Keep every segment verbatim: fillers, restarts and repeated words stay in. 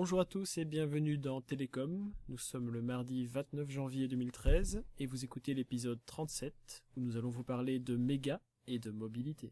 Bonjour à tous et bienvenue dans Télécom. Nous sommes le mardi vingt-neuf janvier deux mille treize et vous écoutez l'épisode trente-sept où nous allons vous parler de méga et de mobilité.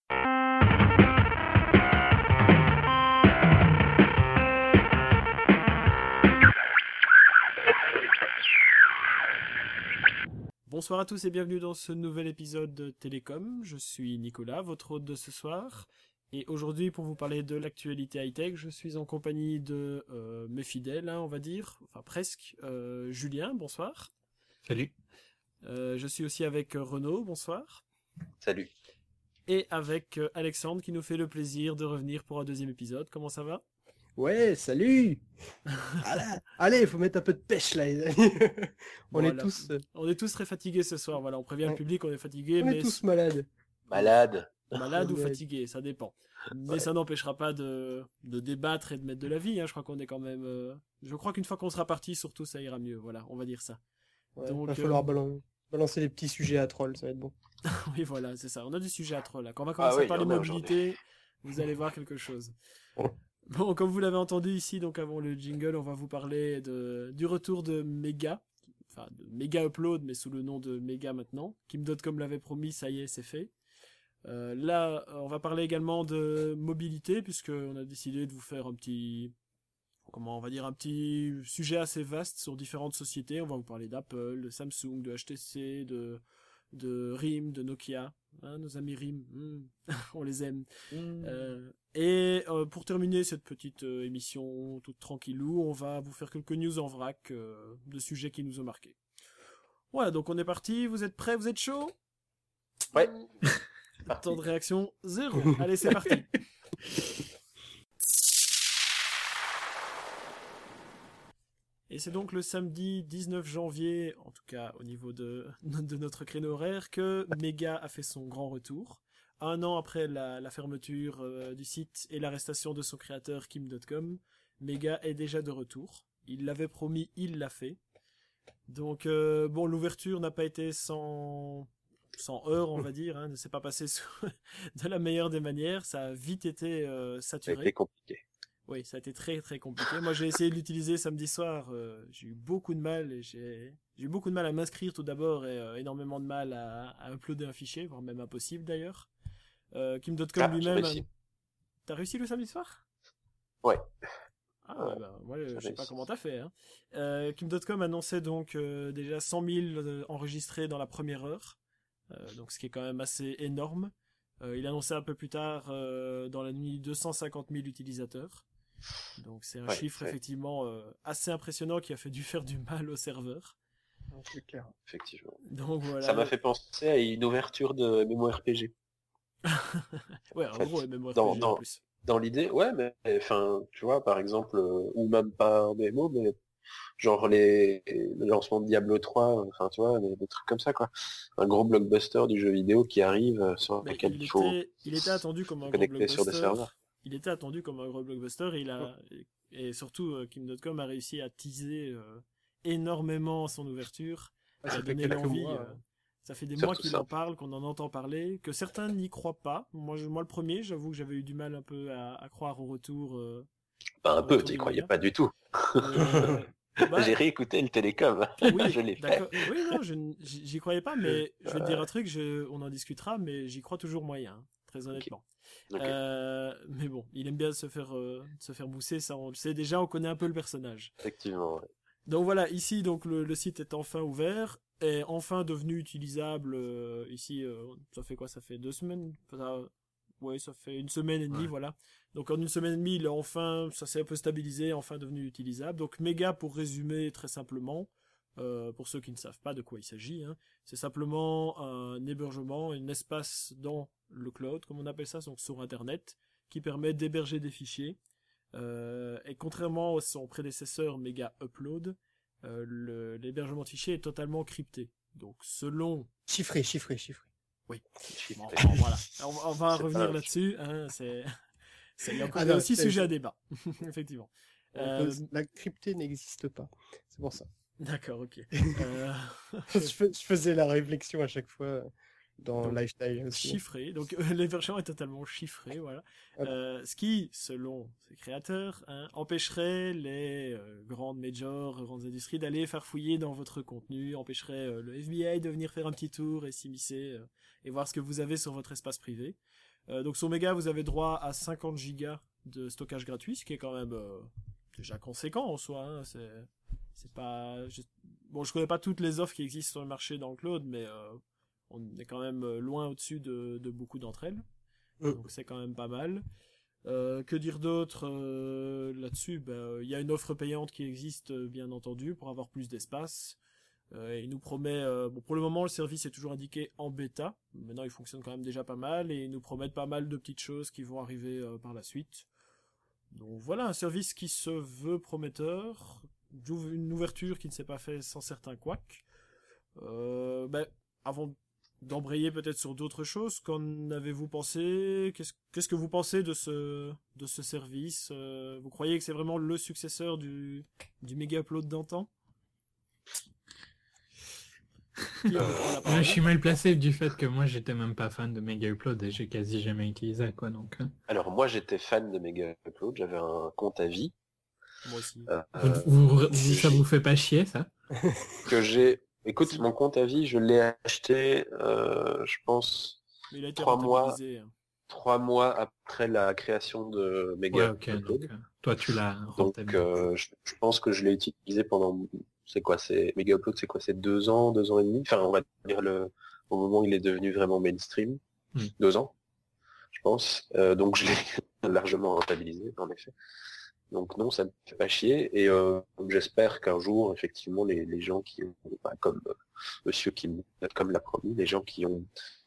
Bonsoir à tous et bienvenue dans ce nouvel épisode de Télécom. Je suis Nicolas, votre hôte de ce soir. Et aujourd'hui, pour vous parler de l'actualité high-tech, je suis en compagnie de euh, mes fidèles, hein, on va dire, enfin presque. Euh, Julien, bonsoir. Salut. Euh, je suis aussi avec euh, Renaud, bonsoir. Salut. Et avec euh, Alexandre qui nous fait le plaisir de revenir pour un deuxième épisode. Comment ça va ? Ouais, salut. Voilà. Allez, il faut mettre un peu de pêche là, les amis. on Voilà. est tous, euh, On est tous très fatigués ce soir, voilà, on prévient Ouais. le public, on est fatigués, on mais est tous malades. Malade. malades ou Ouais. fatigués, ça dépend. Mais Ouais. ça n'empêchera pas de, de débattre et de mettre de la vie, hein. Je crois qu'on est quand même... euh, Je crois qu'une fois qu'on sera parti, surtout, ça ira mieux, voilà, on va dire ça. Ouais, Donc, va euh, falloir balan- balancer les petits sujets à troll, ça va être bon. Oui, voilà, c'est ça. On a du sujet à trop là. Quand on va commencer oui, à parler il y en a mobilité, vous allez voir quelque chose. Oh. Bon, comme vous l'avez entendu ici, donc avant le jingle, on va vous parler de, du retour de Mega. Enfin, de Mega Upload, mais sous le nom de Mega maintenant. Kim dot com l'avait promis, ça y est, c'est fait. Euh, là, on va parler également de mobilité, puisqu'on a décidé de vous faire un petit... Comment on va dire, un petit sujet assez vaste sur différentes sociétés. On va vous parler d'Apple, de Samsung, de H T C, de, de R I M, de Nokia. Hein, nos amis R I M, hmm, on les aime. Mmh. Euh, et euh, pour terminer cette petite euh, émission toute tranquillou, on va vous faire quelques news en vrac euh, de sujets qui nous ont marqués. Voilà, donc on est parti. Vous êtes prêts? Vous êtes chaud? Ouais. Temps de réaction zéro. Allez, c'est parti. Et c'est donc le samedi dix-neuf janvier, en tout cas au niveau de, de notre créneau horaire, que Mega a fait son grand retour. Un an après la, la fermeture euh, du site et l'arrestation de son créateur Kim dot com, Mega est déjà de retour. Il l'avait promis, il l'a fait. Donc euh, bon, l'ouverture n'a pas été sans, sans heurts, on va dire, hein, ne s'est pas passé sous- de la meilleure des manières. Ça a vite été euh, Ça a saturé. été compliqué. Oui, ça a été très très compliqué. Moi, j'ai essayé de l'utiliser samedi soir. euh, j'ai eu beaucoup de mal et j'ai j'ai eu beaucoup de mal à m'inscrire tout d'abord et euh, énormément de mal à, à uploader un fichier, voire même impossible d'ailleurs. Euh, Kim dot com Ah, j'ai lui-même. réussi. a- T'as réussi le samedi soir? Ouais. Ah, Ouais, ouais, bah, moi, je j'ai sais pas réussi. comment t'as fait. Hein. Euh, Kim dot com annonçait donc euh, déjà cent mille euh, enregistrés dans la première heure, euh, donc ce qui est quand même assez énorme. Euh, il annonçait un peu plus tard euh, dans la nuit deux cent cinquante mille utilisateurs. Donc c'est un Ouais, chiffre ouais. effectivement euh, assez impressionnant qui a fait dû faire du mal au serveur. C'est clair. Effectivement. Donc voilà. Ça m'a fait penser à une ouverture de MMORPG. Ouais, en en fait, gros, MMORPG dans- en dans- plus. Dans l'idée, ouais, mais enfin, tu vois, par exemple, euh, ou même pas un M M O, mais genre les, le lancement de Diablo trois, enfin, tu vois, des, des trucs comme ça, quoi. Un gros blockbuster du jeu vidéo qui arrive euh, sur Mais lequel il il faut était, il était attendu comme un gros connecter sur des blockbuster. serveurs. Il était attendu comme un gros blockbuster et il a et surtout euh, Kim dot com a réussi à teaser euh, énormément son ouverture. Ah, Ça ça a fait donné quelques l'envie. mois, euh, hein. Ça fait des Surtout mois qu'il ça. en parle, qu'on en entend parler, que certains n'y croient pas. Moi, je, moi le premier, j'avoue que j'avais eu du mal un peu à, à croire au retour. Euh, Bah, un au peu, retour t'y de croyais Mega. pas du tout. Euh, bah, J'ai réécouté le Télécom. oui, Je l'ai fait. d'accord. Oui, non, je n- j'y j'y croyais pas, mais je vais te dire un truc, je, on en discutera, mais j'y crois toujours moyen, hein, très honnêtement. Ok. Euh, mais bon, il aime bien se faire, euh, se faire mousser, ça on le sait déjà, on connaît un peu le personnage. Effectivement, ouais. Donc voilà, ici donc le, le site est enfin ouvert, est enfin devenu utilisable. euh, ici, euh, ça fait quoi? Ça fait deux semaines? Ça- ouais, ça fait une semaine et demie, Ouais. voilà. Donc en une semaine et demie, il est enfin, ça s'est un peu stabilisé, enfin devenu utilisable. Donc Mega, pour résumer très simplement, euh, pour ceux qui ne savent pas de quoi il s'agit, hein, c'est simplement un hébergement, un espace dans le cloud, comme on appelle ça, donc sur Internet, qui permet d'héberger des fichiers. Euh, et contrairement à son prédécesseur Mega Upload, euh, le- l'hébergement de fichiers est totalement crypté. Donc selon... Chiffré, chiffré, chiffré. Oui, Chiffré. bon, bon, voilà. On, va- on va C'est revenir pas- là-dessus. Hein, c'est... c'est- Il y a, encore, Ah il y a non, aussi c'est- sujet à débat, effectivement. On Euh, peut- La cryptée n'existe pas. C'est pour ça. D'accord, ok. Euh, je, fais- je faisais la réflexion à chaque fois. dans Donc, Lifestyle aussi. chiffré. Donc euh, l'hébergement est totalement chiffré, voilà. Hop. Euh, ce qui, selon ses créateurs, hein, empêcherait les euh, grandes majors, grandes industries d'aller farfouiller dans votre contenu, empêcherait euh, le F B I de venir faire un petit tour et s'immiscer euh, et voir ce que vous avez sur votre espace privé. Euh, donc sur Mega, vous avez droit à cinquante gigas de stockage gratuit, ce qui est quand même euh, déjà conséquent en soi. Hein. C'est, c'est pas, je... bon, je connais pas toutes les offres qui existent sur le marché dans le cloud, mais euh, on est quand même loin au-dessus de, de beaucoup d'entre elles. Mm. Donc c'est quand même pas mal. Euh, que dire d'autre euh, là-dessus? Ben, il y a une offre payante qui existe, euh, bien entendu, pour avoir plus d'espace. Euh, il nous promet, euh, bon, pour le moment, le service est toujours indiqué en bêta. Maintenant, il fonctionne quand même déjà pas mal et ils nous promettent pas mal de petites choses qui vont arriver euh, par la suite. Donc voilà, un service qui se veut prometteur, une ouverture qui ne s'est pas fait sans certains couacs. Euh, ben, avant d'embrayer peut-être sur d'autres choses, qu'en avez-vous pensé? Qu'est-ce, qu'est-ce que vous pensez de ce, de ce service? Euh, vous croyez que c'est vraiment le successeur du, du méga upload d'antan? Qui en prend la parole? Moi, je suis mal placé du fait que moi j'étais même pas fan de Mega Upload et j'ai quasi jamais utilisé quoi donc. hein. Alors moi j'étais fan de Mega Upload, j'avais un compte à vie. Moi aussi. euh, Vous, vous- vous- j'ai- ça vous fait pas chier ça? que j'ai. Écoute, Si. mon compte à vie, je l'ai acheté, euh, je pense, Mais il a été trois mois. rentabilisé. hein. trois mois après la création de Ouais, Mega ok. Upload. Donc, euh, toi tu l'as Donc, rentabilisé. euh, je, je pense que je l'ai utilisé pendant, c'est quoi, c'est Mega Upload, c'est quoi, c'est deux ans, deux ans et demi. Enfin, on va dire le, au moment où il est devenu vraiment mainstream, Hmm. deux ans, je pense. Euh, donc, je l'ai largement rentabilisé, en effet. Donc non, ça ne me fait pas chier. Et euh, j'espère qu'un jour, effectivement, les, les gens qui ont, bah, comme euh, Monsieur Kim, comme l'a promis, les gens qui ont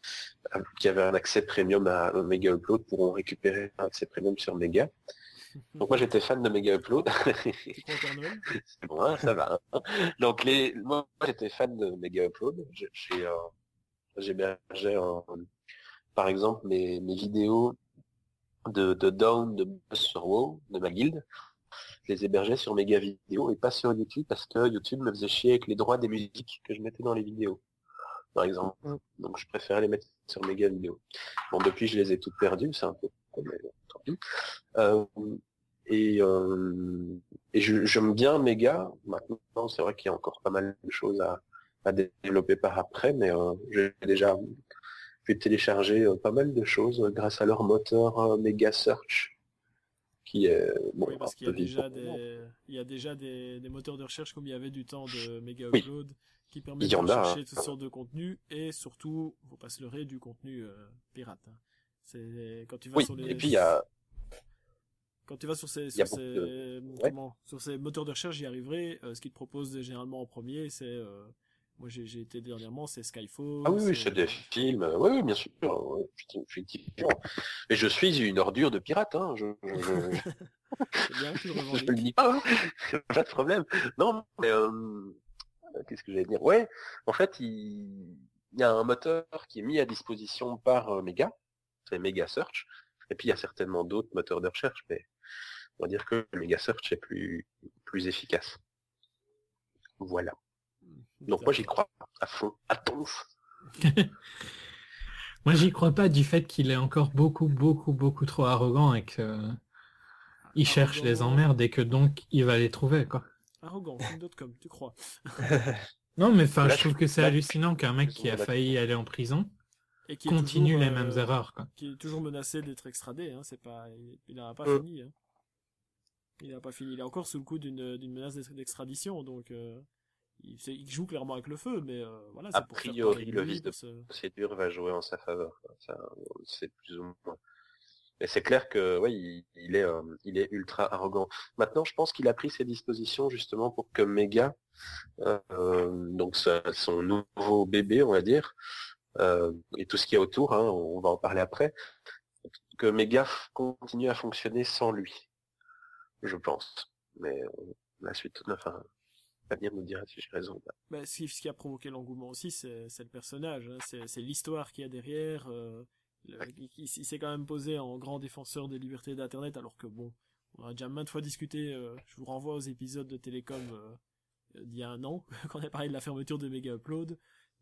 qui avaient un accès premium à, à Mega Upload pourront récupérer un accès premium sur Mega. Donc moi j'étais fan de Mega Upload. Tu crois au Père Noël? C'est bon, hein, ça va. hein. Donc les, moi j'étais fan de Mega Upload. J'ai, j'ai, euh, j'hébergeais, euh, par exemple mes, mes vidéos de, de Down, de Buzz sur WoW, de ma guilde. Je les hébergeais sur Mega Vidéo et pas sur YouTube parce que YouTube me faisait chier avec les droits des musiques que je mettais dans les vidéos, par exemple. Mm. Donc je préférais les mettre sur Mega Vidéo. Bon, depuis je les ai toutes perdues, c'est un peu con, mais bon, tant pis. Euh, et euh, et je- j'aime bien Mega. Maintenant, c'est vrai qu'il y a encore pas mal de choses à, à développer par après, mais euh, j'ai déjà pu télécharger euh, pas mal de choses euh, grâce à leur moteur euh, Mega Search, qui est bon, Oui, parce un qu'il y a peu déjà vivant. des, il y a déjà des, des moteurs de recherche comme il y avait du temps de Mega Oui. Upload qui Il permettent y de en a, rechercher hein. toutes sortes de contenus et surtout, faut pas se leurrer, du contenu euh, pirate. hein. C'est quand tu vas Oui, sur les, et puis il y a, quand tu vas sur ces, il y a sur beaucoup ces, de- comment, sur ces moteurs de recherche, j'y arriverai. Euh, ce qu'ils te proposent généralement en premier, c'est, euh, moi j'ai, j'ai été dernièrement, c'est Skyfall. Ah oui, oui, c'est des films, euh, oui, oui, bien sûr, ouais, effectivement. Et je suis une ordure de pirate, hein, je, je, je, C'est bien, tu le je le revendiques. dis pas, hein. Pas de problème. Non, mais euh, qu'est-ce que j'allais dire? Ouais, en fait, il, il y a un moteur qui est mis à disposition par euh, Mega, c'est Mega Search, et puis il y a certainement d'autres moteurs de recherche, mais on va dire que Mega Search est plus, plus efficace. Voilà. Donc moi j'y crois à fond, à tonf. Moi j'y crois pas du fait qu'il est encore beaucoup beaucoup beaucoup trop arrogant et que il cherche les Arrogant. emmerdes et que donc il va les trouver quoi. Arrogant, film dot com, tu crois. Non mais enfin Là, je je trouve suis- que c'est là, hallucinant qu'un mec je suis qui a d'accord. failli aller en prison Et qui est continue toujours, les euh, mêmes erreurs quoi. qui est toujours menacé d'être extradé, hein, c'est pas, il, il a pas Mm. fini, hein. Il a pas fini, il est encore sous le coup d'une, d'une menace d'ex- d'extradition, donc, euh, il, c'est- il joue clairement avec le feu, mais, euh, voilà, c'est A pour faire priori, parler de le lui, vice de pour se- procédure va jouer en sa faveur. quoi. Ça, c'est plus ou moins. Mais c'est clair que, ouais, il, il est, euh, il est ultra arrogant. Maintenant, je pense qu'il a pris ses dispositions justement pour que Mega, euh, donc sa- son nouveau bébé, on va dire, euh, et tout ce qu'il y a autour, hein, on va en parler après, que Mega f- continue à fonctionner sans lui, je pense. Mais euh, la suite, enfin, l'avenir nous dira si j'ai raison. ou pas. Bah, ce qui, ce qui a provoqué l'engouement aussi, c'est, c'est le personnage, hein, c'est, c'est l'histoire qu'il y a derrière, euh, le- il, il- il s'est quand même posé en grand défenseur des libertés d'Internet, alors que bon, on a déjà maintes fois discuté, euh, je vous renvoie aux épisodes de Télécom, euh, d'il y a un an, quand on a parlé de la fermeture de Mega Upload.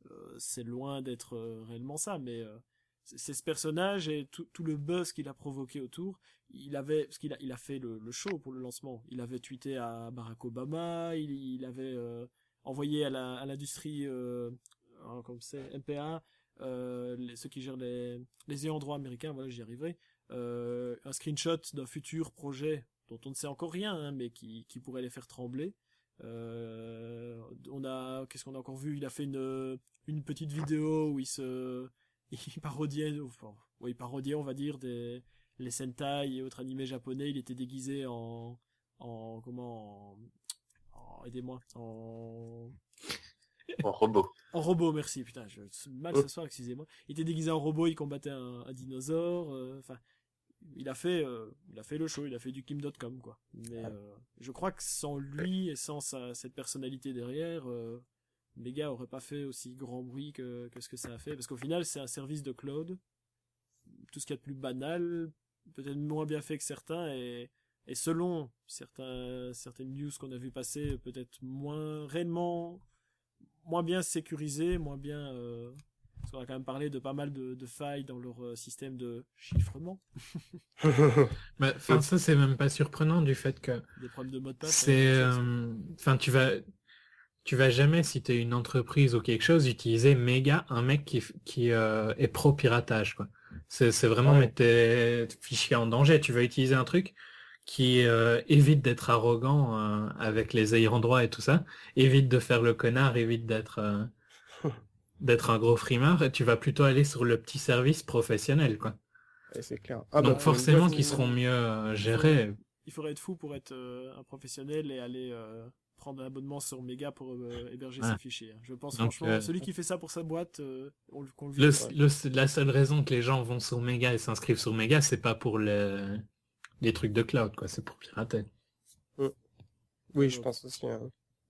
euh, c'est loin d'être euh, réellement ça, mais euh, c'est c'est ce personnage et tout, tout le buzz qu'il a provoqué autour. Il avait, parce qu'il a, il a fait le, le show pour le lancement. Il avait tweeté à Barack Obama, il, il avait euh, envoyé à la, à l'industrie, euh, hein, comme c'est M P A, euh, les, ceux qui gèrent les, les ayants droit américains, voilà, j'y arriverai, euh, un screenshot d'un futur projet dont on ne sait encore rien, hein, mais qui, qui pourrait les faire trembler. Euh, on a, qu'est-ce qu'on a encore vu? Il a fait une, une petite vidéo où il se, il parodiait, enfin, oui, il parodiait, on va dire, des, les Sentai et autres animés japonais. Il était déguisé en, en, comment, en, en- aidez-moi, en, En robot. en robot, merci, putain, je, c'est mal ce soir, excusez-moi. Il était déguisé en robot, il combattait un, un dinosaure, euh, enfin, il a fait, euh, il a fait le show, il a fait du Kim dot com, quoi. Mais, euh, je crois que sans lui et sans sa, cette personnalité derrière, euh, Mega aurait pas fait aussi grand bruit que, que ce que ça a fait, parce qu'au final, c'est un service de cloud, tout ce qu'il y a de plus banal, peut-être moins bien fait que certains, et, et selon certains, certaines news qu'on a vu passer, peut-être moins, réellement, moins bien sécurisé, moins bien, euh, parce qu'on a quand même parlé de pas mal de, de failles dans leur euh, système de chiffrement, Bah, enfin, ça, c'est même pas surprenant du fait que des problèmes de mot de passe. c'est, hein, quelque chose. euh, enfin, tu vas, tu vas jamais, si t'es une entreprise ou quelque chose, utiliser méga un mec qui, f- qui euh, est pro piratage, quoi. C'est, c'est vraiment Ouais. mettre tes fichiers en danger. Tu vas utiliser un truc qui euh, évite d'être arrogant euh, avec les ayants droit et tout ça, évite de faire le connard, évite d'être euh, d'être un gros frimeur, et tu vas plutôt aller sur le petit service professionnel, quoi. Ouais, c'est clair. Ah, Donc bah, forcément une boîte, qu'ils euh, seront mieux euh, gérés. Il faudrait être fou pour être euh, un professionnel et aller euh, prendre un abonnement sur Mega pour euh, héberger Ouais. ses fichiers. hein. Je pense Donc, franchement, euh, celui qui fait ça pour sa boîte, euh, on, le- qu'on le Le, vire, quoi. le- la seule raison que les gens vont sur Mega et s'inscrivent sur Mega, c'est pas pour le, les trucs de cloud, quoi. C'est pour pirater. Oui, je pense aussi. hein.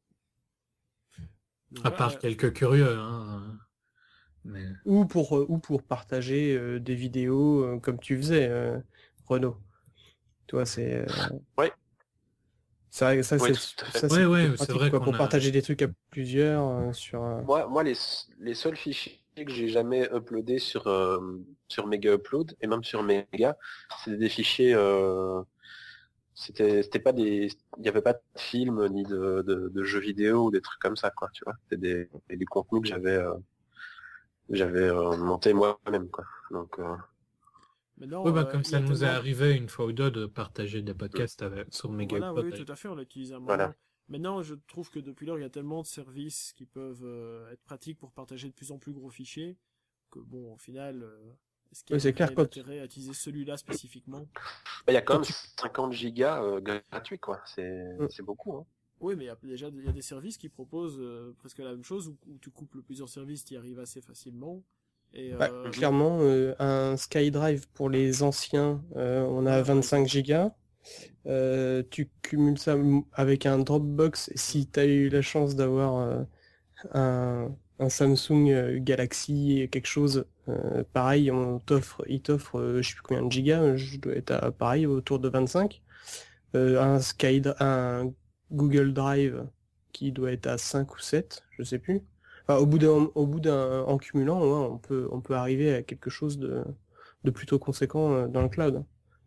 Donc À voilà, part euh, quelques curieux, hein. Mais Ou pour, euh, ou pour partager euh, des vidéos euh, comme tu faisais, euh, Renaud. Toi, c'est. euh, Ouais. C'est vrai que ça, Oui, c'est tout à fait. ça, c'est Ouais, plutôt ouais, c'est pratique, vrai quoi, qu'on pour a- partager des trucs à plusieurs euh, sur. euh, Moi, moi les, les seuls fichiers que j'ai jamais uploadés sur, euh, sur Mega Upload, et même sur Mega, c'était des fichiers... Euh, c'était c'était pas des... Il n'y avait pas de films, ni de, de, de jeux vidéo, ou des trucs comme ça, quoi, tu vois. C'était des, des contenus que j'avais euh, j'avais euh, monté moi-même, quoi. Donc, euh, maintenant, ouais, bah, euh, comme il y ça a nous est tellement... arrivé une fois ou deux de partager des podcasts avec, sur Mega Voilà, oui, Upload. oui, tout à fait, on l'a utilisé un moment. Voilà. Maintenant, je trouve que depuis lors, il y a tellement de services qui peuvent euh, être pratiques pour partager de plus en plus gros fichiers, que bon, au final, euh, est-ce qu'il y Oui, a c'est un clair, réel quand- intérêt à utiliser celui-là spécifiquement? il y a quand Quand même tu- cinquante gigas euh, gratuits, quoi. C'est Mm. c'est beaucoup, hein. Oui, mais il y a déjà il y a des services qui proposent euh, presque la même chose, où, où tu couples plusieurs services, tu y arrives assez facilement. Et, Bah, euh, clairement, euh, un SkyDrive pour les anciens, euh, on a Ouais, vingt-cinq gigas. Euh, tu cumules ça m- avec un Dropbox. Si tu as eu la chance d'avoir euh, un, un Samsung euh, Galaxy quelque chose, euh, pareil, on t'offre, il t'offre, euh, je sais plus combien de gigas, je dois être à, pareil autour de vingt-cinq. Euh, un SkyDrive, un Google Drive qui doit être à cinq ou sept, je sais plus. Enfin, au bout d'un, au bout d'un, en cumulant, ouais, on peut, on peut arriver à quelque chose de, de plutôt conséquent euh, dans le cloud.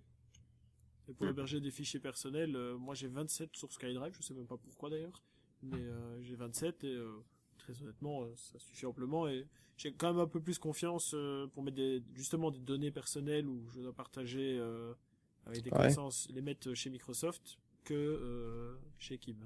et pour héberger des fichiers personnels, euh, moi j'ai vingt-sept sur SkyDrive, je sais même pas pourquoi d'ailleurs, mais euh, j'ai vingt-sept et euh, très honnêtement, euh, ça suffit amplement et j'ai quand même un peu plus confiance euh, pour mettre des, justement des données personnelles où je dois partager euh, avec des Ouais. connaissances, les mettre chez Microsoft que euh, chez Kim.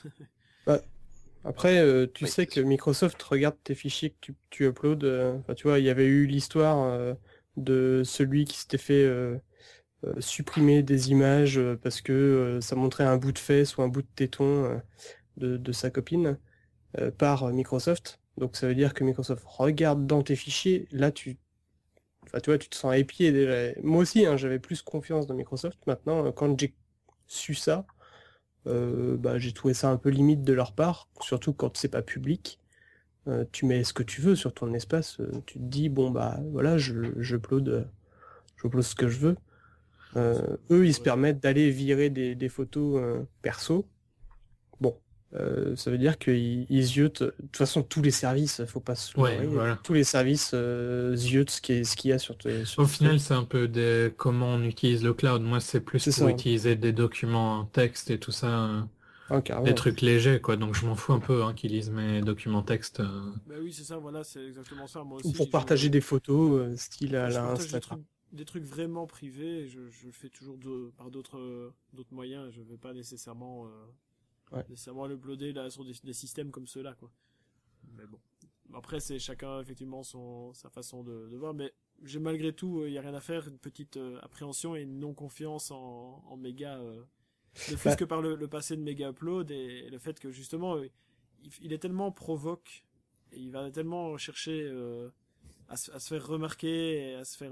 Après, euh, tu Oui, sais c'est que sûr. Microsoft regarde tes fichiers que tu, tu uploads. euh, Enfin, tu vois, il y avait eu l'histoire euh, de celui qui s'était fait euh, euh, supprimer des images euh, parce que euh, ça montrait un bout de fesse ou un bout de téton euh, de, de sa copine euh, par euh, Microsoft. Donc ça veut dire que Microsoft regarde dans tes fichiers. Là, tu, enfin, tu vois, tu te sens épié déjà. Moi aussi, hein, j'avais plus confiance dans Microsoft. Maintenant, euh, quand j'ai su ça, euh, bah, j'ai trouvé ça un peu limite de leur part, surtout quand c'est pas public. Euh, tu mets ce que tu veux sur ton espace, euh, tu te dis bon bah voilà, je, je upload, euh, je upload ce que je veux. Euh, eux, ils se Ouais. permettent d'aller virer des, des photos euh, perso. Bon, euh, ça veut dire qu'ils ils ziotent, de toute façon tous les services, faut pas se Ouais, leurrer, voilà. tous les services euh, ziotent ce qu'il y, a- ce qu'il y a sur, te- sur Au ton final, truc. c'est un peu de comment on utilise le cloud. Moi, c'est plus C'est pour ça, utiliser des documents en texte et tout ça, euh, ah, des carrément. trucs légers, quoi. Donc, je m'en fous un peu hein, qu'ils lisent mes documents texte. euh. Bah oui, c'est ça, voilà, c'est exactement ça. Moi Ou aussi, pour partager je, des photos, euh, style à quand je la partage des Insta, quoi. trucs, des trucs vraiment privés, je, je le fais toujours de, par d'autres, euh, d'autres moyens. Je vais pas nécessairement, euh, Ouais. nécessairement l'uploader là sur des, des systèmes comme ceux-là, quoi. Mais bon. Après, c'est chacun effectivement son, sa façon de, de voir. Mais j'ai malgré tout, il y a rien à faire, une petite euh, appréhension et une non confiance en, en méga. Euh, ne fût-ce Bah. que par le, le passé de méga upload et, et le fait que justement, euh, il, il est tellement provoque et il va tellement chercher euh, à, se, à se faire remarquer et à se faire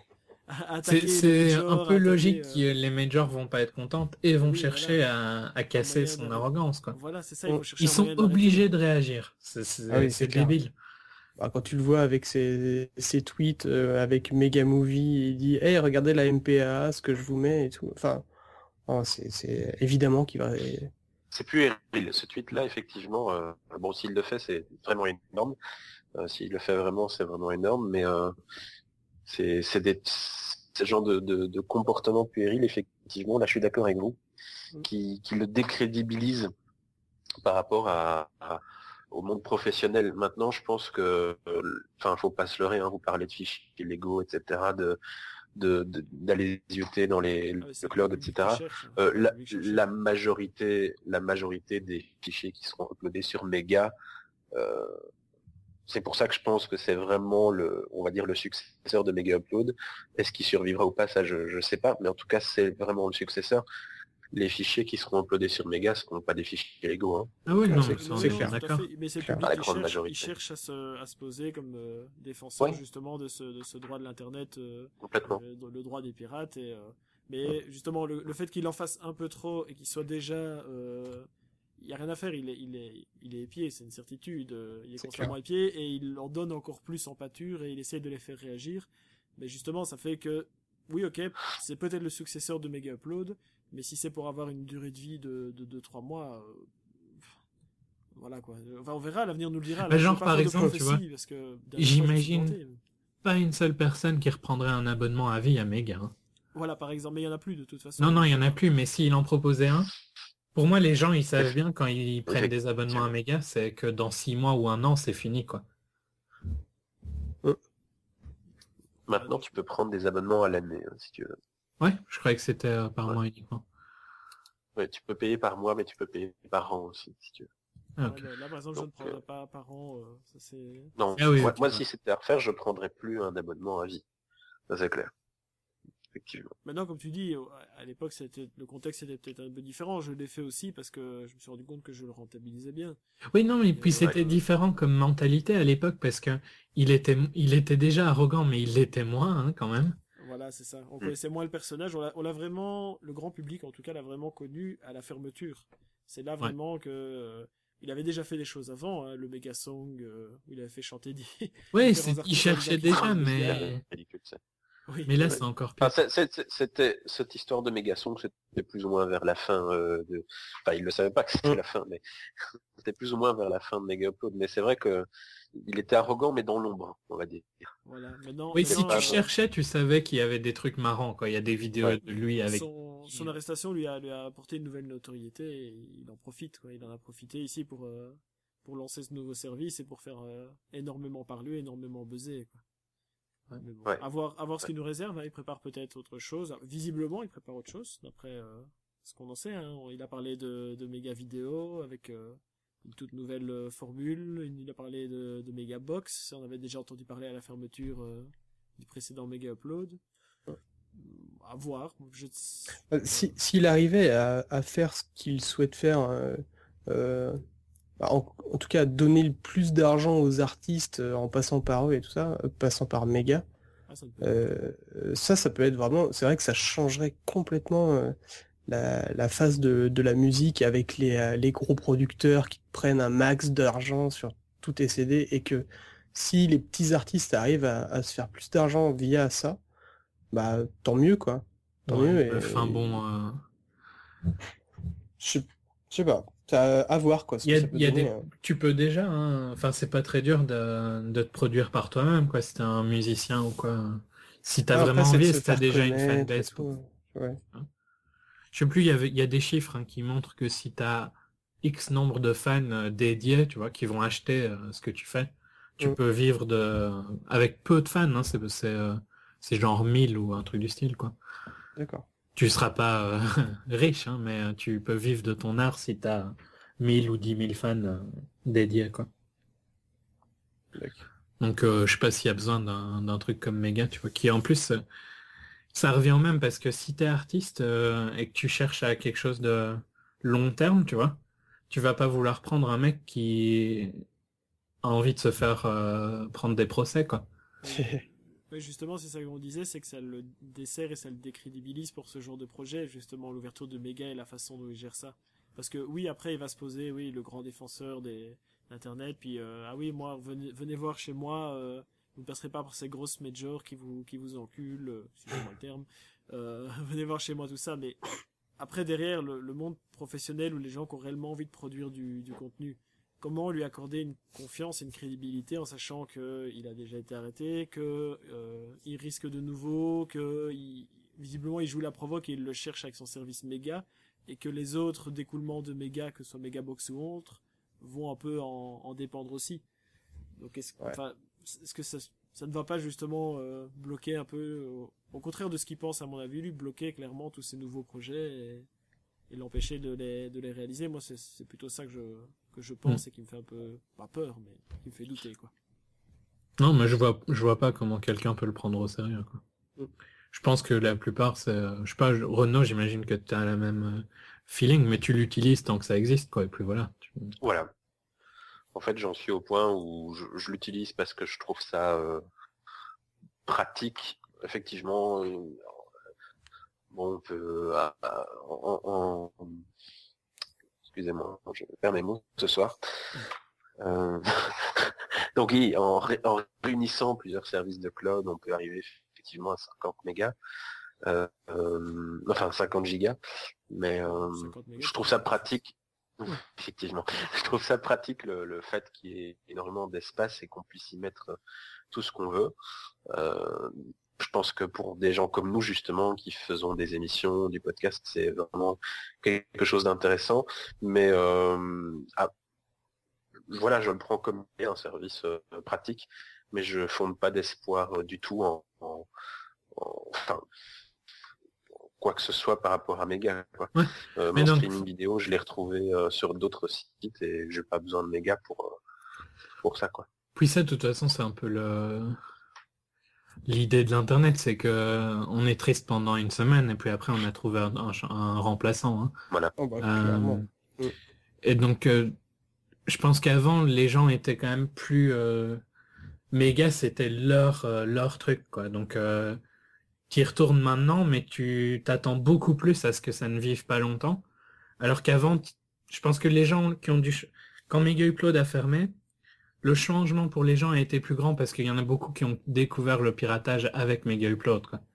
à C'est attaquer les c'est un majors, peu à attaquer, logique euh, que les majors vont pas être contentes et vont oui, chercher voilà, à, à casser moyen son d'arrêter. arrogance, quoi. Voilà, c'est ça, il On- faut chercher Ils un sont moyen de l'arrêter. obligés de réagir. C'est Ah c'est- oui, c'est c'est clair. débile. Bah, quand tu le vois avec ses, ses tweets euh, avec Mega Movie, il dit hey, regardez la M P A, ce que je vous mets et tout. Enfin, oh, c'est c'est évidemment qu'il va. C'est plus Eril. Ce tweet-là, effectivement, euh, bon, s'il le fait, c'est vraiment énorme. Euh, s'il le fait vraiment, c'est vraiment énorme. Mais euh, c'est c'est des ce genre de, de, de comportement puéril, effectivement. Là, je suis d'accord avec vous, qui, qui le décrédibilise par rapport à, à- au monde professionnel. Maintenant, je pense que, euh, enfin, faut pas se leurrer. Hein, vous parlez de fichiers légaux, et cetera, de de de- d'aller zioter dans les Ah, mais le c'est le cloud, public qui et cetera. cherche, hein. Euh, C'est le la, public qui cherche. la majorité, la majorité des fichiers qui seront uploadés sur Mega, euh, c'est pour ça que je pense que c'est vraiment le, on va dire le successeur de Mega Upload. Est-ce qu'il survivra ou pas, ça je je sais pas, mais en tout cas c'est vraiment le successeur. Les fichiers qui seront uploadés sur Mega ne seront pas des fichiers légaux. Hein. Ah oui, Ah, non, c'est- mais ça, Non, on c'est est non, bien clair. tout à d'accord. fait. Mais c'est le Clair. public La qui grande cherche, majorité. il cherche à se, à se poser comme euh, défenseur Ouais. justement de ce, de ce droit de l'internet, euh, Complètement. euh, le droit des pirates. Et, euh, mais justement, le, le fait qu'il en fasse un peu trop et qu'il soit déjà, euh, il y a rien à faire. Il est, il est, il est épié, c'est une certitude. euh, Il est, C'est constamment épié et il en donne encore plus en pâture et il essaie de les faire réagir. Mais justement, ça fait que, oui, ok, c'est peut-être le successeur de Mega Upload, mais si c'est pour avoir une durée de vie de deux trois mois. Euh, voilà quoi. Enfin, on verra, l'avenir nous le dira. Bah, Là, je genre, fais pas par trop de exemple, tu prophéties, vois, parce que dernière fois, je me suis j'imagine planté, mais- pas une seule personne qui reprendrait un abonnement à vie à Mega. Hein. Voilà, par exemple, mais il y en a plus de toute façon. Non, non, il y en a plus, mais s'il en proposait un, pour moi, les gens, ils savent bien quand ils prennent des abonnements à Mega, c'est que dans six mois ou un an, c'est fini, quoi. Maintenant, tu peux prendre des abonnements à l'année, hein, si tu veux. Ouais, je croyais que c'était euh, par mois uniquement. Ouais, tu peux payer par mois, mais tu peux payer par an aussi, si tu veux. Ah, Ouais, ok. là, là, par exemple, je ne Donc, prendrais euh, pas par an. euh, ça c'est. Non, Ah oui, moi, ok, moi ouais. si c'était à refaire, je prendrais plus un abonnement à vie. Ça, c'est clair. Effectivement. Maintenant, comme tu dis, au- à l'époque, c'était le contexte était peut-être un peu différent. Je l'ai fait aussi parce que je me suis rendu compte que je le rentabilisais bien. Oui, non, mais puis Ouais. c'était différent comme mentalité à l'époque parce que il était, il était déjà arrogant, mais il l'était moins, hein, quand même. Voilà, c'est ça. On connaissait moins le personnage. On l'a, on l'a vraiment, le grand public, en tout cas, l'a vraiment connu à la fermeture. C'est là vraiment que euh, il avait déjà fait des choses avant, hein, le méga song, euh, où il avait fait chanter des. Oui, différents c'est- il artistes cherchait qui déjà, sont mais, méga. Ridicule, ça. Oui, mais là, ouais. c'est encore Enfin, pire. c'est- c'est- c'est- c'était cette histoire de Megasong, c'était plus ou moins vers la fin euh, de. Enfin, il le savait pas que c'était Mm. la fin, mais c'était plus ou moins vers la fin de Mega Upload. Mais c'est vrai que il était arrogant, mais dans l'ombre, on va dire. Voilà. Maintenant, Oui, si maintenant, tu euh, cherchais, tu savais qu'il y avait des trucs marrants, quoi. Il y a des vidéos Ouais. de lui avec. son, son arrestation lui a, lui a apporté une nouvelle notoriété et il en profite, quoi. Il en a profité ici pour, euh, pour lancer ce nouveau service et pour faire euh, énormément parler, énormément buzzer, quoi. Mais bon, Ouais. à voir, à voir ce Ouais. qu'il nous réserve, hein. Il prépare peut-être autre chose. Visiblement, il prépare autre chose, d'après euh, ce qu'on en sait, hein. Il a parlé de, de méga vidéo avec euh, une toute nouvelle euh, formule. Il a parlé de, de méga box. On avait déjà entendu parler à la fermeture euh, du précédent méga upload. À voir. Je... Euh, Si, s'il arrivait à, à faire ce qu'il souhaite faire, euh, euh, bah, en, en tout cas donner le plus d'argent aux artistes euh, en passant par eux et tout ça, euh, passant par Mega, Ah, ça ne peut- euh, euh, ça, ça peut être vraiment, c'est vrai que ça changerait complètement euh, la, la phase de, de la musique avec les, euh, les gros producteurs qui prennent un max d'argent sur tous tes C D et que si les petits artistes arrivent à, à se faire plus d'argent via ça, bah tant mieux quoi. Tant Ouais, mieux. le et- fin bon. euh, Je, je sais pas. C'est à, à voir, quoi. Ce Il y que a, ça peut il y a donner, des... euh. Tu peux déjà, hein. Enfin, c'est pas très dur de, de te produire par toi-même, quoi, si t'es un musicien ou quoi. Si t'as Ah, vraiment après, c'est de envie, se si t'as faire déjà une connaître et fanbase. Pour... tout. Ouais. Je sais plus, il y avait, il y a des chiffres hein, qui montrent que si t'as X nombre de fans euh, dédiés, tu vois, qui vont acheter euh, ce que tu fais, tu Mm. peux vivre de avec peu de fans, hein, c'est c'est euh, c'est genre mille ou un truc du style, quoi. D'accord. Tu seras pas euh, riche, hein, mais euh, tu peux vivre de ton art si t'as mille ou dix mille fans euh, dédiés, quoi. D'accord. Donc euh, je sais pas s'il y a besoin d'un d'un truc comme Mega, tu vois, qui en plus euh, ça revient au même parce que si t'es artiste euh, et que tu cherches à quelque chose de long terme, tu vois, tu vas pas vouloir prendre un mec qui a envie de se faire euh, prendre des procès, quoi. Oui, justement, c'est ça qu'on disait, c'est que ça le dessert et ça le décrédibilise pour ce genre de projet, justement, l'ouverture de Mega et la façon dont il gère ça. Parce que oui, après, il va se poser, oui, le grand défenseur des d'Internet, puis euh, ah oui, moi, venez, venez voir chez moi, euh, vous ne passerez pas par ces grosses majors qui vous qui vous enculent, euh, si je le terme. Euh, venez voir chez moi tout ça, mais après derrière le, le monde professionnel ou les gens qui ont réellement envie de produire du, du contenu, comment lui accorder une confiance et une crédibilité en sachant que il a déjà été arrêté, que euh, il risque de nouveau, que il, visiblement il joue la provoque et il le cherche avec son service Mega, et que les autres découlements de Mega, que ce soit Megabox ou autre, vont un peu en, en dépendre aussi. Donc est-ce, Ouais. enfin, est-ce que ça, ça ne va pas justement euh, bloquer un peu, euh, au contraire de ce qu'il pense à mon avis, lui bloquer clairement tous ces nouveaux projets et, et l'empêcher de les, de les réaliser. Moi c'est, c'est plutôt ça que je, que je pense Mm. et qui me fait un peu, pas peur, mais qui me fait douter, quoi. Non, mais je vois je vois pas comment quelqu'un peut le prendre au sérieux, quoi. Mm. Je pense que la plupart c'est euh, je sais pas, je- Renault, j'imagine que tu as la même euh, feeling, mais tu l'utilises tant que ça existe, quoi, et puis voilà. Tu- Voilà. En fait, j'en suis au point où je, je l'utilise parce que je trouve ça euh, pratique. Effectivement, euh, bon, on peut, ah, ah, en, en- en- excusez-moi, je perds mes mots ce soir. Euh, donc oui, en, ré- en réunissant plusieurs services de cloud, on peut arriver effectivement à cinquante mégas, euh, euh, enfin cinquante gigas, mais euh, cinquante mégas, je trouve ça pratique. Effectivement, je trouve ça pratique le, le fait qu'il y ait énormément d'espace et qu'on puisse y mettre tout ce qu'on veut. Euh, je pense que pour des gens comme nous justement qui faisons des émissions, du podcast, c'est vraiment quelque chose d'intéressant. Mais euh, ah, voilà, je le prends comme un service euh, pratique, mais je fonde pas d'espoir euh, du tout en, en, en- enfin, quoi que ce soit par rapport à Mega, quoi. Ouais. Euh, Mais mon donc- streaming vidéo, je l'ai retrouvé euh, sur d'autres sites et j'ai pas besoin de Mega pour euh, pour ça, quoi. Puis ça, de toute façon, c'est un peu le l'idée de l'internet, c'est que on est triste pendant une semaine et puis après on a trouvé un, un, un remplaçant, hein. Voilà. Oh, bah, Euh, clairement. Mm. Et donc, euh, je pense qu'avant, les gens étaient quand même plus... Euh... Méga, c'était leur, euh, leur truc, quoi. Donc, euh, tu y retournes maintenant, mais tu t'attends beaucoup plus à ce que ça ne vive pas longtemps. Alors qu'avant, t- je pense que les gens qui ont dû... ch- Quand Mega Upload a fermé, le changement pour les gens a été plus grand parce qu'il y en a beaucoup qui ont découvert le piratage avec Mega Upload, quoi.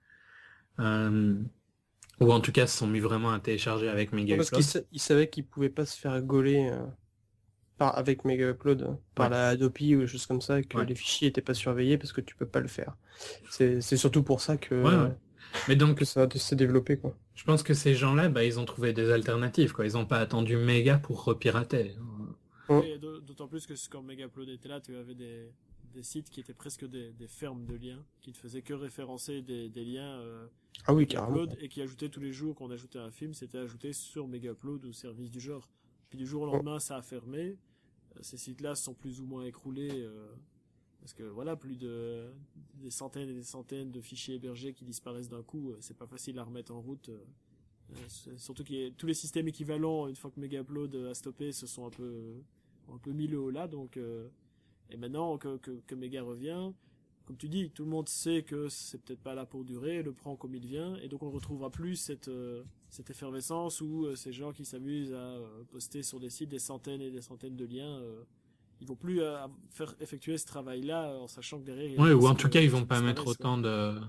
Euh, Ou en tout cas, se sont mis vraiment à télécharger avec Mega Parce Upload. qu'ils sa- ils savaient qu'ils pouvaient pas se faire gauler euh, par, avec Mega Upload, hein, par Ouais. la Adopi ou des choses comme ça, que Ouais. les fichiers étaient pas surveillés parce que tu peux pas le faire. C'est c'est surtout pour ça que, Ouais, ouais. Mais donc, que ça s'est développé, quoi. je pense que ces gens-là, bah, ils ont trouvé des alternatives, quoi. Ils n'ont pas attendu méga pour repirater. Mm. Et d'au- d'autant plus que quand Megaupload était là, tu avais des, des sites qui étaient presque des, des fermes de liens, qui ne faisaient que référencer des, des liens euh, Ah oui, carrément. Megaupload et qui ajoutaient tous les jours qu'on ajoutait un film, c'était ajouté sur Megaupload ou service du genre. Puis du jour au lendemain, ça a fermé. Euh, Ces sites-là se sont plus ou moins écroulés euh, parce que voilà, plus de des centaines et des centaines de fichiers hébergés qui disparaissent d'un coup, euh, c'est pas facile à remettre en route. euh. Euh, c'est- surtout que tous les systèmes équivalents, une fois que Megaupload a stoppé, se sont un peu un peu mis le haut là, donc euh, et maintenant que, que, que Mega revient, comme tu dis, tout le monde sait que c'est peut-être pas là pour durer, le prend comme il vient, et donc on retrouvera plus cette euh, cette effervescence où euh, ces gens qui s'amusent à euh, poster sur des sites des centaines et des centaines de liens, euh, ils vont plus euh, faire effectuer ce travail-là en sachant que derrière. il y a Ouais, des ou en risques, tout cas, euh, ils qui vont pas mettre disparaissent, quoi. autant de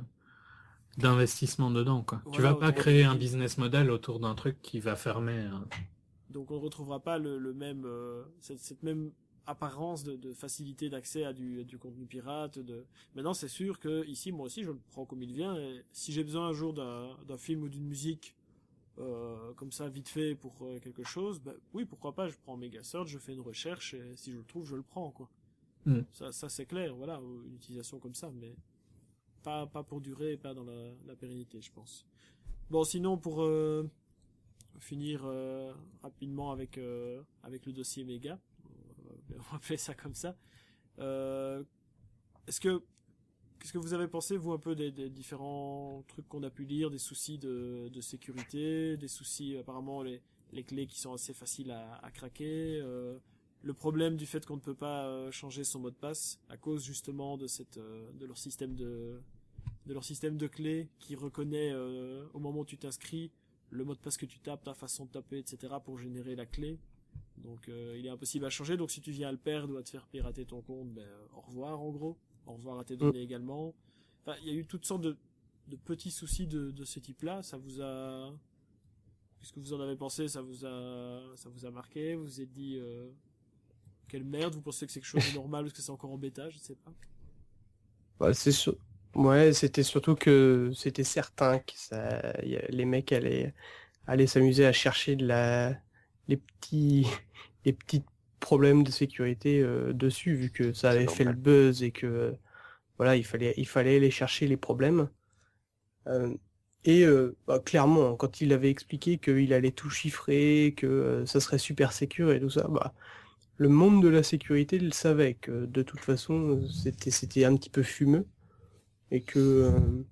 d'investissement dedans, quoi. Tu Voilà, vas pas autant créer que- un business model autour d'un truc qui va fermer. hein. Donc on ne retrouvera pas le, le même, euh, cette, cette même apparence de, de facilité d'accès à du, à du contenu pirate. De... Maintenant, c'est sûr que ici, moi aussi, je le prends comme il vient. Et si j'ai besoin un jour d'un, d'un film ou d'une musique euh, comme ça, vite fait pour euh, quelque chose, bah, oui, pourquoi pas, je prends Megasearch, je fais une recherche et si je le trouve, je le prends, quoi. Mm. Ça, ça c'est clair, voilà, une utilisation comme ça, mais pas, pas pour durer, pas dans la, la pérennité, je pense. Bon, sinon, pour euh, finir euh, rapidement avec, euh, avec le dossier Mega, on va appeler ça comme ça, euh, est-ce que, qu'est-ce que vous avez pensé, vous, un peu des, des différents trucs qu'on a pu lire, des soucis de, de sécurité, des soucis, apparemment, les, les clés qui sont assez faciles à, à craquer, euh, le problème du fait qu'on ne peut pas euh, changer son mot de passe à cause justement de cette euh, de leur système de de leur système de clés qui reconnaît euh, au moment où tu t'inscris le mot de passe que tu tapes, ta façon de taper, et cetera pour générer la clé. Donc euh, il est impossible à changer. Donc si tu viens à le perdre ou à te faire pirater ton compte, ben euh, au revoir en gros. Au revoir à tes données mmh. également. Enfin, il y a eu toutes sortes de de petits soucis de de ce type-là. Ça vous a Qu'est-ce que vous en avez pensé? Ça vous a ça vous a marqué? Vous vous êtes dit euh... quelle merde, vous pensez que c'est quelque chose de normal parce que c'est encore en bêta, je ne sais pas. Bah, c'est sûr. Ouais, c'était surtout que c'était certain que ça, y a, les mecs allaient, allaient s'amuser à chercher de la, les petits, les petits problèmes de sécurité euh, dessus, vu que ça avait fait le buzz et que euh, voilà, il fallait, il fallait aller chercher les problèmes. Euh, et euh, bah, clairement, quand il avait expliqué qu'il allait tout chiffrer, que euh, ça serait super sécure et tout ça, bah le monde de la sécurité le savait que de toute façon c'était c'était un petit peu fumeux et que euh,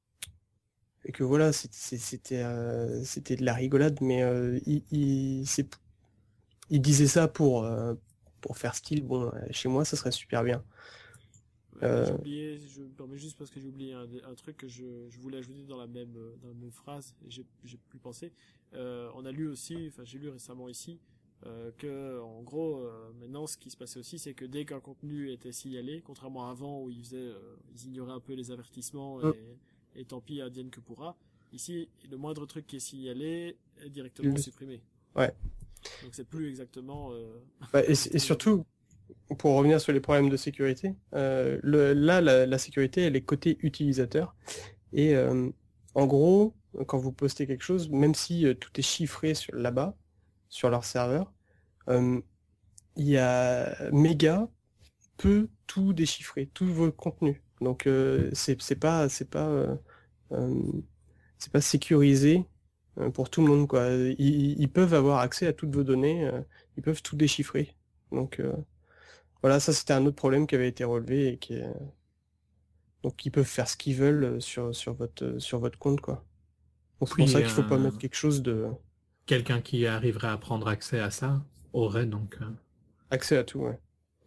et que voilà c'était c'était euh, c'était de la rigolade, mais euh, il il, c'est, il disait ça pour euh, pour faire style, bon chez moi ça serait super bien. Ouais, euh... J'ai oublié, je me permets juste parce que j'ai oublié un, un truc que je, je voulais ajouter dans la même dans la même phrase et j'ai j'ai plus pensé. Euh, on a lu aussi, enfin j'ai lu récemment ici. Euh, que en gros euh, maintenant ce qui se passait aussi c'est que dès qu'un contenu était signalé, contrairement à avant où ils faisaient euh, ils ignoraient un peu les avertissements et, mmh. et tant pis advienne que pourra, ici le moindre truc qui est signalé est directement mmh. supprimé. Ouais. Donc c'est plus exactement euh... bah, et, et surtout pour revenir sur les problèmes de sécurité, euh, le, là la, la sécurité elle est côté utilisateur et euh, en gros quand vous postez quelque chose, même si euh, tout est chiffré sur, là-bas sur leur serveur, euh, il y a Mega peut tout déchiffrer, tout vos contenus. Donc euh, c'est c'est pas c'est pas euh, euh, c'est pas sécurisé euh, pour tout le monde quoi. Ils, ils peuvent avoir accès à toutes vos données, euh, ils peuvent tout déchiffrer. Donc euh, voilà, ça c'était un autre problème qui avait été relevé et qui est... donc ils peuvent faire ce qu'ils veulent sur sur votre sur votre compte quoi. Donc c'est pour ça qu'il faut euh... pas mettre quelque chose de quelqu'un qui arriverait à prendre accès à ça aurait donc... Euh... accès à tout, ouais.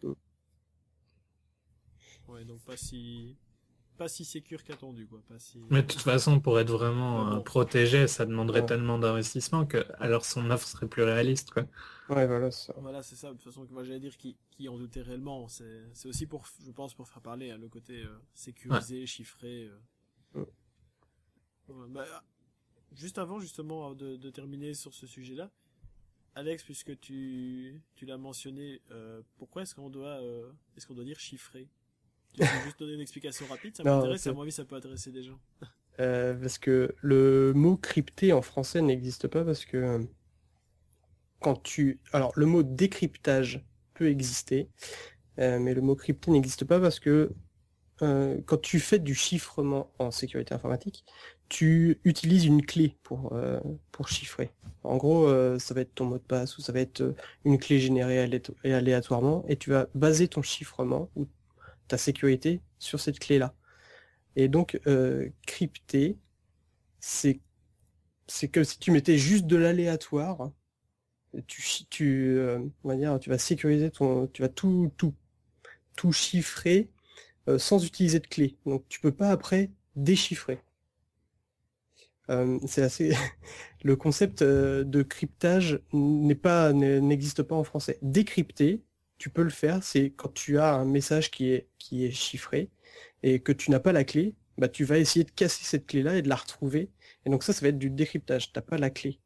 Ouais, donc pas si... pas si sécure qu'attendu, quoi. Pas si... Mais de toute façon, pour être vraiment bon. euh, protégé, ça demanderait ouais. tellement d'investissement que alors son offre serait plus réaliste, quoi. Ouais, voilà, c'est ça. Voilà, c'est ça. De toute façon, moi j'allais dire qui, qui en doutait réellement. C'est, c'est aussi pour, je pense, pour faire parler, hein, le côté euh, sécurisé, ouais. chiffré. Euh... Ouais. Ouais, bah, juste avant, justement, de, de terminer sur ce sujet-là, Alex, puisque tu, tu l'as mentionné, euh, pourquoi est-ce qu'on doit, euh, est-ce qu'on doit dire chiffré? Tu peux juste donner une explication rapide, ça m'intéresse, à mon avis, ça peut intéresser des gens. euh, parce que le mot crypté en français n'existe pas parce que quand tu, alors le mot décryptage peut exister, euh, mais le mot crypté n'existe pas parce que euh, quand tu fais du chiffrement en sécurité informatique, tu utilises une clé pour euh, pour chiffrer. En gros, euh, ça va être ton mot de passe ou ça va être une clé générée aléatoirement et tu vas baser ton chiffrement ou ta sécurité sur cette clé-là. Et donc euh, crypter, c'est c'est comme si tu mettais juste de l'aléatoire. Tu tu euh, on va dire tu vas sécuriser ton, tu vas tout tout tout chiffrer euh, sans utiliser de clé. Donc tu peux pas après déchiffrer. Euh, c'est assez le concept euh, de cryptage n'est pas n'existe pas en français. Décrypter, tu peux le faire, c'est quand tu as un message qui est qui est chiffré et que tu n'as pas la clé, bah tu vas essayer de casser cette clé là et de la retrouver. Et donc ça ça va être du décryptage, t'as pas la clé.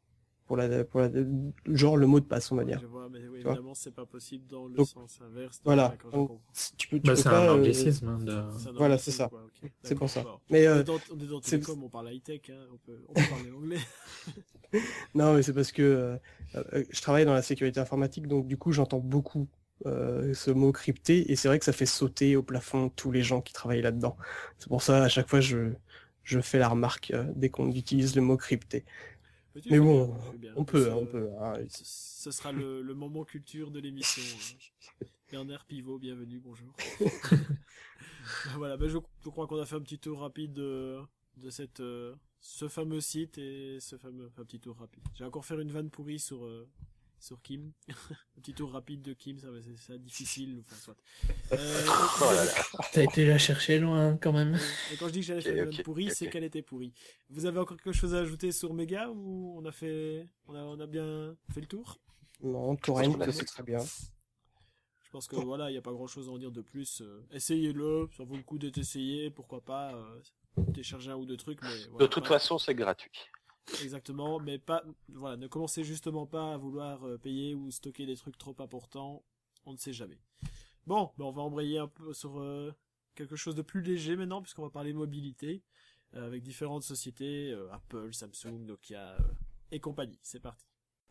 pour la, pour la, genre le mot de passe, on va Ouais, dire. je vois, mais oui, Tu vois. évidemment, c'est pas possible dans le Donc, sens inverse. donc, Voilà. d'accord, je Donc, comprends. si tu peux, tu Bah, peux c'est pas. un euh, anglicisme hein, de... C'est un Voilà, c'est anglicisme, ça. quoi, ok. C'est pour D'accord. ça. Mais On euh, est dans, on est dans c'est- télécom, on parle high-tech, hein, on peut, on peut parler anglais. non, mais c'est parce que euh, euh, je travaille dans la sécurité informatique, donc du coup, j'entends beaucoup euh, ce mot crypté, et c'est vrai que ça fait sauter au plafond tous les gens qui travaillent là-dedans. C'est pour ça, à chaque fois, je, je fais la remarque euh, dès qu'on utilise le mot crypté. Mais tu Mais fais bon, bien, tu fais bien. on Mais peut, ce, hein, on peut. hein. ce, ce sera le, le moment culture de l'émission. hein. Bernard Pivot, bienvenue, bonjour. Ben voilà, ben je, je crois qu'on a fait un petit tour rapide de, de cette, euh, ce fameux site et ce fameux enfin, un petit tour rapide. J'ai encore faire une vanne pourrie sur, euh, sur Kim. un petit tour rapide de Kim, ça va c'est ça difficile. Enfin, soit. Euh, Oh là là. T'as été la chercher loin quand même. et quand je dis que j'allais Ok, faire une vanne ok, pourrie, ok. c'est qu'elle était pourrie. Vous avez encore quelque chose à ajouter sur Mega ou on a fait, on a, on a bien fait le tour? Non, Torrent, Je pense qu'on a c'est fait. très bien. Je pense que voilà, il n'y a pas grand chose à en dire de plus. Euh, essayez-le, ça vaut le coup d'être essayé, pourquoi pas. Euh, télécharger un ou deux trucs, mais voilà, De toute pas- façon, c'est gratuit. exactement, mais pas, voilà, ne commencez justement pas à vouloir euh, payer ou stocker des trucs trop importants, on ne sait jamais. Bon, ben on va embrayer un peu sur euh, quelque chose de plus léger maintenant, puisqu'on va parler mobilité, euh, avec différentes sociétés, euh, Apple, Samsung, Nokia euh, et compagnie. C'est parti.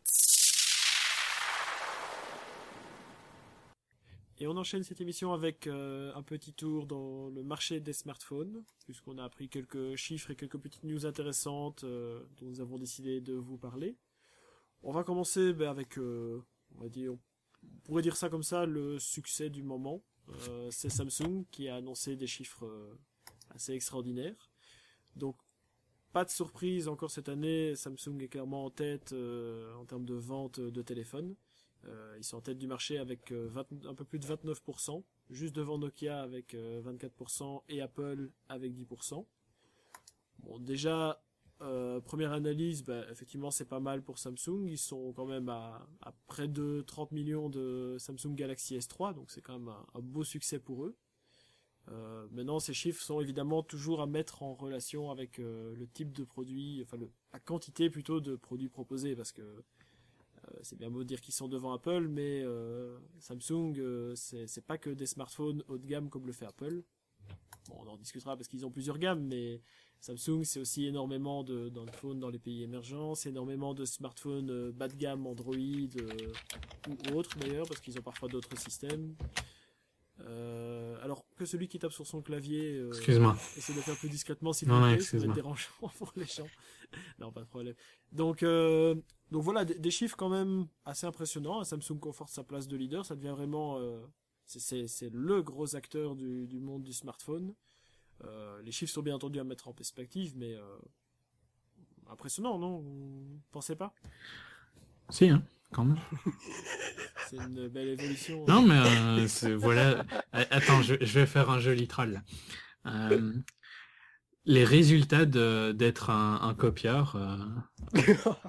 Et on enchaîne cette émission avec euh, un petit tour dans le marché des smartphones, puisqu'on a appris quelques chiffres et quelques petites news intéressantes euh, dont nous avons décidé de vous parler. On va commencer ben, avec, euh, on va dire, on pourrait dire ça comme ça, le succès du moment. Euh, c'est Samsung qui a annoncé des chiffres euh, assez extraordinaires. Donc, pas de surprise encore cette année, Samsung est clairement en tête euh, en termes de vente de téléphones. Euh, ils sont en tête du marché avec euh, vingt, un peu plus de vingt-neuf pour cent, juste devant Nokia avec euh, vingt-quatre pour cent et Apple avec dix pour cent. Bon, déjà, euh, première analyse, bah, effectivement c'est pas mal pour Samsung, ils sont quand même à, à près de trente millions de Samsung Galaxy S trois, donc c'est quand même un, un beau succès pour eux. Euh, maintenant, ces chiffres sont évidemment toujours à mettre en relation avec euh, le type de produit, enfin le, la quantité plutôt de produits proposés, parce que euh, c'est bien beau de dire qu'ils sont devant Apple, mais euh, Samsung, euh, c'est, c'est pas que des smartphones haut de gamme comme le fait Apple. Bon, on en discutera parce qu'ils ont plusieurs gammes, mais Samsung, c'est aussi énormément de d'iPhone dans les pays émergents, c'est énormément de smartphones euh, bas de gamme, Android euh, ou autres d'ailleurs, parce qu'ils ont parfois d'autres systèmes. Euh, alors que celui qui tape sur son clavier euh, Excuse-moi. essaie de le faire plus discrètement s'il Non, vous non, plaît, ça va excuse-moi. être dérangeant pour les gens. Non, pas de problème. Donc, euh, donc voilà, des, des chiffres quand même assez impressionnants. Samsung conforte sa place de leader, ça devient vraiment, euh, c'est, c'est, c'est le gros acteur du, du monde du smartphone. Euh, les chiffres sont bien entendu à mettre en perspective, mais euh, impressionnant, non? Vous pensez pas? Si, hein, quand même. C'est une belle évolution. Non, mais euh, c'est- voilà. A- Attends, je, je vais faire un joli troll. Euh, les résultats de, d'être un, un copieur. euh,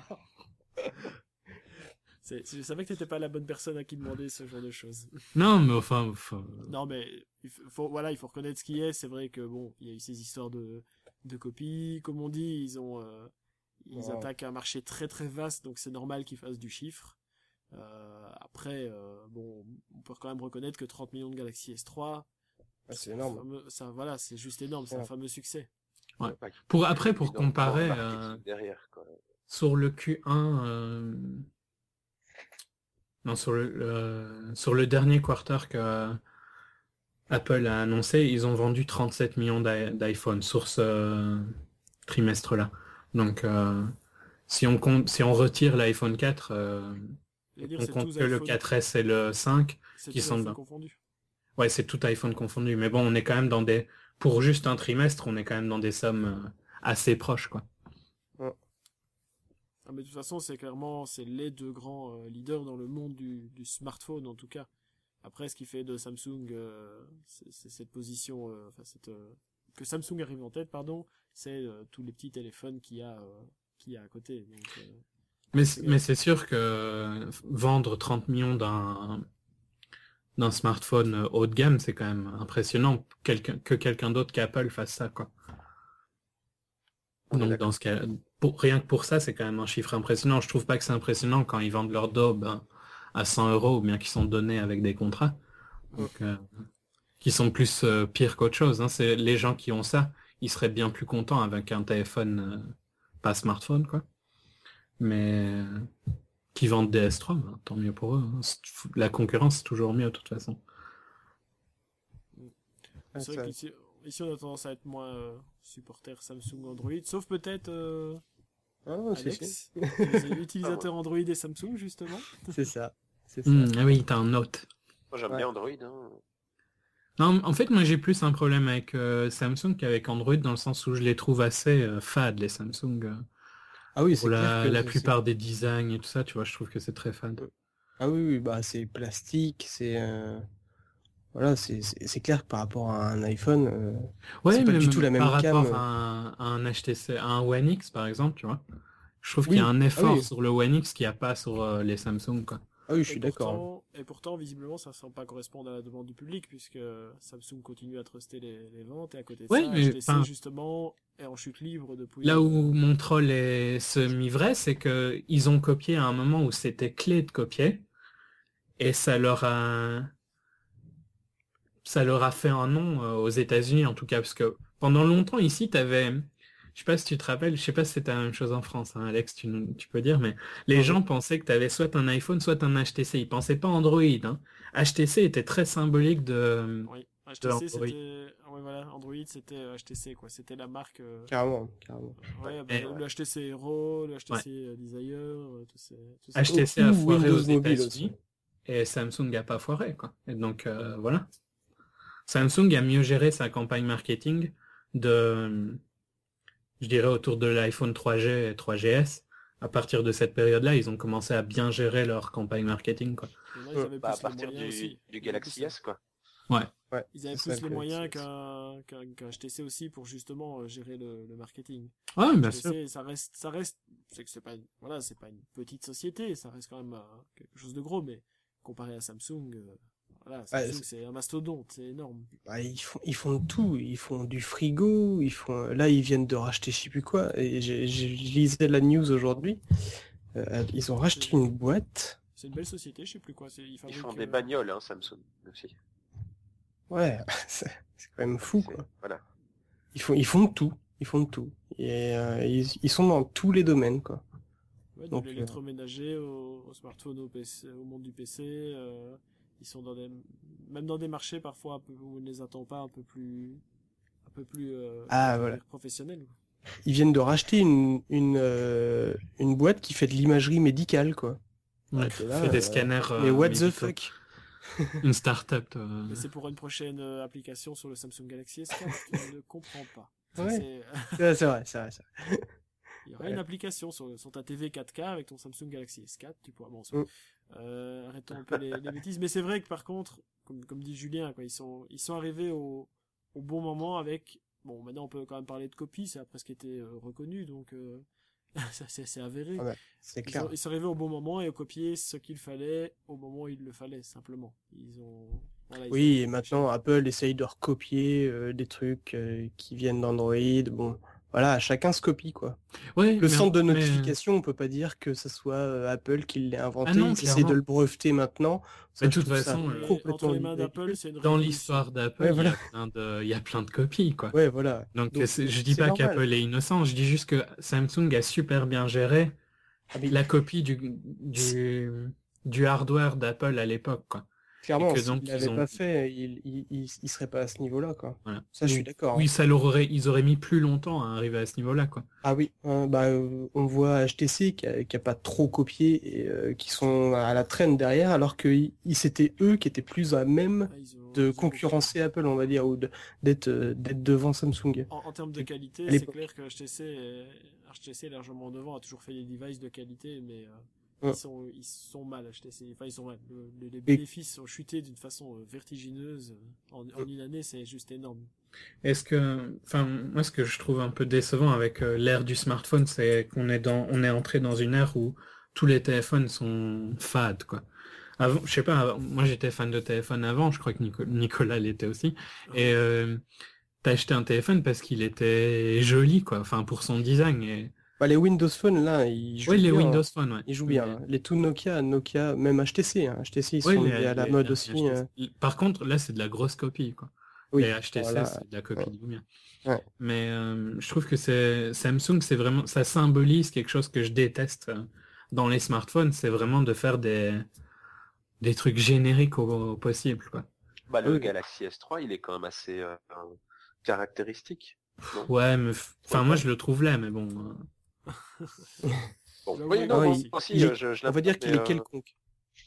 C'est, je savais que t'étais pas la bonne personne à qui demander ce genre de choses. Non, mais enfin, enfin, Non, mais il faut, voilà, il faut reconnaître ce qui est. C'est vrai que bon, il y a eu ces histoires de, de copies. Comme on dit, ils ont, euh, ils Ouais. attaquent un marché très très vaste, donc c'est normal qu'ils fassent du chiffre. Euh, après, euh, bon, on peut quand même reconnaître que trente millions de Galaxy S trois, Ah, c'est un énorme. fameux- ça, voilà, c'est juste énorme, c'est un Ouais. fameux succès. Ouais. Ouais, Pour après, pour énormément de comparer marketing euh, derrière, quoi. sur le Q un, euh, non, sur le, le- sur le dernier quarter que euh, Apple a annoncé, ils ont vendu trente-sept millions d'i- d'iPhone sur ce trimestre-là. Donc, euh, si on compte, si on retire l'iPhone quatre, euh, Je veux dire, on c'est compte tous que le iPhone, quatre S et le cinq c'est qui tous sont iPhone dedans. confondus. Ouais, c'est tout iPhone confondu. Mais bon, on est quand même dans des, pour juste un trimestre, on est quand même dans des sommes euh, assez proches, quoi. Ah, mais de toute façon, c'est clairement, c'est les deux grands euh, leaders dans le monde du, du smartphone en tout cas. Après, ce qui fait de Samsung, euh, c'est, c'est cette position, euh, enfin cette, euh, que Samsung arrive en tête, pardon, c'est euh, tous les petits téléphones qu'il y a, euh, qu'il y a à côté. Donc, euh, Mais, c'est- c- mais c'est sûr que euh, vendre trente millions d'un d'un smartphone euh, haut de gamme, c'est quand même impressionnant quelqu'un que quelqu'un d'autre qu'Apple fasse ça, quoi. Donc d'accord. dans ce cas, pour, rien que pour ça, c'est quand même un chiffre impressionnant. Je trouve pas que c'est impressionnant quand ils vendent leur daube hein, à cent euros ou bien qu'ils sont donnés avec des contrats. Donc, euh, qui sont plus euh, pires qu'autre chose. Hein. C'est les gens qui ont ça, ils seraient bien plus contents avec un téléphone, euh, pas smartphone, quoi. Mais euh, qui vendent des S trois, ben, tant mieux pour eux. Hein. C'est- La concurrence, c'est toujours mieux, de toute façon. Ah, C'est vrai ça- qu'ici, ici, on a tendance à être moins euh, supporter Samsung Android, sauf peut-être euh, Ah, c'est Alex, qui est utilisateur Android et Samsung, justement. c'est ça. C'est ça. Hmm, ah oui, t'as un Note. Moi, j'aime Ouais. bien Android. Hein. Non, en fait, moi j'ai plus un problème avec euh, Samsung qu'avec Android, dans le sens où je les trouve assez euh, fades, les Samsung. euh, Ah oui, pour c'est clair la, que la c'est- plupart des designs et tout ça, tu vois, je trouve que c'est très fade. Ah oui, oui, bah c'est plastique, c'est euh, voilà, c'est c'est c'est clair que par rapport à un iPhone, euh, Ouais, c'est pas mais du tout la même même par cam. rapport euh. à un, à un H T C, à un One X par exemple, tu vois. Je trouve qu'il Oui, y a un ah effort oui, sur le One X qu'il n'y a pas sur euh, les Samsung, quoi. ah oui, je Et suis d'accord. hein. pourtant, et pourtant, visiblement, ça ne semble pas correspondre à la demande du public, puisque Samsung continue à truster les, les ventes, et à côté de Ouais, ça, mais, H T C, enfin, justement, est en chute libre depuis... Là euh, où mon troll est semi-vrai, c'est que ils ont copié à un moment où c'était clé de copier, et ça leur a, ça leur a fait un nom euh, aux États-Unis en tout cas, parce que pendant longtemps ici, t'avais, je sais pas si tu te rappelles, je sais pas si c'était la même chose en France, hein, Alex, tu, nous- tu peux dire, mais les Ah gens oui. pensaient que tu avais soit un iPhone, soit un H T C. Ils pensaient pas Android. Hein. H T C était très symbolique de, Oui, de H T C, Android. c'était... ah ouais, voilà, Android, c'était euh, H T C, quoi. C'était la marque... euh, Carrément, carrément. Ouais, bah, Et- le le H T C Hero, le Ouais. H T C euh, Desire, euh, tout, ces, tout ça. H T C Ou a foiré aux Windows Mobile États-Unis aussi. et Samsung a pas foiré, quoi. Et donc euh, voilà. Samsung a mieux géré sa campagne marketing de, je dirais, autour de l'iPhone trois G et trois G S. À partir de cette période-là, ils ont commencé à bien gérer leur campagne marketing, quoi. Maintenant, ils Euh, avaient Bah, à plus les partir moyens du, aussi. du Ils avaient Galaxy plus, S, quoi. Ouais. Ouais, ils avaient c'est plus ça les que- moyens c'est- qu'un qu'un qu'un H T C aussi pour justement euh, gérer le, le marketing. Ouais, bien sûr. H T C, ça reste, ça reste, c'est que c'est pas, une- voilà, c'est pas une petite société, ça reste quand même euh, quelque chose de gros, mais comparé à Samsung, euh, voilà, Samsung c'est- c'est un mastodonte, c'est énorme. Bah, ils font, ils font de tout. Ils font du frigo. Ils font. Là, ils viennent de racheter, je sais plus quoi. Et j'ai, j'ai- je lisais la news aujourd'hui. Euh, ils ont racheté une boîte. C'est une belle société, je sais plus quoi, c'est, ils Ils fabriquent, font des euh, bagnoles, hein, Samsung, aussi. Ouais, c'est c'est quand même fou, C'est- quoi. Voilà. Ils font, ils font de tout. Ils font de tout. Et euh, ils, ils sont dans tous les domaines, quoi. ouais, de donc, euh, l'électroménager au, au smartphone, au P C, au monde du P C, euh, ils sont dans des, même dans des marchés parfois un peu où on ne les attend pas, un peu plus, un peu plus, euh, Ah, on va voilà. dire professionnels. Ils viennent de racheter une, une, euh, une boîte qui fait de l'imagerie médicale, quoi. Ouais, t'es là, fait des euh, scanners. Mais euh, what the médicaux. fuck? Une start-up. euh, Mais c'est pour une prochaine euh, application sur le Samsung Galaxy S quatre, je ne comprends pas. Ouais. C'est- Ouais, c'est vrai, c'est vrai, c'est vrai. Il y aura Ouais. une application sur, sur ta T V quatre K avec ton Samsung Galaxy S quatre, tu pourras, bon, ça- Mm. euh, arrêtons un peu les, les bêtises, mais c'est vrai que par contre, comme, comme dit Julien, quoi, ils sont, ils sont arrivés au, au bon moment avec, bon, maintenant on peut quand même parler de copie, ça a presque été euh, reconnu, donc, euh, ça, c'est c'est avéré. Ah ouais, c'est Ils, clair. sont, ils sont arrivés au bon moment et ont copié ce qu'il fallait au moment où il le fallait, simplement. Ils ont, voilà, ils Oui, ont- et maintenant Apple essaye de recopier euh, des trucs euh, qui viennent d'Android. Bon, voilà, chacun se copie, quoi. Ouais, Le mais- centre de mais- notification, on peut pas dire que ce soit euh, Apple qui l'ait inventé. Ah non, Ils essaient clairement. de le breveter maintenant. Ça, Mais de je toute trouve ça façon, euh, Mais complètement entre les mains ridicule. d'Apple, c'est une Dans révolution. l'histoire d'Apple, Ouais, il, voilà. y a plein de, il y a plein de copies, quoi. Ouais, voilà. Donc, Donc, c'est- je dis c'est pas normal. qu'Apple est innocent, je dis juste que Samsung a super bien géré Ah, mais la copie du, du, du hardware d'Apple à l'époque, quoi. clairement, et que s'ils donc, ils l'avaient ont- pas fait, ils, ils, ils, ils seraient pas à ce niveau-là, quoi. Voilà. Ça, je suis Oui. d'accord. Oui, hein. ça leur aurait, ils auraient mis plus longtemps à arriver à ce niveau-là, quoi. Ah oui, hein, bah, euh, on voit H T C qui a, qui a pas trop copié et euh, qui sont à la traîne derrière, alors que i- i- c'était eux qui étaient plus à même Ah, ils ont- ils de ont concurrencer Apple, on va dire, ou de- d'être euh, d'être devant Samsung. En, en termes de qualité, À c'est l'époque. clair que H T C, est, H T C est largement devant, a toujours fait des devices de qualité, mais euh, Ouais. ils, sont, ils sont mal H T C. Enfin, ils sont mal. Le- le- les bénéfices ont chuté d'une façon euh, vertigineuse. En, en une année, c'est juste énorme. Est-ce que, enfin, moi, ce que je trouve un peu décevant avec euh, l'ère du smartphone, c'est qu'on est dans, on est entré dans une ère où tous les téléphones sont fades, quoi. Avant, je sais pas, avant- moi j'étais fan de téléphone avant, je crois que Nico- Nicolas l'était aussi. Et euh, t'as acheté un téléphone parce qu'il était joli, quoi. Enfin, pour son design. Et... Bah, les Windows Phone, là, ils jouent Oui, les bien. Windows hein. Phone, ouais. Ils jouent bien. Mais- hein. Les tout Nokia, Nokia, même H T C. Hein. H T C, ils Ouais, sont les- mis à la les- mode les aussi. H T C. euh. Par contre, là, c'est de la grosse copie, quoi. Oui, Les H T C, voilà. c'est de la copie ouais. du Lumia. Ouais. Mais euh, je trouve que c'est Samsung, c'est vraiment, ça symbolise quelque chose que je déteste euh, dans les smartphones, c'est vraiment de faire des des trucs génériques au, au possible, quoi. Bah, le Oui. Galaxy S trois, il est quand même assez euh, caractéristique. Non Ouais, mais f- enfin Ouais, moi pas. je le trouve laid, mais bon. euh, Bon, Bah oui, oui, non, non, moi il- aussi, il est- euh, je, je On va l'aime dire pas, qu'il mais, est euh, quelconque.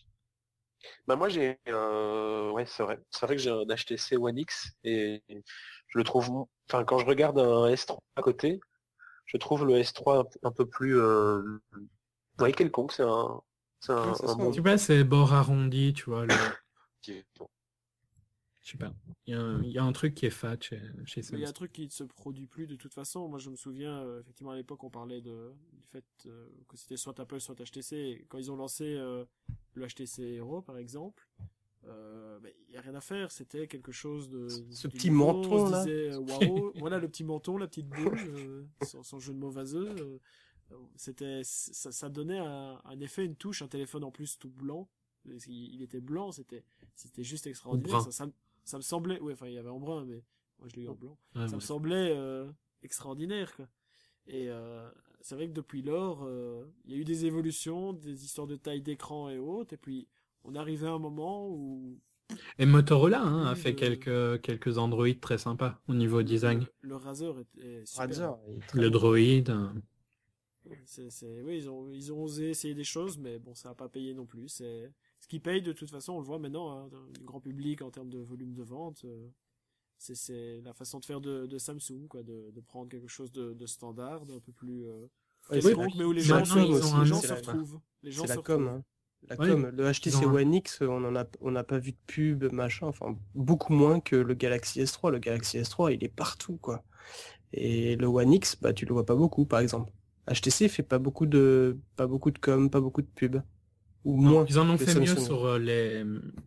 Bah moi j'ai euh... ouais c'est vrai. C'est vrai que j'ai un H T C One X et je le trouve mon- enfin quand je regarde un S trois à côté, je trouve le S trois un, p- un peu plus euh... ouais quelconque, c'est un c'est un, Ouais, c'est un ça, bon hein. Tu vois, c'est bord arrondi, tu vois. Le... petit- bon. Je sais pas. Il y, a un- il y a un truc qui est fat chez, chez Mais il y a un Samsung. truc qui ne se produit plus de toute façon. Moi, je me souviens, euh, effectivement, à l'époque, on parlait de, du fait euh, que c'était soit Apple, soit H T C. Et quand ils ont lancé euh, le H T C Hero, par exemple, euh, ben, il n'y a rien à faire. C'était quelque chose de... Ce du petit nouveau. menton, On se là. disait, euh, waouh, voilà le petit menton, la petite boule, euh, sans, sans jeu de mots vaseux. euh, c'était, ça, ça donnait un, un effet, une touche, un téléphone en plus tout blanc. Il, il était blanc, c'était, c'était juste extraordinaire. brun. Ça, ça, ça me semblait, ouais, enfin, il y avait en brun, mais moi je l'ai eu en blanc. Ouais, Ça moi me semblait euh, extraordinaire, quoi. Et euh, c'est vrai que depuis lors, euh, il y a eu des évolutions, des histoires de taille d'écran et autres, et puis on est arrivé à un moment où Et Motorola hein, a Plus fait de- quelques quelques Android très sympas au niveau design. le, le Razer est, est super. Razer, il est très Le bon. Droid. euh, C'est, c'est, oui, ils ont, ils ont osé essayer des choses, mais bon, ça n'a pas payé non plus. C'est, ce qui paye de toute façon, on le voit maintenant, hein, dans le grand public en termes de volume de vente. euh, c'est, c'est la façon de faire de, de Samsung, quoi, de, de prendre quelque chose de, de standard, d'un peu plus euh, Ouais, c'est quelconque, la- mais où les c'est gens, la se, com ils ont aussi, un- les gens c'est se la- retrouvent. Les gens C'est se la com, retrouvent. hein. La Ouais, com. Le H T C ils ont un- One X, on en a, on n'a pas vu de pub, machin. Enfin, beaucoup moins que le Galaxy S trois. Le Galaxy S trois, il est partout, quoi. Et le One X, bah, tu le vois pas beaucoup, par exemple. H T C fait pas beaucoup de, pas beaucoup de com, pas beaucoup de pub. Ou non, moins. ils en ont que fait mieux Samsung. sur euh, les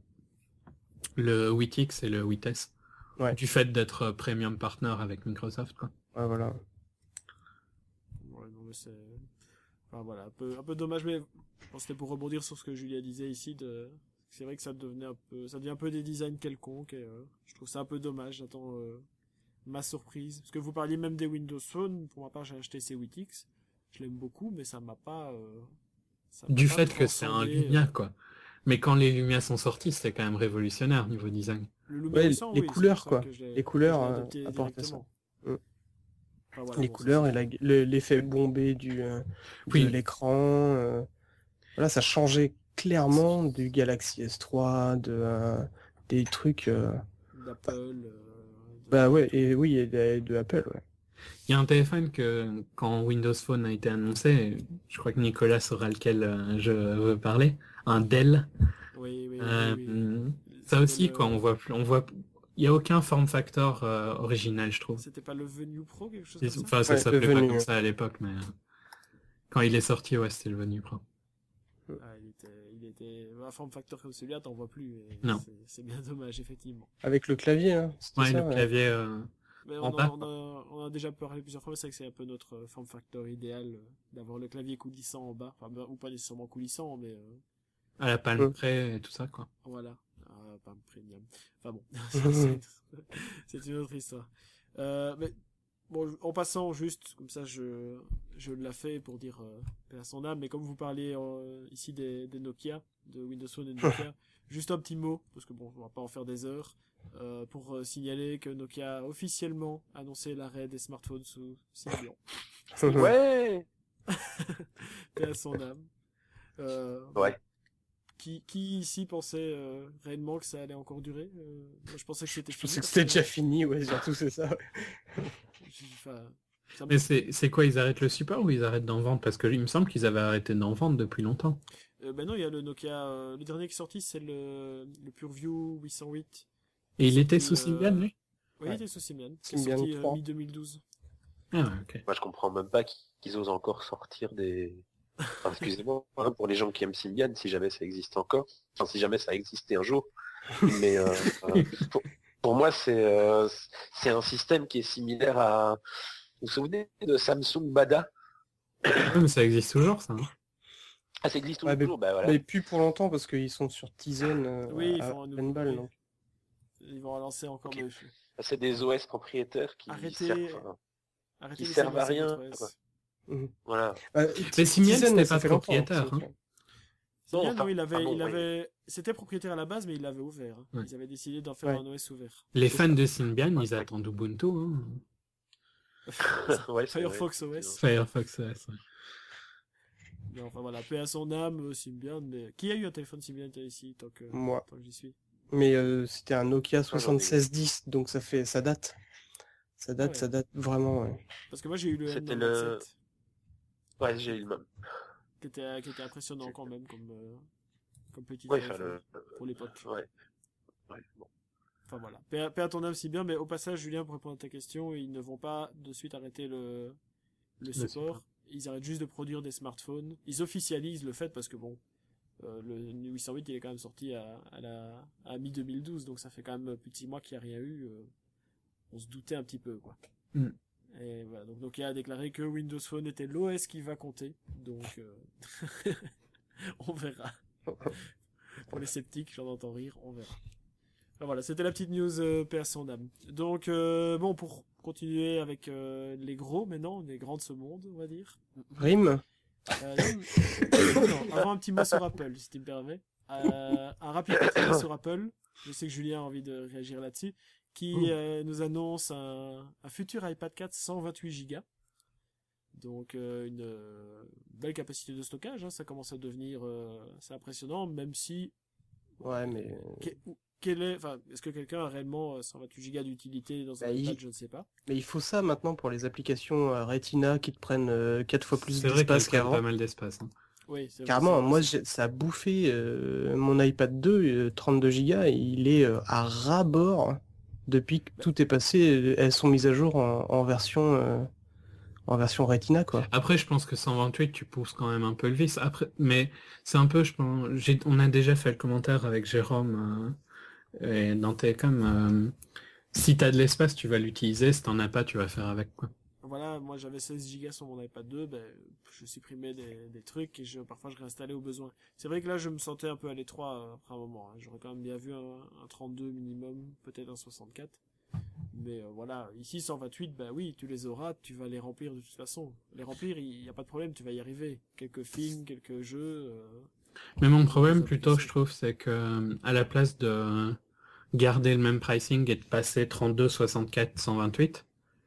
le huit X et le huit S. Ouais. Du fait d'être euh, premium partner avec Microsoft, quoi. Ouais, voilà. Ouais, non, mais c'est, enfin, voilà, un peu, un peu dommage, mais bon, c'était pour rebondir sur ce que Julia disait ici. De... C'est vrai que ça devenait un peu, ça devient un peu des designs quelconques. Et, euh, je trouve ça un peu dommage. J'attends euh, ma surprise. Parce que vous parliez même des Windows Phone. Pour ma part, j'ai acheté ces huit X. Je l'aime beaucoup, mais ça m'a pas. Euh, ça m'a Du pas fait que c'est un transcendé, Lumia, euh, quoi. Mais quand les Lumia sont sortis, c'était quand même révolutionnaire niveau design. Le Lumia Ouais, récent, les oui, c'est couleurs, pour ça quoi. que je l'ai- Les couleurs, que je l'ai euh, adopté apportaient ça. directement. Mm. Enfin, voilà, Les bon, ça, couleurs c'est- et la- le- l'effet bombé du, euh, Oui. de l'écran. euh, Voilà, ça changeait clairement du Galaxy S trois, de, euh, des trucs. euh, d'Apple. euh, de- Bah ouais, et oui, et de, de Apple, ouais. Il y a un téléphone que, quand Windows Phone a été annoncé, je crois que Nicolas saura lequel euh, je veux parler, un Dell. Oui, oui, oui, Euh, oui. Ça C'était aussi, le- quoi, on voit plus, on voit, il y a aucun form factor euh, original, je trouve. C'était pas le Venue Pro, quelque chose Et- comme ça Enfin, ça Ouais, s'appelait le pas Venue, comme ouais. ça à l'époque, mais euh, quand il est sorti, ouais, c'était le Venue Pro. Ah, il était, il était, un form factor comme celui-là, t'en vois plus. et Non. c'est- C'est bien dommage, effectivement. Avec le clavier, hein, c'était Ouais, ça, le ouais. clavier. euh, Mais En on, bas, en- on a, on a déjà parlé plusieurs fois, mais c'est vrai que c'est un peu notre euh, form factor idéal euh, d'avoir le clavier coulissant en bas. Enfin, ben, ou pas nécessairement coulissant, mais euh, à la palme Ouais. près et tout ça, quoi. voilà. Ah, pas premium. Enfin bon, ça, c'est c'est une autre histoire. Euh, mais bon, en passant juste, comme ça je, je l'ai fait pour dire euh, paix à son âme, mais comme vous parliez euh, ici des, des Nokia, de Windows Phone et de Nokia, juste un petit mot, parce que bon, on va pas en faire des heures, euh, pour euh, signaler que Nokia a officiellement annoncé l'arrêt des smartphones sous Symbian. Ouais. Paix à son âme. Euh, Ouais. Qui, qui ici pensait euh, réellement que ça allait encore durer euh, Moi, je pensais que c'était Je fini. pensais que parce c'était déjà fini, ouais, surtout c'est ça. ouais. j'ai- enfin, ça me- Mais c'est c'est quoi, ils arrêtent le support ou ils arrêtent d'en vendre? Parce que il me semble qu'ils avaient arrêté d'en vendre depuis longtemps. Euh, ben non, il y a le Nokia. euh, le dernier qui est sorti, c'est le, le PureView huit cent huit. Et il Sorti, était sous euh, Symbian, lui? Oui, il Ouais. était sous Symbian. C'est Symbian sorti trois. mi deux mille douze. Ah ouais, ok. Moi je comprends même pas qu'ils qu'ils osent encore sortir des. Enfin, excusez-moi, hein, pour les gens qui aiment Symbian, si jamais ça existe encore, enfin si jamais ça existait un jour, mais euh, euh, pour, pour moi, c'est euh, c'est un système qui est similaire à... Vous vous souvenez de Samsung Bada? Ouais, mais ça existe toujours, ça. Hein. Ah, ça existe Ouais, mais, toujours, bah voilà. mais plus pour longtemps parce qu'ils sont sur Tizen euh, Oui, ils à, font un à nouveau. pleine balle. oui. Donc. Ils vont relancer encore. Ok. Mais... C'est des O S propriétaires qui Arrêtez, servent, enfin, arrêtez qui d'essayer servent de à lancer rien. votre O S. Quoi. Mhm. Voilà. Bah, Mais Symbian, Tizen, c'était ça pas fait longtemps, propriétaire. c'est Hein. clair. C'est Non, bien, enfin, non, il avait, pardon, il oui. avait, c'était propriétaire à la base, mais il l'avait ouvert. Hein. Ouais. Ils avaient décidé d'en faire Ouais. un O S ouvert. Les C'est fans ça. de Symbian, Ouais, ils ouais. attendent Ubuntu. Hein. Ouais, c'est Firefox vrai. O S. Firefox O S. Ouais. Mais enfin voilà, paix à son âme, euh, Symbian. Mais qui a eu un téléphone Symbian ici tant que, Moi. tant que j'y suis? Mais euh, c'était un Nokia j'en ai eu. soixante-seize dix, donc ça fait, ça date. Ça date, Ah ouais. ça date vraiment. Ouais. Parce que moi j'ai eu le C'était N le- quatre-vingt-dix-sept, Ouais, j'ai eu le même. qui était, qui était impressionnant quand même comme, euh, comme petit Ouais, enfin, téléphone le... pour l'époque. Ouais. Ouais, bon. Enfin voilà, paix à, paix à ton âme Symbian. Mais au passage, Julien, pour répondre à ta question, ils ne vont pas de suite arrêter le, le support. support. Ils arrêtent juste de produire des smartphones. Ils officialisent le fait parce que bon, euh, le huit cent huit il est quand même sorti à, à la à mi deux mille douze, donc ça fait quand même plus de six mois qu'il n'y a rien eu. euh, on se doutait un petit peu quoi. Mm. Et voilà, donc Nokia a déclaré que Windows Phone était l'O S qui va compter, donc euh, on verra. Pour les sceptiques, j'en entends rire, on verra. Enfin, voilà, c'était la petite news euh, paix à son âme. Donc euh, bon, pour continuer avec euh, les gros maintenant, les grands de ce monde, on va dire. Rime. Euh, non, non, avant un petit mot sur Apple, si tu me permets. Euh, un rapide petit mot sur Apple. Je sais que Julien a envie de réagir là-dessus. Qui euh, nous annonce un, un futur iPad quatre cent vingt-huit gigas. Donc euh, une euh, belle capacité de stockage. Hein, ça commence à devenir euh, assez impressionnant, même si... Ouais, mais... que- quel est, enfin, est-ce que quelqu'un a réellement euh, cent vingt-huit gigas d'utilité dans un Bah, iPad? il- Je ne sais pas. mais il faut ça maintenant pour les applications euh, Retina qui te prennent euh, quatre fois plus C'est vrai qu'elle d'espace prend qu'avant. pas mal d'espace. Hein. Oui, c'est Carrément, c'est- moi c'est- j'ai- ça a bouffé euh, mon iPad deux, euh, trente-deux gigas, et il est euh, à ras-bord depuis que tout est passé. euh, Elles sont mises à jour en, en version euh, en version Retina quoi. Après, je pense que cent vingt-huit, tu pousses quand même un peu le vice. Après, mais c'est un peu, je pense, j'ai- on a déjà fait le commentaire avec Jérôme euh, et dans Télécom. Euh, si t'as de l'espace, tu vas l'utiliser. Si t'en as pas, tu vas faire avec quoi. Voilà, moi j'avais seize gigas sur mon iPad deux, ben, je supprimais des, des trucs et je, parfois je réinstallais au besoin. C'est vrai que là je me sentais un peu à l'étroit euh, après un moment. Hein. J'aurais quand même bien vu un, un trente-deux minimum, peut-être un soixante-quatre. Mais euh, voilà, ici cent vingt-huit, ben oui, tu les auras, tu vas les remplir de toute façon. Les remplir, il n'y a pas de problème, tu vas y arriver. Quelques films, quelques jeux. Euh... Mais mon problème Des plutôt, applications. je trouve, c'est que à la place de garder le même pricing et de passer trente-deux, soixante-quatre, cent vingt-huit,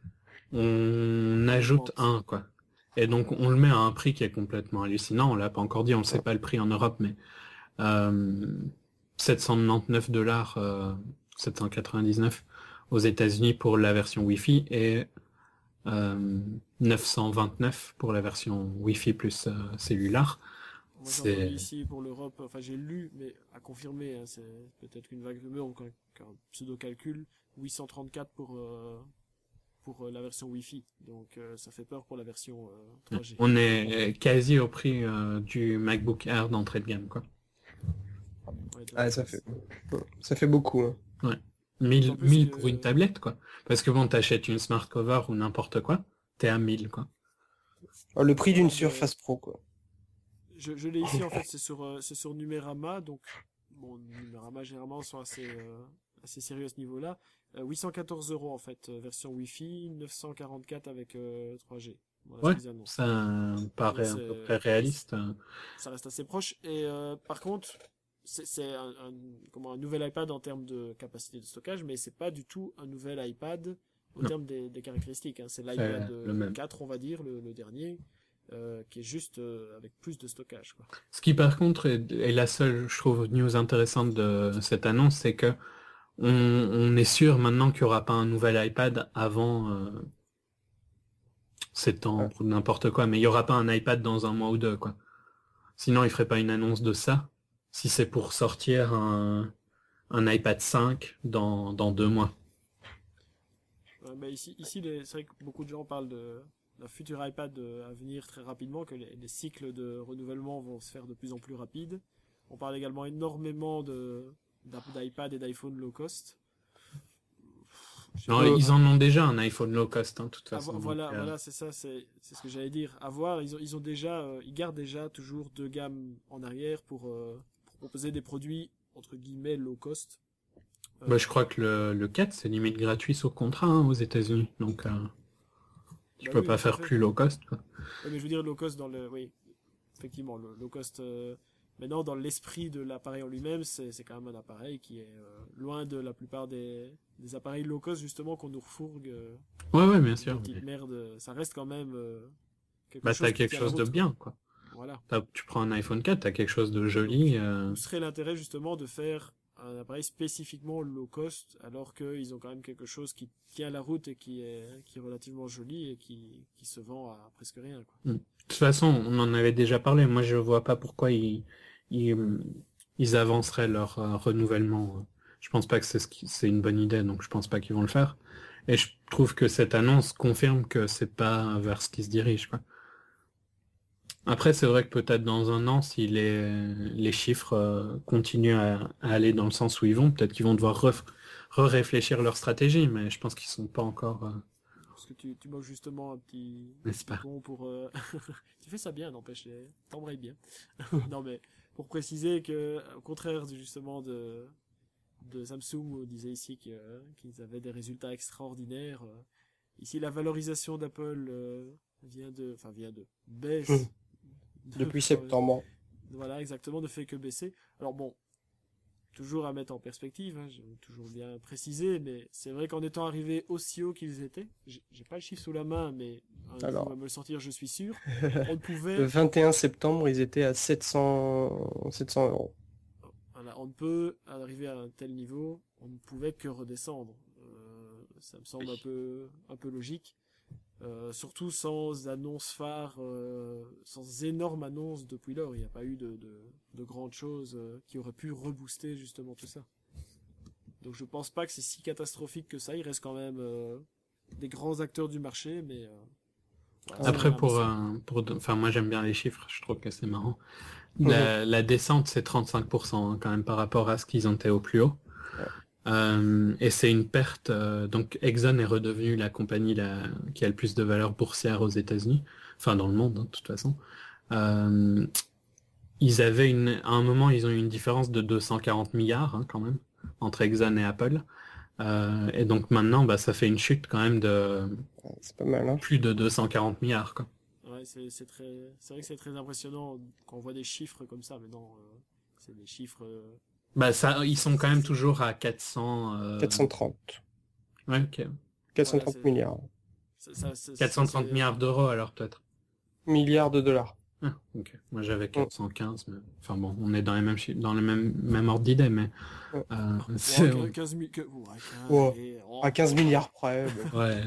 on ajoute un quoi. Et donc on le met à un prix qui est complètement hallucinant. On l'a pas encore dit, on ne sait pas le prix en Europe, mais euh, sept cent quatre-vingt-dix-neuf dollars, euh, sept cent quatre-vingt-dix-neuf aux États-Unis pour la version Wi-Fi et euh, neuf cent vingt-neuf pour la version Wi-Fi plus euh, cellulaire. Moi j'ai C'est- entendu ici pour l'Europe, enfin j'ai lu, mais à confirmer, hein, c'est peut-être une vague rumeur ou qu'un qu'un pseudo-calcul, huit cent trente-quatre pour, euh, pour euh, la version Wi-Fi. Donc euh, ça fait peur pour la version euh, trois G. On est quasi au prix euh, du MacBook Air d'entrée de gamme quoi. Ouais, donc, Ah, ça fait ça fait beaucoup. Hein. mille, D'autant plus mille que- pour une tablette quoi. Parce que bon, t'achètes une smart cover ou n'importe quoi, t'es à mille quoi. Oh, le prix d'une Ouais, Surface Pro quoi. Je, je l'ai ici en fait, c'est sur euh, c'est sur Numérama, donc bon Numérama généralement sont assez euh, assez sérieux à ce niveau-là. Euh, huit cent quatorze euros en fait, euh, version Wi-Fi, neuf cent quarante-quatre avec euh, trois G. Voilà Ouais, ce qu'ils annoncent. ça me paraît à C'est- peu près réaliste. Ça reste assez proche. Et euh, par contre, c'est c'est un, un- comment, un nouvel iPad en termes de capacité de stockage, mais c'est pas du tout un nouvel iPad au Non. terme des, des caractéristiques. Hein. C'est l'iPad le euh, même. quatre, on va dire, le, le dernier, euh, qui est juste euh, avec plus de stockage. Quoi. Ce qui par contre est, est la seule, je trouve, news intéressante de cette annonce, c'est que on, on est sûr maintenant qu'il n'y aura pas un nouvel iPad avant euh, sept ans Ouais. ou n'importe quoi, mais il n'y aura pas un iPad dans un mois ou deux, quoi. Sinon, il ferait pas une annonce de ça, si c'est pour sortir un, un iPad cinq dans, dans deux mois. Euh, bah ici, ici les- c'est vrai que beaucoup de gens parlent de d'un futur iPad euh, à venir très rapidement, que les, les cycles de renouvellement vont se faire de plus en plus rapides. On parle également énormément de d'app- d'iPad et d'iPhone low cost. Non, Euh, ils en ont déjà un iPhone low cost, hein, de toute Ah, façon. vo- voilà, donc, euh, voilà, c'est ça, c'est c'est ce que j'allais dire. À voir, ils ont, ils ont déjà, euh, ils gardent déjà toujours deux gammes en arrière pour, euh, pour proposer des produits entre guillemets low cost. Euh, bah, je crois que le, le quatre, c'est limite gratuit sur contrat hein, aux États-Unis. Donc, euh, tu bah peux oui, pas tout à faire fait. plus low cost, quoi. Ouais, mais je veux dire low cost dans le, oui, effectivement, le low cost. euh, Maintenant, dans l'esprit de l'appareil en lui-même, c'est c'est quand même un appareil qui est euh, loin de la plupart des, des appareils low cost justement qu'on nous refourgue. Euh, Ouais, ouais, bien des sûr. petites mais- merdes. Ça reste quand même euh, quelque Bah, chose t'as qui quelque tient la chose de route, quoi. bien, quoi. Voilà. T'as- Tu prends un iPhone quatre, t'as quelque chose de joli. euh, Où serait l'intérêt justement de faire un appareil spécifiquement low cost alors qu'ils ont quand même quelque chose qui tient la route et qui est, qui est relativement joli et qui, qui se vend à presque rien, quoi. De toute façon, on en avait déjà parlé. Moi, je vois pas pourquoi ils, ils, ils avanceraient leur euh, renouvellement. Je pense pas que c'est ce qui- c'est une bonne idée, donc je pense pas qu'ils vont le faire. Et je trouve que cette annonce confirme que c'est pas vers ce qu'ils se dirigent, quoi. Après, c'est vrai que peut-être dans un an, si les, les chiffres euh, continuent à, à aller dans le sens où ils vont, peut-être qu'ils vont devoir ref- re-réfléchir leur stratégie, mais je pense qu'ils sont pas encore, euh, Parce que tu, tu manges justement un petit, un n'est-ce petit pas? pont pour... euh, tu fais ça bien, n'empêche, eh, t'embrayes bien. Non mais, pour préciser que, au contraire de, justement de, de Samsung, où on disait ici que, euh, qu'ils avaient des résultats extraordinaires, euh, ici la valorisation d'Apple euh, vient de... Enfin vient de... baisse. Hum. de- Depuis septembre. Voilà, exactement, ne fait que baisser. Alors bon, toujours à mettre en perspective, hein, j'ai toujours bien précisé, mais c'est vrai qu'en étant arrivé aussi haut qu'ils étaient, j'ai j'ai pas le chiffre sous la main, mais un Alors. jour on va me le sortir, je suis sûr, on ne pouvait, Le vingt et un septembre, ils étaient à sept cents, sept cents euros. voilà, on ne peut arriver à un tel niveau, on ne pouvait que redescendre. Euh, ça me semble un peu, un peu logique. Euh, surtout sans annonce phare, euh, sans énorme annonce depuis lors. Il n'y a pas eu de, de, de grandes choses euh, qui auraient pu rebooster justement tout ça. Donc je pense pas que c'est si catastrophique que ça. Il reste quand même euh, des grands acteurs du marché, mais... euh, voilà, Après, c'est pour, un- euh, pour, enfin, moi j'aime bien les chiffres, je trouve que c'est marrant. La, la descente, c'est trente-cinq pour cent hein, quand même par rapport à ce qu'ils ont été au plus haut. Ouais. Euh, et c'est une perte. euh, donc Exxon est redevenu la compagnie la, qui a le plus de valeur boursière aux États-Unis, enfin dans le monde hein, de toute façon. Euh, ils avaient une, à un moment, ils ont eu une différence de deux cent quarante milliards hein, quand même entre Exxon et Apple. Euh, et donc maintenant, bah, ça fait une chute quand même de Ouais, c'est pas mal, hein. plus de deux cent quarante milliards, quoi. Ouais, c'est c'est très, c'est vrai que c'est très impressionnant quand on voit des chiffres comme ça. Mais non, euh, c'est des chiffres. euh, Bah ça, ils sont quand même toujours à quatre cents. Euh... quatre cent trente. Ouais, ok. quatre cent trente Voilà, c'est- milliards. ça- ça- ça- quatre cent trente c'est- milliards d'euros alors peut-être. Milliards de dollars. Ah, ok. Moi j'avais quatre cent quinze, mais enfin bon, on est dans les mêmes chi- dans le même même ordre d'idée, mais Ouais. euh, Ouais, c'est- quinze mille, que- ouais, quinze, Ouais. allez, oh. À quinze milliards près. bon. ouais.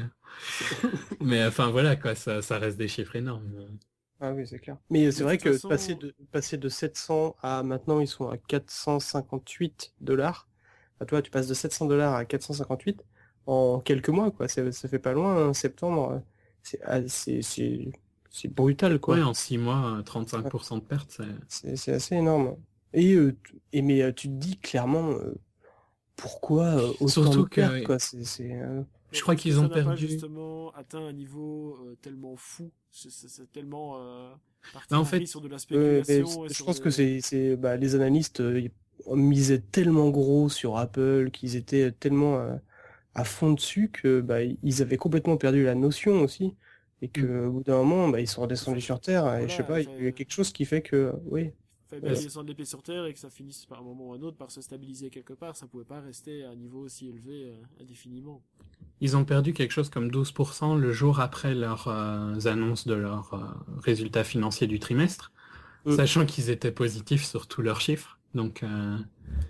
Mais enfin voilà quoi, ça, ça reste des chiffres énormes. Ah oui, c'est clair. Mais c'est De vrai toute que façon- passer de, passer de sept cents à maintenant, ils sont à quatre cent cinquante-huit dollars. À toi, tu passes de sept cents dollars à quatre cent cinquante-huit en quelques mois, quoi. Ça, ça fait pas loin, hein, septembre. euh, C'est, ah, c'est, c'est, c'est brutal, quoi. Ouais, en six mois, euh, trente-cinq pour cent de perte, c'est. C'est, c'est assez énorme. Et, euh, tu- et mais euh, tu te dis clairement, euh, pourquoi euh, autant Surtout de que- pertes, quoi. C'est, c'est, euh, Je crois Est-ce que qu'ils ça ont n'a pas perdu. justement atteint un niveau euh, tellement fou, c'est c'est- c'est tellement euh, parti Bah, en en fait, vrille sur de la ouais, mais spéculation. et je sur pense de- que c'est, c'est, bah, les analystes euh, ils misaient tellement gros sur Apple qu'ils étaient tellement euh, à fond dessus que bah, ils avaient complètement perdu la notion aussi et que Mm. au bout d'un moment bah, ils sont redescendus sur Terre et je sais Voilà, pas, il y a quelque chose qui fait que oui. Fallait bien Ouais. qu'ils descendent les pieds sur terre et que ça finisse par un moment ou un autre par se stabiliser quelque part. Ça pouvait pas rester à un niveau aussi élevé euh, indéfiniment. Ils ont perdu quelque chose comme douze pour cent le jour après leurs euh, annonces de leurs euh, résultats financiers du trimestre, Mm. sachant qu'ils étaient positifs sur tous leurs chiffres. Donc euh,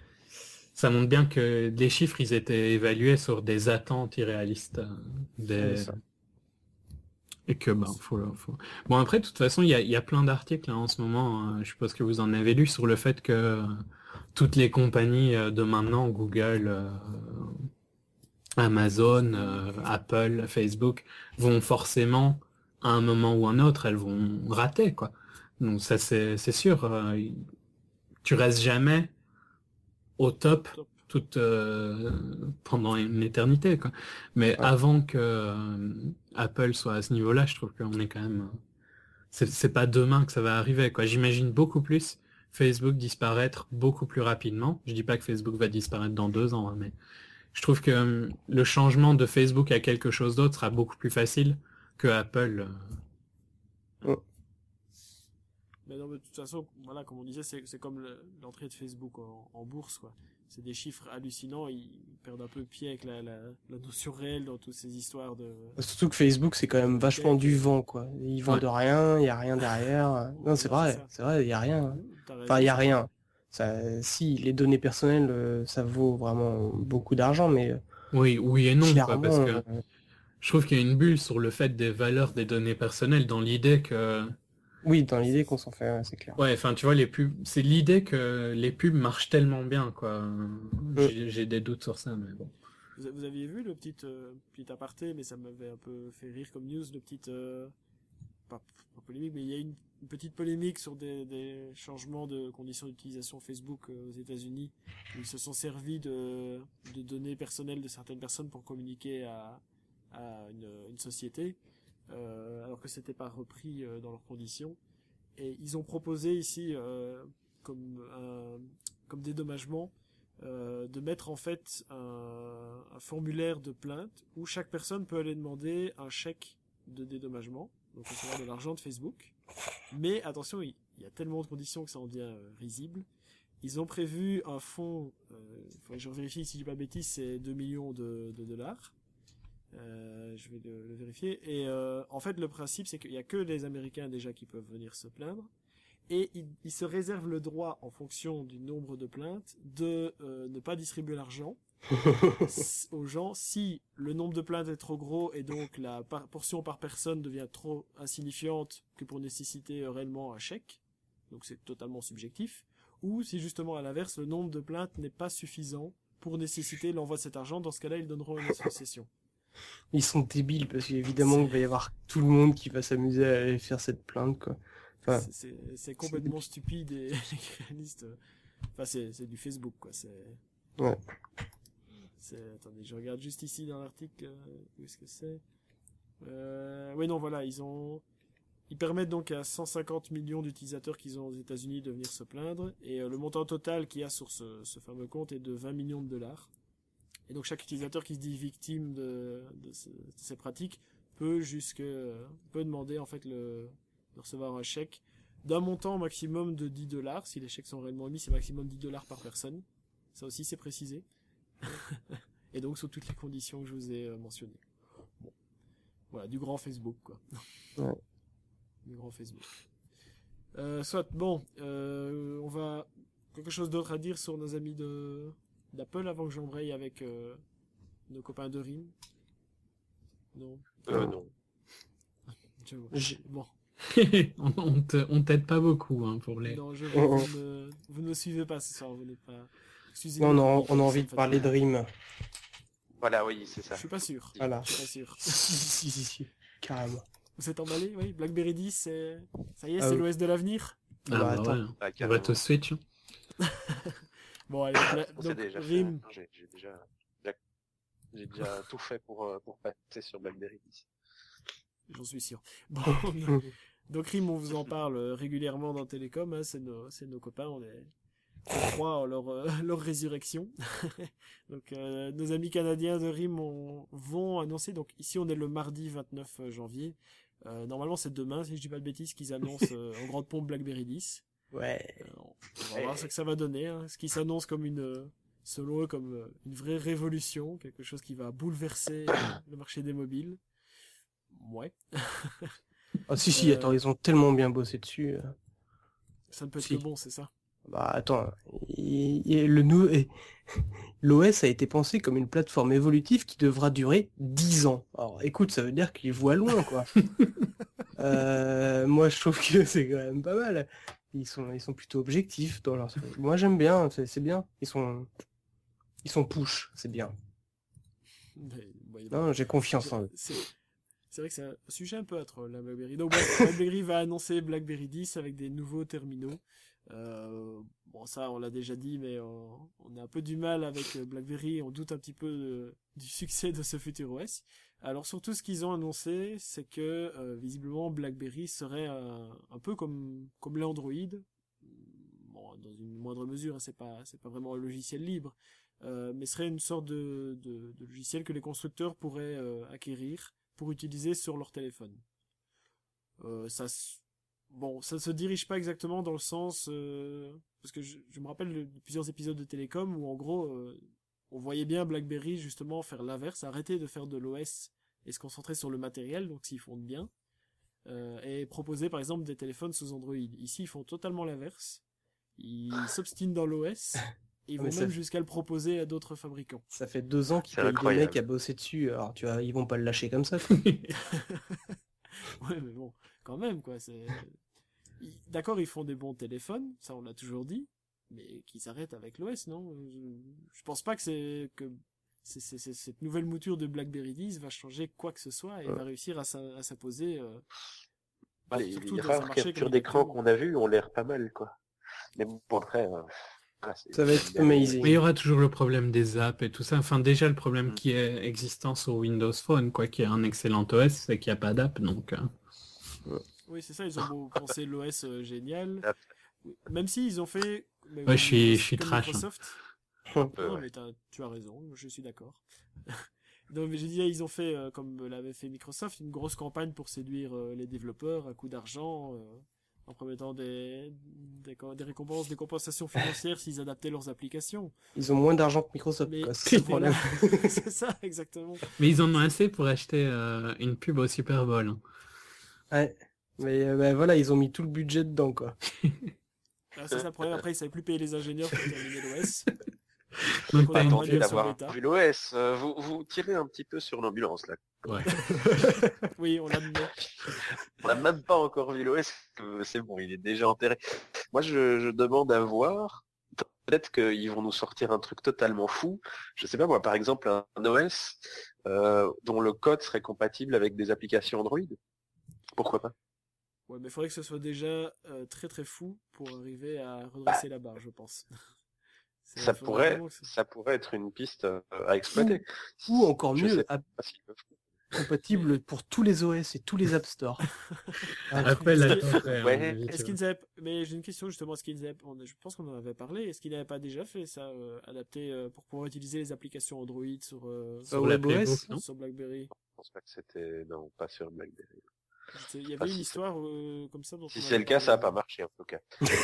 ça montre bien que les chiffres, ils étaient évalués sur des attentes irréalistes. euh, des... C'est ça. Et que, ben, faut, faut... Bon, après, de toute façon, il y a, il y a plein d'articles hein, en ce moment, euh, je suppose que vous en avez lu, sur le fait que euh, toutes les compagnies euh, de maintenant, Google, euh, Amazon, euh, Apple, Facebook, vont forcément, à un moment ou un autre, elles vont rater, quoi. Donc ça, c'est c'est sûr. euh, tu restes jamais au top Top. toute euh, pendant une éternité, quoi. Mais Ouais. avant que euh, Apple soit à ce niveau-là, je trouve qu'on est quand même. C'est, c'est pas demain que ça va arriver, quoi. J'imagine beaucoup plus Facebook disparaître beaucoup plus rapidement. Je dis pas que Facebook va disparaître dans deux ans, hein, mais je trouve que euh, le changement de Facebook à quelque chose d'autre sera beaucoup plus facile que Apple. euh. Mais non, mais de toute façon, voilà, comme on disait, c'est, c'est comme le- l'entrée de Facebook en, en bourse, quoi. C'est des chiffres hallucinants, ils perdent un peu pied avec la, la, la notion réelle dans toutes ces histoires de... Surtout que Facebook, c'est quand même vachement du vent, quoi. Ils vendent Ouais. rien, il y a rien derrière. Non, c'est Ouais, vrai, c'est ça. c'est vrai, il y a rien. T'as raison, Enfin, il y a c'est- rien. Ça, si, les données personnelles, euh, ça vaut vraiment beaucoup d'argent, mais euh, Oui, oui et non, quoi, parce clairement, que euh, je trouve qu'il y a une bulle sur le fait des valeurs des données personnelles dans l'idée que oui, dans l'idée qu'on s'en fait, ouais, c'est clair. ouais, enfin, tu vois, les pubs, c'est l'idée que les pubs marchent tellement bien, quoi. Mm. J'ai, j'ai des doutes sur ça, mais bon. Vous, a- vous aviez vu le petit, euh, petit aparté, mais ça m'avait un peu fait rire comme news, le petit... euh, pas, pas polémique, mais il y a une, une petite polémique sur des, des changements de conditions d'utilisation Facebook euh, aux États-Unis, où ils se sont servis de, de données personnelles de certaines personnes pour communiquer à, à une, une société, euh, alors que c'était pas repris euh, dans leurs conditions. Et ils ont proposé ici, euh, comme un, comme dédommagement, euh, de mettre en fait un, un formulaire de plainte où chaque personne peut aller demander un chèque de dédommagement, donc recevoir de l'argent de Facebook. Mais attention, il, il y a tellement de conditions que ça en devient euh, risible. Ils ont prévu un fonds, euh, il faudrait que je vérifie si je dis pas de bêtises, c'est deux millions de, de dollars. Euh, je vais le, le vérifier. Et euh, en fait, le principe, c'est qu'il y a que les Américains déjà qui peuvent venir se plaindre. Et ils, ils se réservent le droit, en fonction du nombre de plaintes, de euh, ne pas distribuer l'argent s- aux gens si le nombre de plaintes est trop gros et donc la par- portion par personne devient trop insignifiante que pour nécessiter euh, réellement un chèque. Donc c'est totalement subjectif. Ou si justement à l'inverse, le nombre de plaintes n'est pas suffisant pour nécessiter l'envoi de cet argent. Dans ce cas-là, ils donneront une association. Ils sont débiles parce qu'évidemment il va y avoir tout le monde qui va s'amuser à aller faire cette plainte, quoi. Enfin, C'est- C'est c'est complètement stupide et réaliste. Enfin, c'est c'est du Facebook, quoi. C'est. Ouais. C'est. Attendez, je regarde juste ici dans l'article. euh, Où est-ce que c'est euh... Oui, non, voilà, ils ont. Ils permettent donc à cent cinquante millions d'utilisateurs qu'ils ont aux États-Unis de venir se plaindre. Et euh, le montant total qu'il y a sur ce, ce fameux compte est de vingt millions de dollars. Et donc chaque utilisateur qui se dit victime de, de, ce- de ces pratiques peut jusque peut demander en fait le de recevoir un chèque d'un montant maximum de dix dollars. Si les chèques sont réellement émis, c'est maximum dix dollars par personne. Ça aussi, c'est précisé. Et donc, sous toutes les conditions que je vous ai euh, mentionnées. Bon. Voilà, du grand Facebook, quoi. Ouais. Du grand Facebook. Euh, soit, bon, euh, on va... Quelque chose d'autre à dire sur nos amis de d'Apple avant que j'embraye avec euh, nos copains de Rim? Non. Euh, non. Je vois. J'ai- Bon. on, on te- on t'aide pas beaucoup, hein, pour les. Non, je vois, vous, ne, vous ne me suivez pas ce soir, vous n'êtes pas... Excusez-moi. Non, on a, on a ça envie me de fatigue. parler de Rim. Voilà, oui, c'est Je ça. suis pas sûr. Voilà. Je suis pas sûr. Si, si, si, si, carrément. Vous êtes emballé? Oui, BlackBerry dix, c'est... Ça y est, Ah c'est oui. l'O S de l'avenir? Ah, bah, bah, attends. ouais. Ah, On va carrément. te switch. hein. Bon, allez, Bla- On s'est donc, déjà fait, Rim, hein, J'ai j'ai déjà, j'ai déjà tout fait pour, euh, pour passer sur BlackBerry dix. j'en suis sûr. Bon, donc Rim, on vous en parle euh, régulièrement dans Télécom, hein, c'est nos, c'est nos copains, on est... On croit en leur, euh, leur résurrection. Donc, euh, nos amis canadiens de Rim on- vont annoncer, donc ici on est le mardi vingt-neuf janvier, euh, normalement c'est demain, si je dis pas de bêtises, qu'ils annoncent euh, en grande pompe BlackBerry dix. Ouais. Euh, on va voir ce que ça va donner, hein. Ce qui s'annonce comme une, euh, selon eux, comme euh, une vraie révolution, quelque chose qui va bouleverser euh, le marché des mobiles. Ouais, Ah si, si, Euh, attends, ils ont tellement bien bossé dessus. euh. ça ne peut être Si. que bon, c'est ça. Bah attends, il- il- le nou- et- l'O S a été pensé comme une plateforme évolutive qui devra durer dix ans. Alors écoute, ça veut dire qu'ils voient loin, quoi. Euh, moi je trouve que c'est quand même pas mal. Ils sont, ils sont plutôt objectifs dans leur truc. Moi j'aime bien, c'est c'est bien. Ils sont, ils sont push, c'est bien. Mais, ouais, Non, j'ai confiance en eux. C'est c'est vrai que c'est un sujet un peu à troll, la BlackBerry. Donc, bref, BlackBerry va annoncer BlackBerry dix avec des nouveaux terminaux. Euh, bon, ça, on l'a déjà dit, mais on, on a un peu du mal avec BlackBerry. On doute un petit peu de, du succès de ce futur O S. Alors, surtout, ce qu'ils ont annoncé, c'est que, euh, visiblement, BlackBerry serait un, un peu comme, comme l'Android. Bon, dans une moindre mesure, hein, c'est pas, c'est pas vraiment un logiciel libre. Euh, mais serait une sorte de, de, de logiciel que les constructeurs pourraient euh, acquérir pour utiliser sur leur téléphone. Euh, ça, bon, ça se dirige pas exactement dans le sens, euh, parce que je, je me rappelle de, de plusieurs épisodes de Télécom où en gros, euh, on voyait bien BlackBerry justement faire l'inverse, arrêter de faire de l'O S et se concentrer sur le matériel, donc s'ils font bien, euh, et proposer par exemple des téléphones sous Android. Ici, ils font totalement l'inverse. Ils s'obstinent dans l'O S. Ils vont Mais même ça- jusqu'à le proposer à d'autres fabricants. Ça fait deux ans qu'ils C'est payent des incroyable. mecs à bosser dessus, alors tu vois, ils vont pas le lâcher comme ça, quoi. Ouais, mais bon, quand même, quoi. C'est... Ils- D'accord, ils font des bons téléphones, ça on l'a toujours dit, mais qu'ils s'arrêtent avec l'O S, non? Je, je pense pas que c'est que c'est, c'est, c'est- cette nouvelle mouture de BlackBerry dix va changer quoi que ce soit et Ouais. va réussir à, s'im- à s'imposer. Euh, Bah, les, surtout les dans un rares marché captures comme il est d'écran actuellement. qu'on a vues ont l'air pas mal, quoi. Mais bon, après, euh, voilà, c'est- Ça va être c'est- amazing. Mais il y aura toujours le problème des apps et tout ça. Enfin, déjà, le problème Mm. qui est existant sur Windows Phone, quoi, qui est un excellent O S, c'est qu'il n'y a pas d'app, donc... euh, Oui, c'est ça, ils ont beau penser l'O S euh, génial, Ah, même si ils ont fait. Mais Ouais, je suis- Microsoft- je suis comme trash, hein. Microsoft. un peu, Non, ouais. mais t'as- tu as raison, je suis d'accord. Donc, mais j'ai dit, ils ont fait, euh, comme l'avait fait Microsoft, une grosse campagne pour séduire euh, les développeurs à coup d'argent, euh, en promettant des, des, co- des récompenses, des compensations financières s'ils adaptaient leurs applications. Ils ont moins d'argent que Microsoft, Mais quoi, c'est le voilà, problème. c'est ça, exactement. Mais ils en ont assez pour acheter euh, une pub au Super Bowl. hein. Ouais. Mais euh, bah, voilà, ils ont mis tout le budget dedans, quoi. Ah, c'est ça le problème, après ils savaient plus payer les ingénieurs pour terminer l'O S. Donc, Donc, t'as on une va Attendu dire pub. sur d'avoir bêta. vu l'O S. euh, vous, vous tirez un petit peu sur l'ambulance, là. Ouais. Oui, on l'admet. On n'a même pas encore vu l'O S, que c'est bon, il est déjà enterré. Moi, je, je demande à voir. Peut-être qu'ils vont nous sortir un truc totalement fou. Je sais pas moi, par exemple, un, un O S euh, dont le code serait compatible avec des applications Android. Pourquoi pas? Ouais, mais il faudrait que ce soit déjà euh, très très fou pour arriver à redresser la barre, je pense. C'est- Ça faudrait pourrait, vraiment que ce- ça pourrait être une piste euh, à exploiter. Ou encore Je mieux, sais app- pas s'ils peuvent. compatible pour tous les O S et tous les App Store. Un truc- Appel à Est-ce tout faire, Ouais. à mon avis, tu Est-ce vois. qu'ils avaient... Mais j'ai une question justement, est-ce qu'ils avaient... on- je pense qu'on en avait parlé, est-ce qu'ils n'avaient pas déjà fait ça, euh, adapté euh, pour pouvoir utiliser les applications Android sur, euh, Sur Sur la WebOS, Playbook, non sur BlackBerry? Je pense pas que c'était, non, pas sur BlackBerry. Je sais- Il y Ah, avait une si histoire euh, comme ça dont Si on c'est avait le cas, ça a parlé. pas marché en tout cas.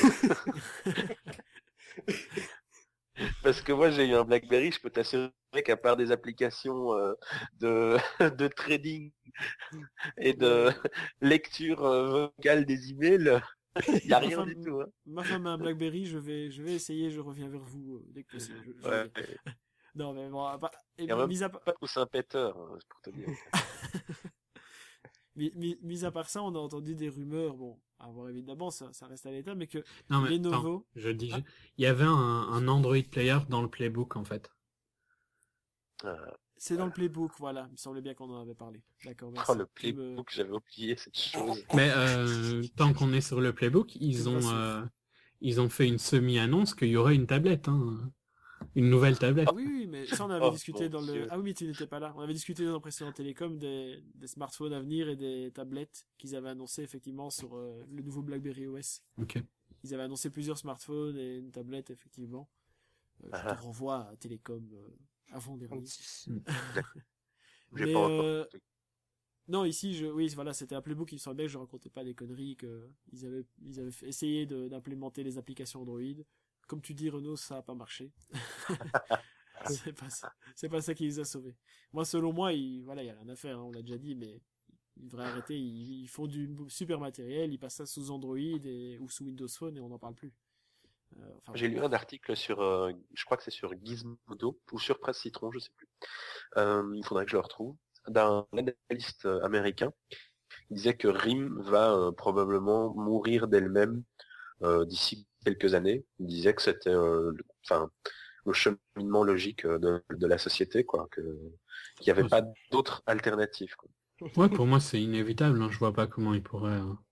Parce que moi j'ai eu un BlackBerry, je peux t'assurer qu'à part des applications euh, de, de trading et de Ouais. lecture euh, vocale des emails, il n'y a Ma rien femme- du tout. Hein. Ma femme a un BlackBerry, je vais, je vais essayer, je reviens vers vous euh, dès que possible. Je- je Ouais. reviens. Non, mais bon, à part- et Il y a même mis à part- pas tout Saint-Peter, hein, c'est pour te dire. Mi- mi- mis à part ça, on a entendu des rumeurs, bon, à voir évidemment, ça, ça reste à l'état, mais que Non, mais Lenovo... attends, je dis, Ah. il y avait un, un Android Player dans le Playbook, en fait. Euh, C'est dans le playbook, voilà, il me semblait bien qu'on en avait parlé. D'accord, merci. oh, le Tu me- playbook, j'avais oublié cette chose. Mais euh, tant qu'on est sur le Playbook, ils C'est ont, pas sûr. euh, ils ont fait une semi-annonce qu'il y aurait une tablette, hein. Une nouvelle tablette. Ah oui, oui, mais ça on avait Oh, discuté mon dans le... Dieu. Ah oui, mais tu n'étais pas là. On avait discuté dans le précédent Télécom des, des smartphones à venir et des tablettes qu'ils avaient annoncé effectivement sur euh, le nouveau BlackBerry O S. Ok. Ils avaient annoncé plusieurs smartphones et une tablette, effectivement. Euh, je Ah. te renvoie à Télécom euh, avant dernier. J'ai Mais, pas euh, encore. Non, ici, je, oui, voilà, c'était un playbook, il me semblait que je racontais pas des conneries, que ils avaient, ils avaient fait- essayé de- d'implémenter les applications Android. Comme tu dis, Renault, ça a pas marché. c'est pas ça, c'est pas ça qui les a sauvés. Moi, selon moi, il, voilà, il y a rien à faire, hein, on l'a déjà dit, mais ils devraient arrêter, ils, ils font du super matériel, ils passent ça sous Android et, ou sous Windows Phone et on n'en parle plus. Euh, enfin, J'ai lu un article sur, euh, je crois que c'est sur Gizmodo ou sur Presse Citron, je sais plus. Euh, il faudrait que je le retrouve. D'un analyste euh, américain, il disait que R I M va euh, probablement mourir d'elle-même euh, d'ici quelques années. Il disait que c'était, euh, le- enfin, le cheminement logique euh, de, de la société, quoi, que qu'il n'y avait Ouais. pas d'autre alternative. Quoi. Ouais, pour moi, c'est inévitable, hein. Je vois pas comment ils pourraient... euh.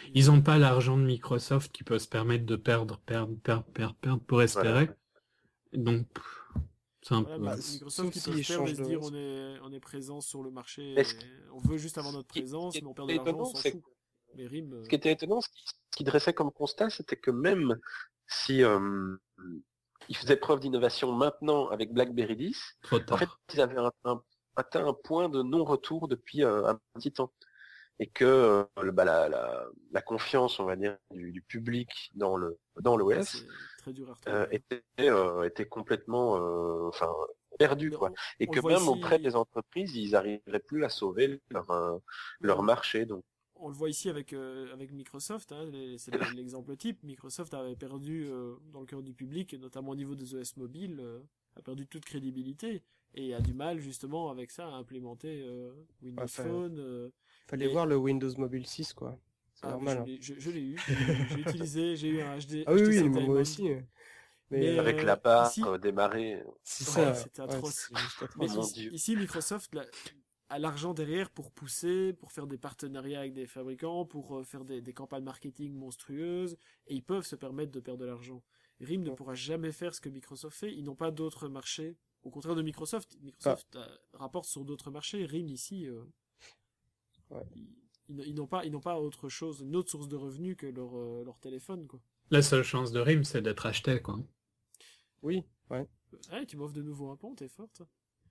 Ils ont pas l'argent de Microsoft qui peut se permettre de perdre, perdre, perdre, perdre, perdre pour espérer. Voilà. Donc, c'est un Voilà, peu... bah, Sauf Microsoft qui s'ils peut se faire changent et se de- dire on est, on est présent sur le marché, Mais ce et on veut juste avoir notre qui- présence, ce qui mais on perd de était l'argent, on étonnant, s'en c'est fout. Mais RIM, euh, Ce qui était étonnant, ce qui, ce qui dressait comme constat, c'était que même si euh, ils faisaient preuve d'innovation maintenant avec BlackBerry dix, Trop en fait, tard. ils avaient un- un- atteint un point de non-retour depuis euh, un petit temps. Et que euh, le- bah, la, la, la confiance, on va dire, du, du public dans le dans l'O S c'est très dur à retrouver. euh, était, euh, était complètement euh, enfin, perdu. Mais Quoi. on- Et on que le voit même ici- auprès des entreprises, ils n'arriveraient plus à sauver leur, euh, leur marché. Donc, On le voit ici avec, euh, avec Microsoft, hein, les- c'est le- l'exemple type. Microsoft avait perdu euh, dans le cœur du public, notamment au niveau des O S mobiles, euh, a perdu toute crédibilité et a du mal justement avec ça à implémenter euh, Windows Ouais, ça- Phone. euh, Fallait Et- voir le Windows Mobile six, quoi. C'est ah, normal. je hein. l'ai- je, je l'ai eu, j'ai utilisé, j'ai eu un H D. Ah oui, H T C oui, mais Diamond. moi aussi. euh. Mais, Mais, euh, avec euh, la barre ici- euh, démarrer, c'est ouais, ça. c'était ouais, atroce. c'est juste Mais atroce. mon ici, Dieu. ici, Microsoft là, a l'argent derrière pour pousser, pour faire des partenariats avec des fabricants, pour euh, faire des, des campagnes marketing monstrueuses, et ils peuvent se permettre de perdre de l'argent. RIM ne Ouais. pourra jamais faire ce que Microsoft fait, ils n'ont pas d'autres marchés. Au contraire de Microsoft, Microsoft euh, rapporte sur d'autres marchés, RIM ici, euh, Ouais. ils, ils- ils n'ont pas, ils n'ont pas autre chose, une autre source de revenus que leur, euh, leur téléphone, quoi. La seule chance de RIM, c'est d'être acheté, quoi. Oui, ouais. Ouais, tu m'offres de nouveau un pont, t'es forte.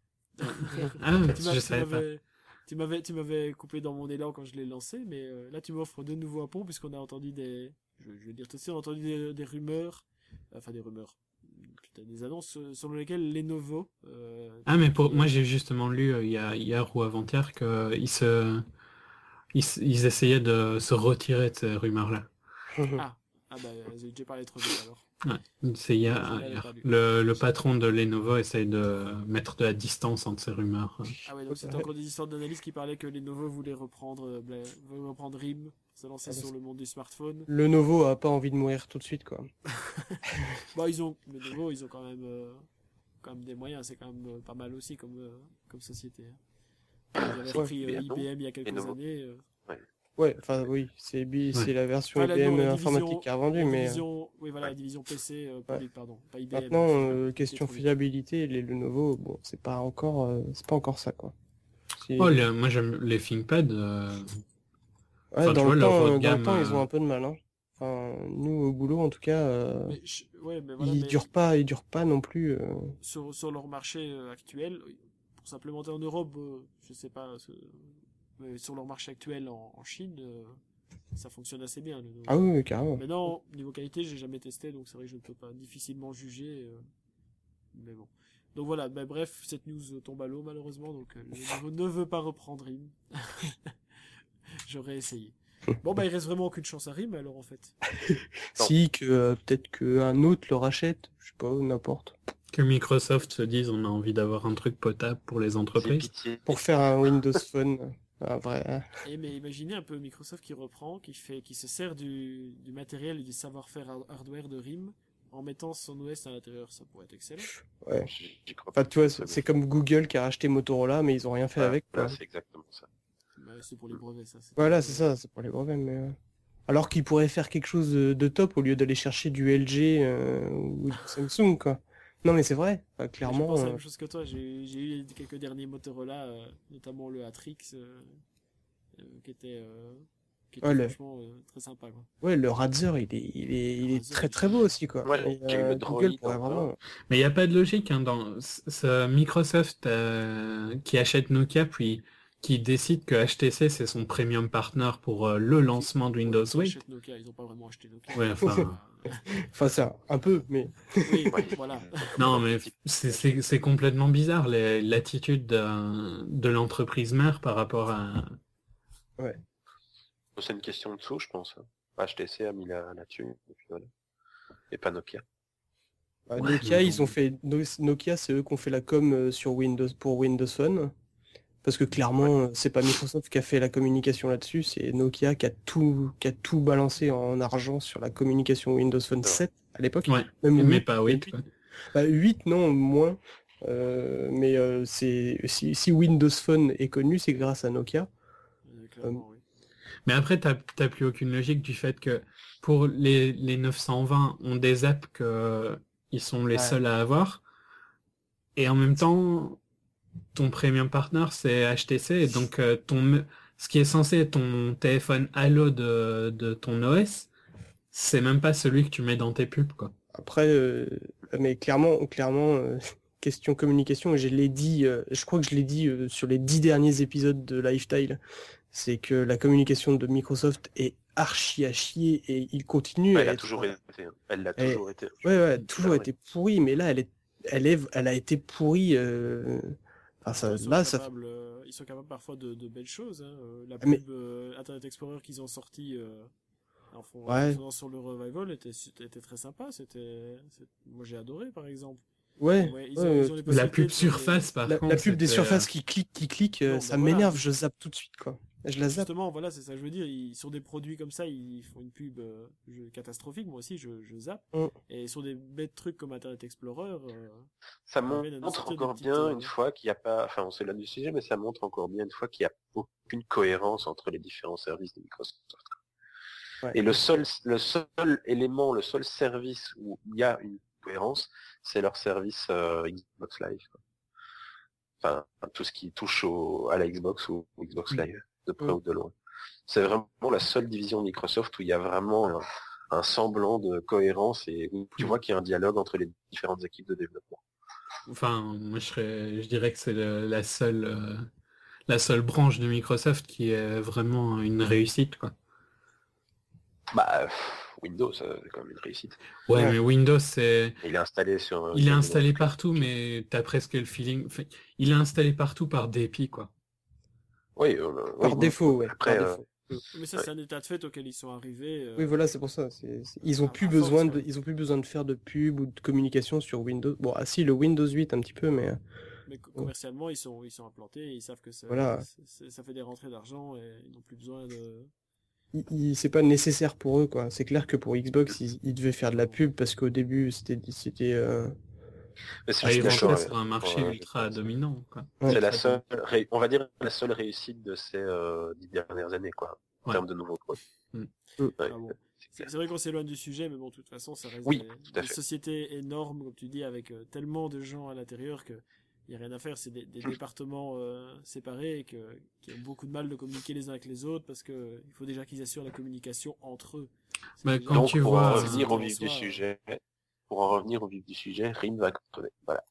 Ah, Tu m'as- je tu savais pas. m'avais- Tu m'avais, tu m'avais coupé dans mon élan quand je l'ai lancé, mais euh, là tu m'offres de nouveau un pont puisqu'on a entendu des, je, je vais dire tout de suite, on a entendu des, des rumeurs, enfin des rumeurs, putain, des annonces euh, selon lesquelles Lenovo. Euh, Ah, mais pour qui- moi, j'ai justement lu euh, il y a hier ou avant-hier que ils se... Ils, s- ils essayaient de se retirer de ces rumeurs-là. Ah, ah bah j'ai déjà parlé trop vite alors. Ouais, c'est hier. Je l'avais hier. pas lu. Le, le patron de Lenovo essaye de mettre de la distance entre ces rumeurs. Ah ouais, donc c'était encore des histoires d'analyse qui parlaient que Lenovo voulait reprendre, euh, Bla- voulait reprendre RIM, se lancer Ah, sur parce- le monde du smartphone. Le Novo a pas envie de mourir tout de suite, quoi. Bon, ils ont, Lenovo, ils ont quand même, euh, quand même des moyens, c'est quand même euh, pas mal aussi comme, euh, comme société. hein. Ils avaient Ouais, repris euh, bien non. I B M il y a quelques Lenovo. années. euh, Ouais, enfin oui, c'est bi- c'est la version Enfin, la- I B M non, la informatique division- qui a revendu, la mais euh, division, oui, voilà, la division P C, euh, public, pardon, pas I B M. maintenant, c'est- euh, c'est question trop vite. fiabilité, les Lenovo, bon, c'est pas encore, euh, c'est pas encore ça, quoi. Si- Oh, le- moi j'aime les ThinkPad. euh, Ouais, enfin, tu dans, vois, le leur temps, haut de euh, dans gamme, le temps, ils ont euh, un peu de mal, hein. Enfin, nous, au boulot, en tout cas, euh, Mais, je- ouais, mais voilà, ils mais durent pas, ils durent pas non plus. euh, sur, sur leur marché euh, actuel, pour s'implémenter en Europe, euh, je sais pas, ce- mais sur leur marché actuel en, en Chine, euh, ça fonctionne assez bien. le- Ah oui, oui, carrément. Maintenant, niveau qualité, j'ai jamais testé, donc c'est vrai que je ne peux pas difficilement juger. euh, mais bon. Donc voilà, bah, bref, cette news euh, tombe à l'eau malheureusement, donc euh, Lenovo ne veut pas reprendre RIM. J'aurais essayé. Bon bah il reste vraiment aucune chance à RIM alors en fait. Si que euh, peut-être qu'un autre le rachète, je sais pas, n'importe. que Microsoft se dise on a envie d'avoir un truc potable pour les c'est entreprises. pitié. Pour faire un Windows Phone, un vrai. hein. Et mais imaginez un peu Microsoft qui reprend, qui fait, qui se sert du, du matériel et du savoir-faire hard- hardware de RIM en mettant son O S à l'intérieur, ça pourrait être excellent. Ouais. J'y- j'y crois Enfin, pas. tu vois, c'est c'est comme Google qui a racheté Motorola, mais ils ont rien fait Voilà, avec, quoi. voilà, c'est exactement ça. Bah, c'est pour les brevets ça. c'est- Voilà, c'est ça, c'est pour les brevets, mais... euh, Alors qu'ils pourraient faire quelque chose de, de top au lieu d'aller chercher du L G euh, ou du Samsung, quoi. Non, mais c'est vrai, enfin, Mais Je clairement... pense à la euh, même chose que toi, j'ai j'ai eu quelques derniers Motorola, euh, notamment le Atrix, euh, euh, qui était, euh, qui était Ouais, le- franchement euh, très sympa. Quoi. Ouais, le Razer, il est, il est, il est Razer, très il- très beau aussi, quoi. Ouais, Et, j'ai eu le euh, Droid Google pourrait encore. vraiment... Mais il n'y a pas de logique hein, dans ce- ce Microsoft euh, qui achète Nokia puis qui décide que H T C c'est son premium partner pour euh, le lancement de Windows Ils huit. achètent Nokia, ils ont pas vraiment acheté Nokia. Ouais, enfin, Enfin, ça, un peu, mais... oui, Ouais. voilà. non mais c'est- c'est c'est complètement bizarre les- l'attitude de, de l'entreprise mère par rapport à... C'est une question de sous, je pense. hein. H T C a mis là- là-dessus, et puis voilà. Et pas Nokia. Bah, Ouais, Nokia, mais ils bon. ont fait... No- Nokia, c'est eux qui ont fait la com euh, sur Windows pour Windows Phone. Parce que clairement, euh, c'est pas Microsoft qui a fait la communication là-dessus, c'est Nokia qui a tout, qui a tout balancé en argent sur la communication Windows Phone Ouais. sept à l'époque. Ouais, Même mais huit, pas huit. quoi. Bah, huit, non, moins. Euh, mais euh, c'est si, si Windows Phone est connu, c'est grâce à Nokia. Euh, clairement, oui. Mais après, t'as, t'as plus aucune logique du fait que pour les, les neuf cent vingt, on des apps que ils sont les Ouais. seuls à avoir. Et en même temps, ton premium partner, c'est H T C. Et donc, euh, ton, ce qui est censé être ton téléphone Halo de, de ton O S, c'est même pas celui que tu mets dans tes pubs, quoi. Après, euh, mais clairement, clairement, euh, question communication, je l'ai dit, euh, je crois que je l'ai dit euh, sur les dix derniers épisodes de Lifestyle, c'est que la communication de Microsoft est archi à chier et il continue Ouais, à elle a être... toujours été. hein. Elle l'a Elle- toujours été. Ouais, ouais, toujours Ah, été pourrie, mais là, elle est, elle est, elle a été pourrie. Euh... Enfin, ça, Ils sont là, ça. capables, euh, ils sont capables parfois de, de belles choses. Hein. Euh, La Ah, mais- pub euh, Internet Explorer qu'ils ont sorti euh, en, fond- en Ouais. faisant sur le revival était, était très sympa. C'était, c'est- moi j'ai adoré par exemple. Ouais. Ouais, ils ouais, ont- ils ouais. ont les La possibilités pub de faire des- surface, par La, contre. la pub des c'était, surfaces euh, qui cliquent, qui cliquent, euh, Non, ça bah voilà. m'énerve, je zappe tout de suite, quoi. Je la zappe. Justement, voilà, c'est ça que je veux dire. Ils, sur des produits comme ça, ils font une pub euh, je- catastrophique. Moi aussi, je, je zappe. Mm. Et sur des bêtes trucs comme Internet Explorer, euh, Ça Ouais, mais montre sortir des encore petites, bien euh, une fois qu'il n'y a pas, enfin on s'éloigne du sujet, mais ça montre encore bien une fois qu'il n'y a aucune cohérence entre les différents services de Microsoft. Ouais. Et le seul, le seul élément, le seul service où il y a une cohérence, c'est leur service euh, Xbox Live. quoi. Enfin, tout ce qui touche au, à la Xbox ou au Xbox Live, de près Mm. ou de loin. C'est vraiment la seule division de Microsoft où il y a vraiment un, un semblant de cohérence et où tu Mm. vois qu'il y a un dialogue entre les différentes équipes de développement. Enfin, moi, je serais, je dirais que c'est le- la seule, euh, la seule branche de Microsoft qui est vraiment une réussite, quoi. Bah, pff, Windows, euh, c'est quand même une réussite. Ouais, Ouais. mais Windows, c'est, Il est installé sur... euh, il est sur installé Windows. partout, mais t'as presque le feeling, enfin, il est installé partout par dépit, quoi. Oui, euh, Par oui, défaut, ouais. Après, par euh, défaut. mais ça, Ouais. c'est un état de fait auquel ils sont arrivés. euh, Oui, voilà, c'est pour ça. c'est- c'est- Ils ont À- plus à besoin force, de, ouais. ils ont plus besoin de faire de pub ou de communication sur Windows. Bon, ah si, le Windows huit un petit peu, mais Mais co- commercialement, ils sont, ils sont implantés et ils savent que ça, Voilà. c'est- c'est- ça fait des rentrées d'argent et ils n'ont plus besoin de. il- il- c'est pas nécessaire pour eux, quoi. C'est clair que pour Xbox, ils, ils devaient faire de la pub parce qu'au début, c'était, c'était, euh, mais c'est Ah, je ils suis rentraient d'accord, sur un marché ouais, ultra je- dominant, quoi. Ouais. C'est la Très seule, ré- on va dire la seule réussite de ces euh, dix dernières années, quoi, en Ouais. termes de nouveaux produits. Mm. Ouais, Ah bon. c'est C'est clair. c'est vrai qu'on s'éloigne du sujet, mais bon, de toute façon, ça reste Oui, des, tout à des fait. sociétés énormes, comme tu dis, avec euh, tellement de gens à l'intérieur que il y a rien à faire. C'est des, des départements euh, séparés et que, qui ont beaucoup de mal de communiquer les uns avec les autres parce que euh, il faut déjà qu'ils assurent la communication entre eux. C'est Bah, déjà- quand Donc, tu pour vois, en euh, revenir au en vif soi, du euh, sujet, pour en revenir au vif du sujet, Rim va crever. Voilà.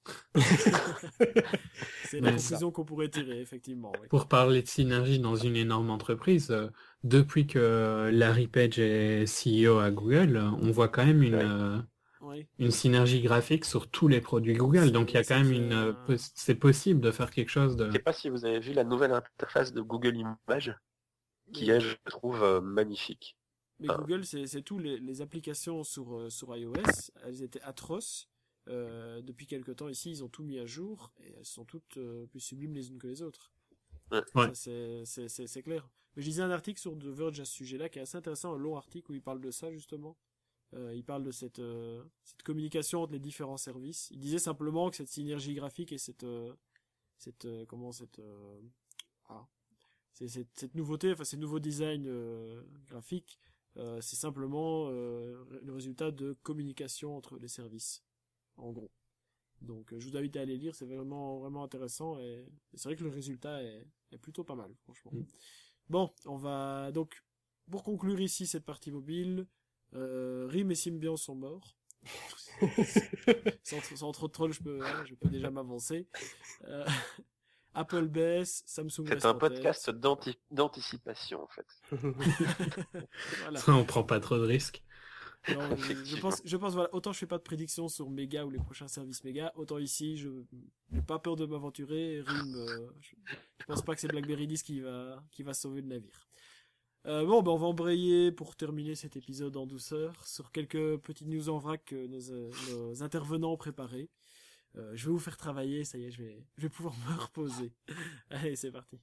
C'est la Mais conclusion qu'on pourrait tirer, effectivement. Oui. pour parler de synergie dans une énorme entreprise, euh, depuis que Larry Page est C E O à Google, euh, on voit quand même une, Ouais. euh, Oui. une synergie graphique sur tous les produits Google. C'est- Donc il y a c'est quand même que- une, euh, pos- c'est possible de faire quelque chose de. Je sais pas si vous avez vu la nouvelle interface de Google Images, qui Mais- est, je trouve, euh, magnifique. Mais Ah. Google, c'est c'est tout. Les, les applications sur, euh, sur iOS, elles étaient atroces. Euh, depuis quelque temps ici, ils ont tout mis à jour et elles sont toutes euh, plus sublimes les unes que les autres. Ouais. Ouais. Ça, c'est- c'est c'est- c'est clair. Mais je lisais un article sur The Verge à ce sujet-là qui est assez intéressant, un long article où il parle de ça justement. Euh, il parle de cette, euh, cette communication entre les différents services. Il disait simplement que cette synergie graphique et cette, euh, cette euh, comment cette, euh, ah, c'est cette, cette nouveauté, enfin ces nouveaux designs euh, graphiques, euh, c'est simplement euh, le résultat de communication entre les services, en gros. Donc euh, je vous invite à aller lire, c'est vraiment vraiment intéressant et, et c'est vrai que le résultat est, est plutôt pas mal, franchement. Mm. Bon, on va donc pour conclure ici cette partie mobile, euh, Rim et Symbian sont morts. sans, sans trop de troll, je peux, hein, je peux déjà m'avancer. Euh, Apple baisse, Samsung C'est reste un en podcast d'anti- d'anticipation, en fait. tête. Voilà. On prend pas trop de risques. Non, je, je Effectivement. pense, je pense voilà, autant je fais pas de prédictions sur Mega ou les prochains services Mega, autant ici je n'ai pas peur de m'aventurer. Rim, euh, je, je pense pas que c'est BlackBerry dix qui va qui va sauver le navire. Euh, bon, ben on va embrayer pour terminer cet épisode en douceur sur quelques petites news en vrac que nos, euh, nos intervenants ont préparés. Euh, je vais vous faire travailler, ça y est, je vais, je vais pouvoir me reposer. Allez, c'est parti.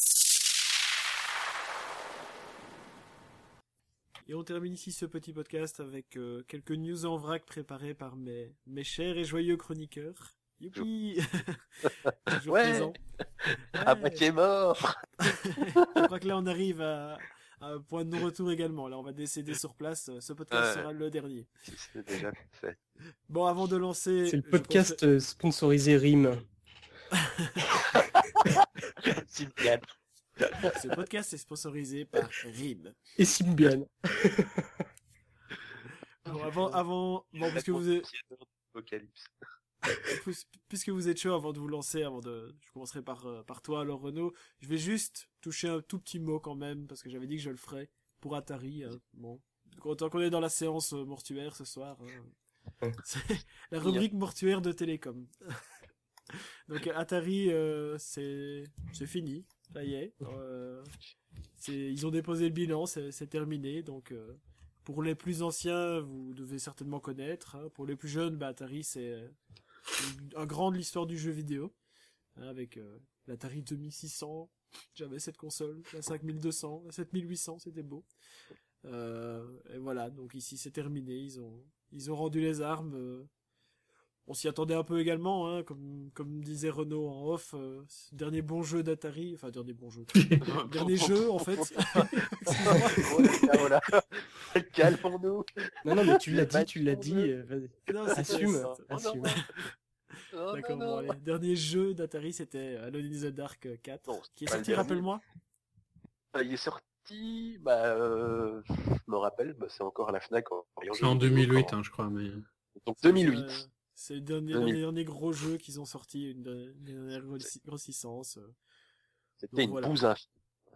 Et on termine ici ce petit podcast avec euh, quelques news en vrac préparées par mes, mes chers et joyeux chroniqueurs. Youpi. Toujours Ouais. présent. À Ouais. moitié mort. Je crois que là on arrive à, un point de non-retour également. Là, on va décéder sur place. Ce podcast Ouais. sera le dernier. C'est déjà fait. Bon, avant de lancer... C'est le je podcast euh, sponsorisé Rime. Symbian. pense- Ce podcast est sponsorisé par Rime. Et Symbian. Bon, avant... avant... Bon, puisque vous êtes... Apocalypse. Puis- puisque vous êtes chaud, avant de vous lancer, avant de, je commencerai par euh, par toi, alors Renaud. Je vais juste toucher un tout petit mot quand même, parce que j'avais dit que je le ferais pour Atari. Hein. Bon, autant qu'on est dans la séance euh, mortuaire ce soir. Hein. C'est la rubrique mortuaire de Télécom. Donc Atari, euh, c'est c'est fini, ça y est. Euh, c'est ils ont déposé le bilan, c'est c'est terminé. Donc euh, pour les plus anciens, vous devez certainement connaître. Hein. Pour les plus jeunes, bah, Atari c'est euh, un grand de l'histoire du jeu vidéo, hein, avec euh, l'Atari deux mille six cents, j'avais cette console, la cinq mille deux cents, la sept mille huit cents, c'était beau. Euh, et voilà, donc ici c'est terminé, ils ont ils ont rendu les armes. Euh, on s'y attendait un peu également, hein, comme comme disait Renaud en off, euh, dernier bon jeu d'Atari, enfin dernier bon jeu, dernier jeu en fait. Voilà. Calmons-nous. Non, non, mais tu l'as dit, tu l'as dit. euh, vas-y. Non, c'était- Assume, Oh, non. assume. Non, D'accord, non, bon, non. allez. Dernier jeu d'Atari, c'était Alone in the Dark quatre, Non, qui est pas le sorti, dernier. rappelle-moi. Euh, Il est sorti, bah, euh, je me rappelle, bah, c'est encore à la Fnac. En, C'est en deux mille huit, hein, je crois, mais... Donc deux mille huit. Euh, c'est le dernier, deux mille. dernier, dernier gros jeu qu'ils ont sorti, une, de- une dernière grosse, grosse licence. euh. C'était donc une voilà. bouse infime.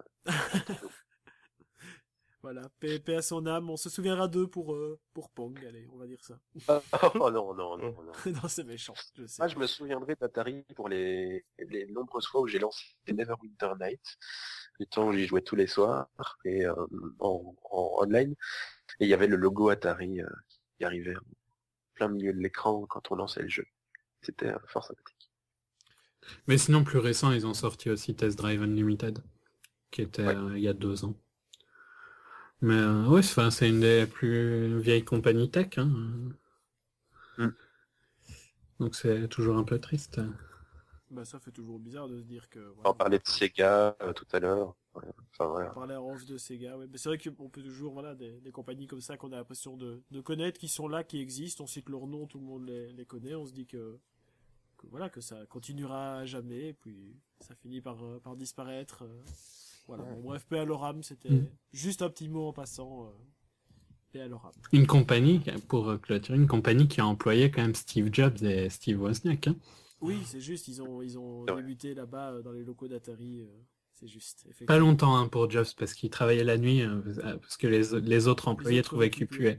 Voilà, paix, paix à son âme. On se souviendra d'eux pour, euh, pour Pong, allez, on va dire ça. Oh non, non, non, non. Non, c'est méchant, je sais. Moi, je me souviendrai d'Atari pour les, les nombreuses fois où j'ai lancé Neverwinter Night, du temps où j'y jouais tous les soirs, et euh, en, en online, et il y avait le logo Atari euh, qui arrivait en plein milieu de l'écran quand on lançait le jeu. C'était euh, fort sympathique. Mais sinon, plus récent, ils ont sorti aussi Test Drive Unlimited, qui était Ouais. euh, il y a deux ans. Mais euh, ouais, c'est 'fin, c'est une des plus vieilles compagnies tech. Hein. Mm. Donc c'est toujours un peu triste. Bah, ça fait toujours bizarre de se dire que. On Voilà, parlait de Sega euh, tout à l'heure. Ouais. Enfin, on voilà. parlait en off de Sega, ouais. Mais c'est vrai qu'on peut toujours, voilà, des, des compagnies comme ça qu'on a l'impression de, de connaître, qui sont là, qui existent. On cite leurs noms, tout le monde les, les connaît. On se dit que, que voilà, que ça continuera à jamais, et puis ça finit par, euh, par disparaître. euh. Voilà. Bon, bref, paix à leur âme, c'était Mm. juste un petit mot en passant. Euh, paix à leur âme. Une compagnie, pour euh, clôturer, une compagnie qui a employé quand même Steve Jobs et Steve Wozniak. Hein. Oui, c'est juste, ils ont, ils ont Ouais. débuté là-bas euh, dans les locaux d'Atari. euh, c'est juste. Pas effectivement. longtemps hein, pour Jobs, parce qu'il travaillait la nuit, euh, parce que les, les autres employés autres trouvaient qu'il récupéraient.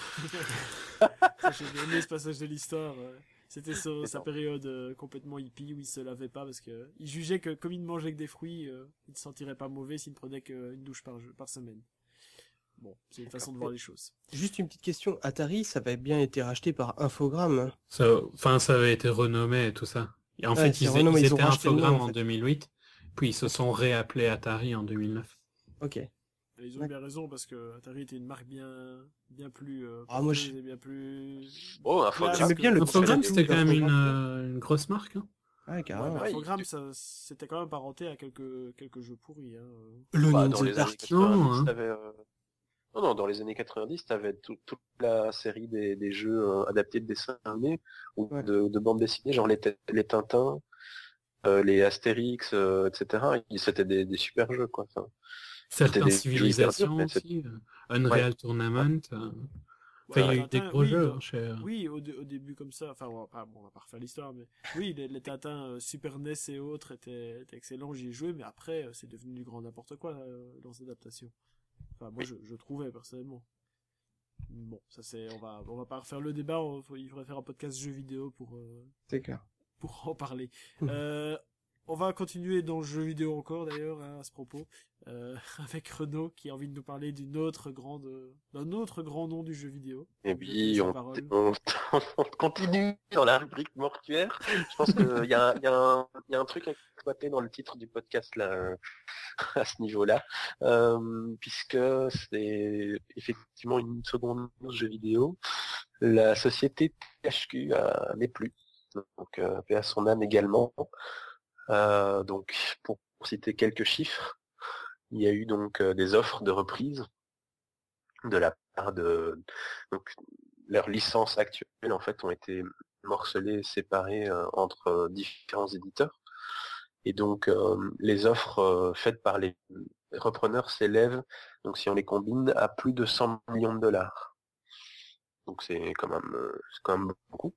puait. Ça, j'ai bien aimé ce passage de l'histoire. euh. C'était sur C'est sa ça. période euh, complètement hippie où il se lavait pas parce que il jugeait que comme il ne mangeait que des fruits, euh, il ne se sentirait pas mauvais s'il ne prenait qu'une douche par, par semaine. Bon, c'est une façon de voir les choses. Juste une petite question. Atari, ça avait bien été racheté par Infogrames. hein. Ça, enfin, ça avait été renommé et tout ça. Et en Ouais, fait, c'est ils, renommé, ils ils ont étaient racheté le nom, Infogrames en en fait. deux mille huit, puis ils se sont réappelés Atari en deux mille neuf. Ok. Et ils ont eu bien raison parce que Atari était une marque bien, bien plus, euh, Ah, moi, porteuse j'ai- et bien plus. Oh, classe Infogrames. J'aimais que- bien le Infogrames, petit c'était quand même une, Infogrames. euh, une grosse marque. Hein. Ouais, Ouais, carrément. mais Ouais, Infogrames, il- ça, c'était quand même parenté à quelques, quelques jeux pourris. Hein. Le Bah, nom dans de les The années Dark. quatre-vingt-dix, Non, hein. t'avais, euh, non, non, dans les années quatre-vingt-dix, t'avais tout- toute la série des, des jeux euh, adaptés de dessins animés ou Ouais. de, de bandes dessinées, genre les, t- les Tintins, euh, les Astérix, euh, et cetera. Et C'était des, des super jeux, quoi. Enfin, Certaines des jeux hyper civilisations durs, mais c'est- aussi. euh, Unreal Tournament. euh. Enfin, il y a eu des Tintin, gros oui, jeux dans- hein, chez... euh, Oui, au, dé- au début comme ça, enfin on va pas, bon, on va pas refaire l'histoire, mais oui, les, les Tintins euh, Super N E S et autres étaient, étaient excellents, j'y ai joué, mais après euh, c'est devenu du grand n'importe quoi euh, dans ces adaptations. Enfin moi je, je trouvais personnellement. Bon, ça c'est, on va, on va pas refaire le débat, on- faut- il faudrait faire un podcast jeux vidéo pour, euh, C'est clair. pour en parler. Mhm. Euh, on va continuer dans le jeu vidéo encore d'ailleurs hein, à ce propos, euh, avec Renaud qui a envie de nous parler d'une autre grande, d'un autre grand nom du jeu vidéo. Et Donc, je te oui, laisse la on, parole. on, on continue dans la rubrique mortuaire. Je pense qu'il y a, y, a un- y a un truc à exploiter dans le titre du podcast là, euh, à ce niveau-là, euh, puisque c'est effectivement une seconde jeu vidéo. La société T H Q euh, n'est plus, donc euh, paix à son âme également. Euh, donc pour citer quelques chiffres, il y a eu donc euh, des offres de reprise de la part de donc leurs licences actuelles en fait ont été morcelées, séparées euh, entre euh, différents éditeurs. Et donc euh, les offres euh, faites par les repreneurs s'élèvent, donc si on les combine, à plus de cent millions de dollars. Donc c'est quand même euh, c'est quand même beaucoup.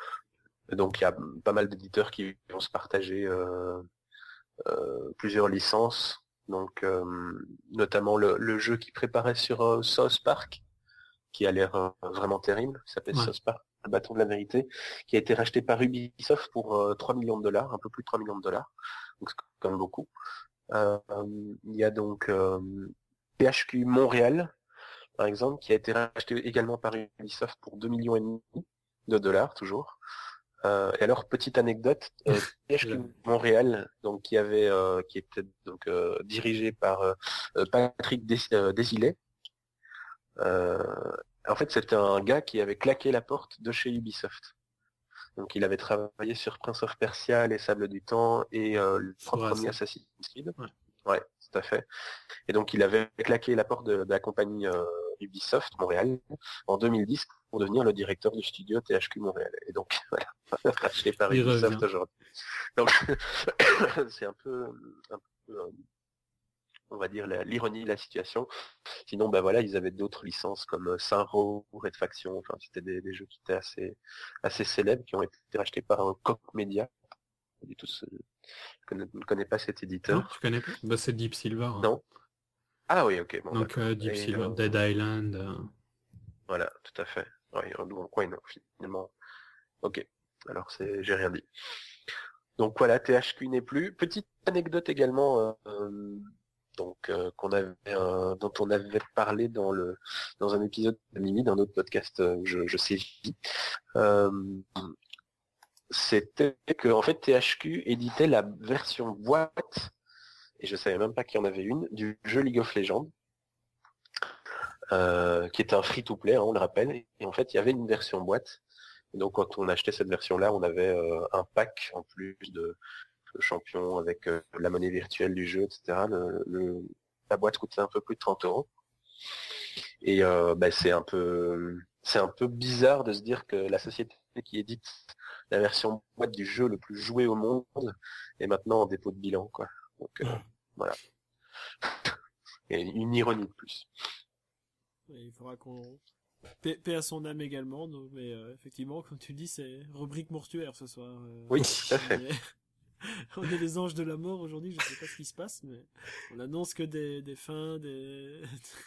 Et donc il y a pas mal d'éditeurs qui vont se partager euh, euh, plusieurs licences. Donc euh, notamment le, le jeu qui préparait sur euh, South Park, qui a l'air euh, vraiment terrible, qui s'appelle Ouais. South Park, le bâton de la vérité, qui a été racheté par Ubisoft pour euh, trois millions de dollars, un peu plus de trois millions de dollars, donc c'est quand même beaucoup. Euh, il y a donc euh, T H Q Montréal, par exemple, qui a été racheté également par Ubisoft pour deux millions et demi de dollars, toujours. Euh, et alors, petite anecdote, euh, T H Q Montréal, donc qui avait, euh, qui était donc euh, dirigé par euh, Patrick Des- euh, Desilets. Euh, en fait, c'était un gars qui avait claqué la porte de chez Ubisoft. Donc, il avait travaillé sur Prince of Persia, Les Sables du Temps et euh, le trois Forza. premiers Assassin's Creed. Ouais. Ouais, tout à fait. Et donc, il avait claqué la porte de, de la compagnie euh, Ubisoft Montréal en deux mille dix pour devenir le directeur du studio T H Q Montréal. Et donc, voilà, racheté par Il Ubisoft revient. aujourd'hui. Donc, c'est un peu, un peu euh, on va dire, la- l'ironie de la situation. Sinon, ben voilà, ils avaient d'autres licences comme euh, Saint-Row, Red Faction, enfin, c'était des, des jeux qui étaient assez, assez célèbres, qui ont été rachetés par un Koch Media. Du tout, ce- je connais- ne connais pas cet Non, éditeur. tu connais pas? Bah, c'est Deep Silver. hein. Non. Ah oui, ok. Bon, Donc d'accord. euh, Deep Et, Silver, euh, Dead Island. euh, Voilà, tout à fait. Ouais, donc, ouais, non, finalement. Ok. Alors, c'est, j'ai rien dit. Donc voilà, T H Q n'est plus. Petite anecdote également, euh, donc euh, qu'on avait, euh, dont on avait parlé dans le dans un épisode de Mimi, d'un autre podcast, euh, je, je sais qui. Euh, c'était que en fait T H Q éditait la version boîte, et je savais même pas qu'il y en avait une, du jeu League of Legends, euh, qui était un free-to-play, hein, on le rappelle. Et en fait, il y avait une version boîte. Et donc quand on achetait cette version-là, on avait euh, un pack en plus de le champion avec euh, la monnaie virtuelle du jeu, et cetera. Le, le- la boîte coûtait un peu plus de trente euros. Et euh, bah, c'est un peu c'est un peu bizarre de se dire que la société qui édite la version boîte du jeu le plus joué au monde est maintenant en dépôt de bilan, quoi. Donc euh, voilà. Et une ironie de plus. Et il faudra qu'on... Paix, paix à son âme également, donc, mais euh, effectivement, comme tu dis, c'est rubrique mortuaire ce soir. euh, Oui, tout à fait. on est- On est les anges de la mort aujourd'hui, je sais pas ce qui se passe, mais on annonce que des, des fins, des...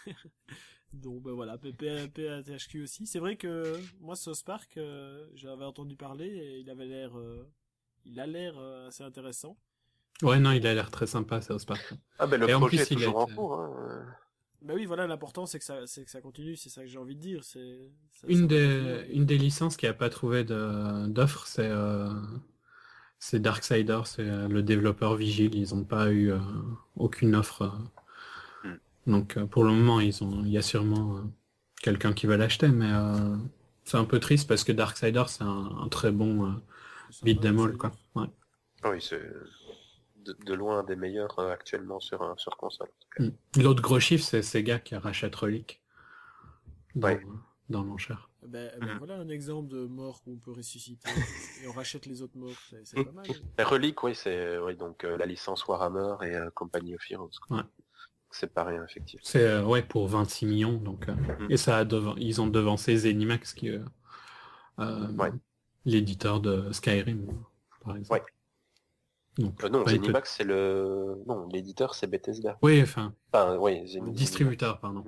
Donc ben voilà, P P à T H Q aussi. C'est vrai que moi, South Park, euh, j'avais entendu parler et il avait l'air... euh, il a l'air euh, assez intéressant. Ouais, non, il a l'air très sympa, South Park. Ah ben le Et en projet plus, est il a toujours en été- cours. Hein. Bah oui, voilà, l'important c'est que ça, c'est que ça continue, c'est ça que j'ai envie de dire. C'est ça- ça Une va des, continuer. une des licences qui a pas trouvé de- d'offre, c'est euh, c'est Darksider, c'est euh, le développeur Vigil. Ils ont pas eu euh, aucune offre. euh. Hmm. Donc euh, pour le moment, ils ont, il y a sûrement euh, quelqu'un qui va l'acheter, mais euh, c'est un peu triste parce que Darksider, c'est un, un très bon euh, C'est beat sympa, them all, c'est- quoi. Ouais. Ah oui, c'est de, de loin un des meilleurs euh, actuellement sur, un- sur console. En tout cas. Mm. L'autre gros chiffre, c'est Sega qui rachète Relic dans, Ouais. dans l'enchère. Ben, ben Mhm. voilà un exemple de mort qu'on peut ressusciter et on rachète les autres morts, c'est c'est pas mal. La Relic, oui, c'est oui, donc euh, la licence Warhammer et euh, Company of Heroes. quoi. Ouais. C'est pas rien, effectivement. C'est euh, ouais pour vingt-six millions, donc euh, Mm. et ça a devan- ils ont devancé Zenimax qui est euh, Ouais. l'éditeur de Skyrim, par exemple. Ouais. Donc, Euh, non, pas éton- Zenimax, c'est le... Non, l'éditeur, c'est Bethesda. Oui, enfin, Enfin, oui, Zen- distributeur, pardon.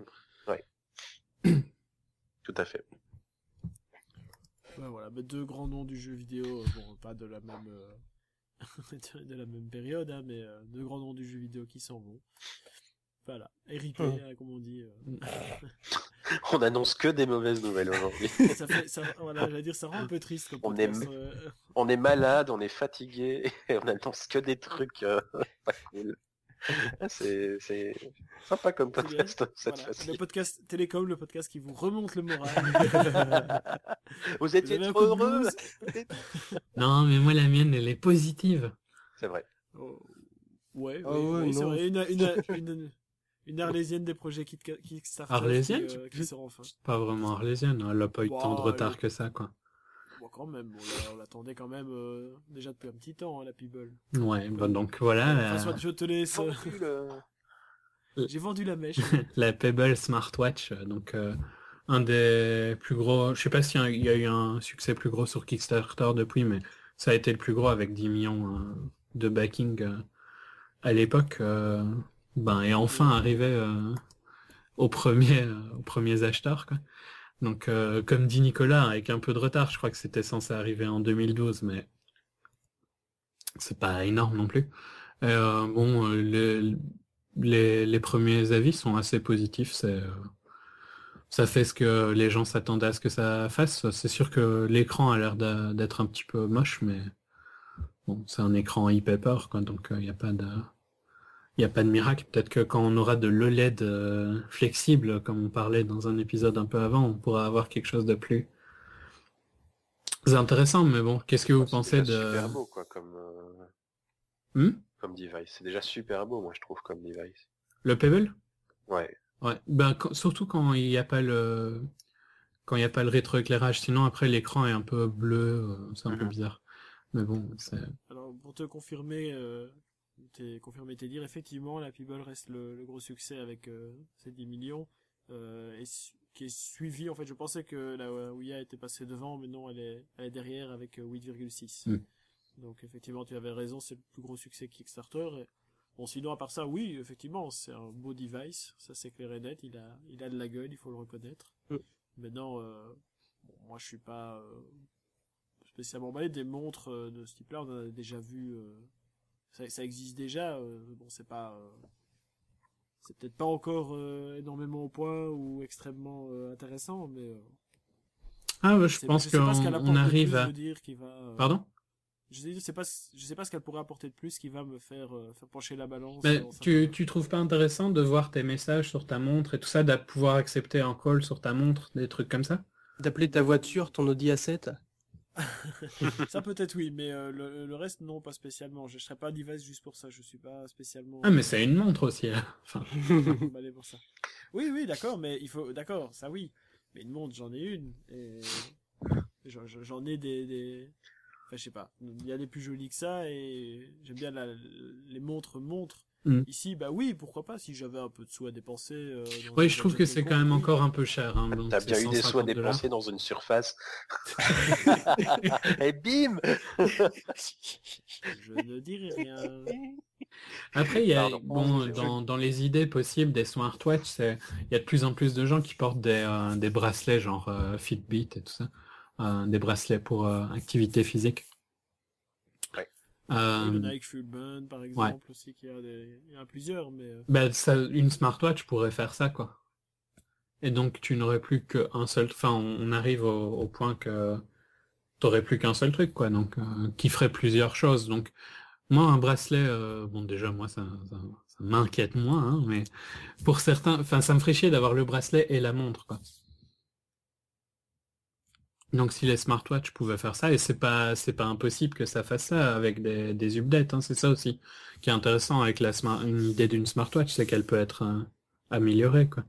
Tout à fait. Ouais, voilà, ben, deux grands noms du jeu vidéo, euh, bon, pas de la même euh, de la même période, hein, mais euh, deux grands noms du jeu vidéo qui s'en vont. Voilà, R I P, Mhm. hein, comme on dit. euh. On annonce que des mauvaises nouvelles aujourd'hui. ça fait, ça, voilà, j'allais dire, ça rend un peu triste comme On podcast. est- euh. On est malade, on est fatigué, et on annonce que des trucs euh, pas cool. Ah, C'est c'est sympa comme C'est bien. podcast, cette Voilà, fois-ci. le podcast Télécom, le podcast qui vous remonte le moral. Vous Vous étiez avez un trop coup de heureux. blues Non, mais moi la mienne elle est positive. C'est vrai. Oh, ouais, Ah oui, ouais, oui, c'est non. vrai. Une, une, une, une arlésienne des projets Kick- Kickstarter Arlésienne, qui, euh, qui sort enfin. Pas vraiment arlésienne, elle a pas eu Wow, tant de retard elle- que ça, quoi. Bon, quand même, on l'a- on l'attendait quand même euh, déjà depuis un petit temps, hein, la Peeble. Ouais, bah donc voilà, la, François, je te laisse. euh, Vendu le- J'ai vendu la mèche. la Pebble Smartwatch, euh, donc euh, un des plus gros, je sais pas s'il y a- il y a eu un succès plus gros sur Kickstarter depuis, mais ça a été le plus gros avec dix millions euh, de backing euh, à l'époque, euh, ben, et enfin arrivé euh, aux premiers, euh, aux premiers acheteurs, quoi. Donc, euh, comme dit Nicolas, avec un peu de retard, je crois que c'était censé arriver en deux mille douze, mais c'est pas énorme non plus. Euh, bon, euh, les, les, les premiers avis sont assez positifs. C'est, euh, ça fait ce que les gens s'attendaient à ce que ça fasse. C'est sûr que l'écran a l'air d'a- d'être un petit peu moche, mais bon, c'est un écran e-paper, quoi, donc il n'y a pas de, il y a pas de miracle. Peut-être que quand on aura de l'O L E D euh, flexible, comme on parlait dans un épisode un peu avant, on pourra avoir quelque chose de plus c'est intéressant. Mais bon, qu'est-ce que vous C'est pensez déjà de super beau, quoi, comme, euh, Hmm comme device. C'est déjà super beau, moi, je trouve, comme device. le Pebble? Ouais. Ouais, ben quand- surtout quand il n'y a pas le quand il n'y a pas le rétroéclairage. Sinon après l'écran est un peu bleu, euh, c'est un peu Mhm. bizarre. Mais bon, c'est Alors, pour te confirmer, euh, t'es confirmer tes dires, effectivement, la Peeble reste le, le gros succès avec euh, ses dix millions, euh, et su- qui est suivi, en fait, je pensais que la Ouya était passée devant, mais non, elle est, elle est derrière avec euh, huit virgule six. Mm. Donc, effectivement, tu avais raison, c'est le plus gros succès Kickstarter. Et... Bon, sinon, à part ça, oui, effectivement, c'est un beau device, ça c'est clair et net, il a, il a de la gueule, il faut le reconnaître. Mm. Maintenant, euh, bon, moi je suis pas euh, spécialement emballé des montres euh, de ce type-là, on en a déjà vu, euh, ça, ça existe déjà, euh, bon c'est pas, euh, c'est peut-être pas encore euh, énormément au point ou extrêmement euh, intéressant, mais euh, ah ouais, je c'est- pense sais pas ce qu'elle qu'on apporte on de arrive plus, à je veux dire, qui va, euh, pardon. je sais, je sais pas, je sais pas ce qu'elle pourrait apporter de plus qui va me faire, euh, faire pencher la balance. Mais dans sa tu, faveur. tu trouves pas intéressant de voir tes messages sur ta montre et tout ça, de pouvoir accepter un call sur ta montre, des trucs comme ça? D'appeler ta voiture ton Audi A sept. Ça peut-être oui, mais euh, le, le reste non, pas spécialement. Je serais pas device juste pour ça. Je suis pas spécialement. Ah mais c'est une montre aussi, hein. Enfin, emballé pour ça. Oui, oui, d'accord, mais il faut, d'accord, ça oui. Mais une montre, j'en ai une et j'en j'en ai des, des... Enfin, je sais pas. Il y a des plus jolies que ça et j'aime bien la, les montres montres. Mm. Ici, bah oui, pourquoi pas si j'avais un peu de sous à dépenser. Euh, dans oui, un je trouve que gadget c'est quand quelconque, même oui. encore un peu cher. Hein, donc T'as c'est bien eu des sous à cent cinquante dollars. dépenser dans une surface. Et bim! Je ne dirai rien. Après, il y a, Pardon. bon, Je- dans, dans les idées possibles des smartwatches, c'est, il y a de plus en plus de gens qui portent des, euh, des bracelets genre euh, Fitbit et tout ça, euh, des bracelets pour euh, activité physique. Ouais. Euh, Oui, le Nike Fuel Band, par exemple, aussi, qu'il y a des... il y en a plusieurs, mais... euh, bah, ça, une smartwatch pourrait faire ça, quoi. Et donc, tu n'aurais plus qu'un seul... Enfin, on, on arrive au, au point que t'aurais plus qu'un seul truc, quoi, donc euh, qui ferait plusieurs choses. Donc, moi, un bracelet... euh, bon, déjà, moi, ça, ça, ça m'inquiète moins, hein, mais pour certains... Enfin, ça me ferait chier d'avoir le bracelet et la montre, quoi. Donc si les smartwatches pouvaient faire ça, et c'est pas c'est pas impossible que ça fasse ça avec des, des updates, hein, c'est ça aussi qui est intéressant avec la smart, une idée d'une smartwatch, c'est qu'elle peut être euh, améliorée, quoi.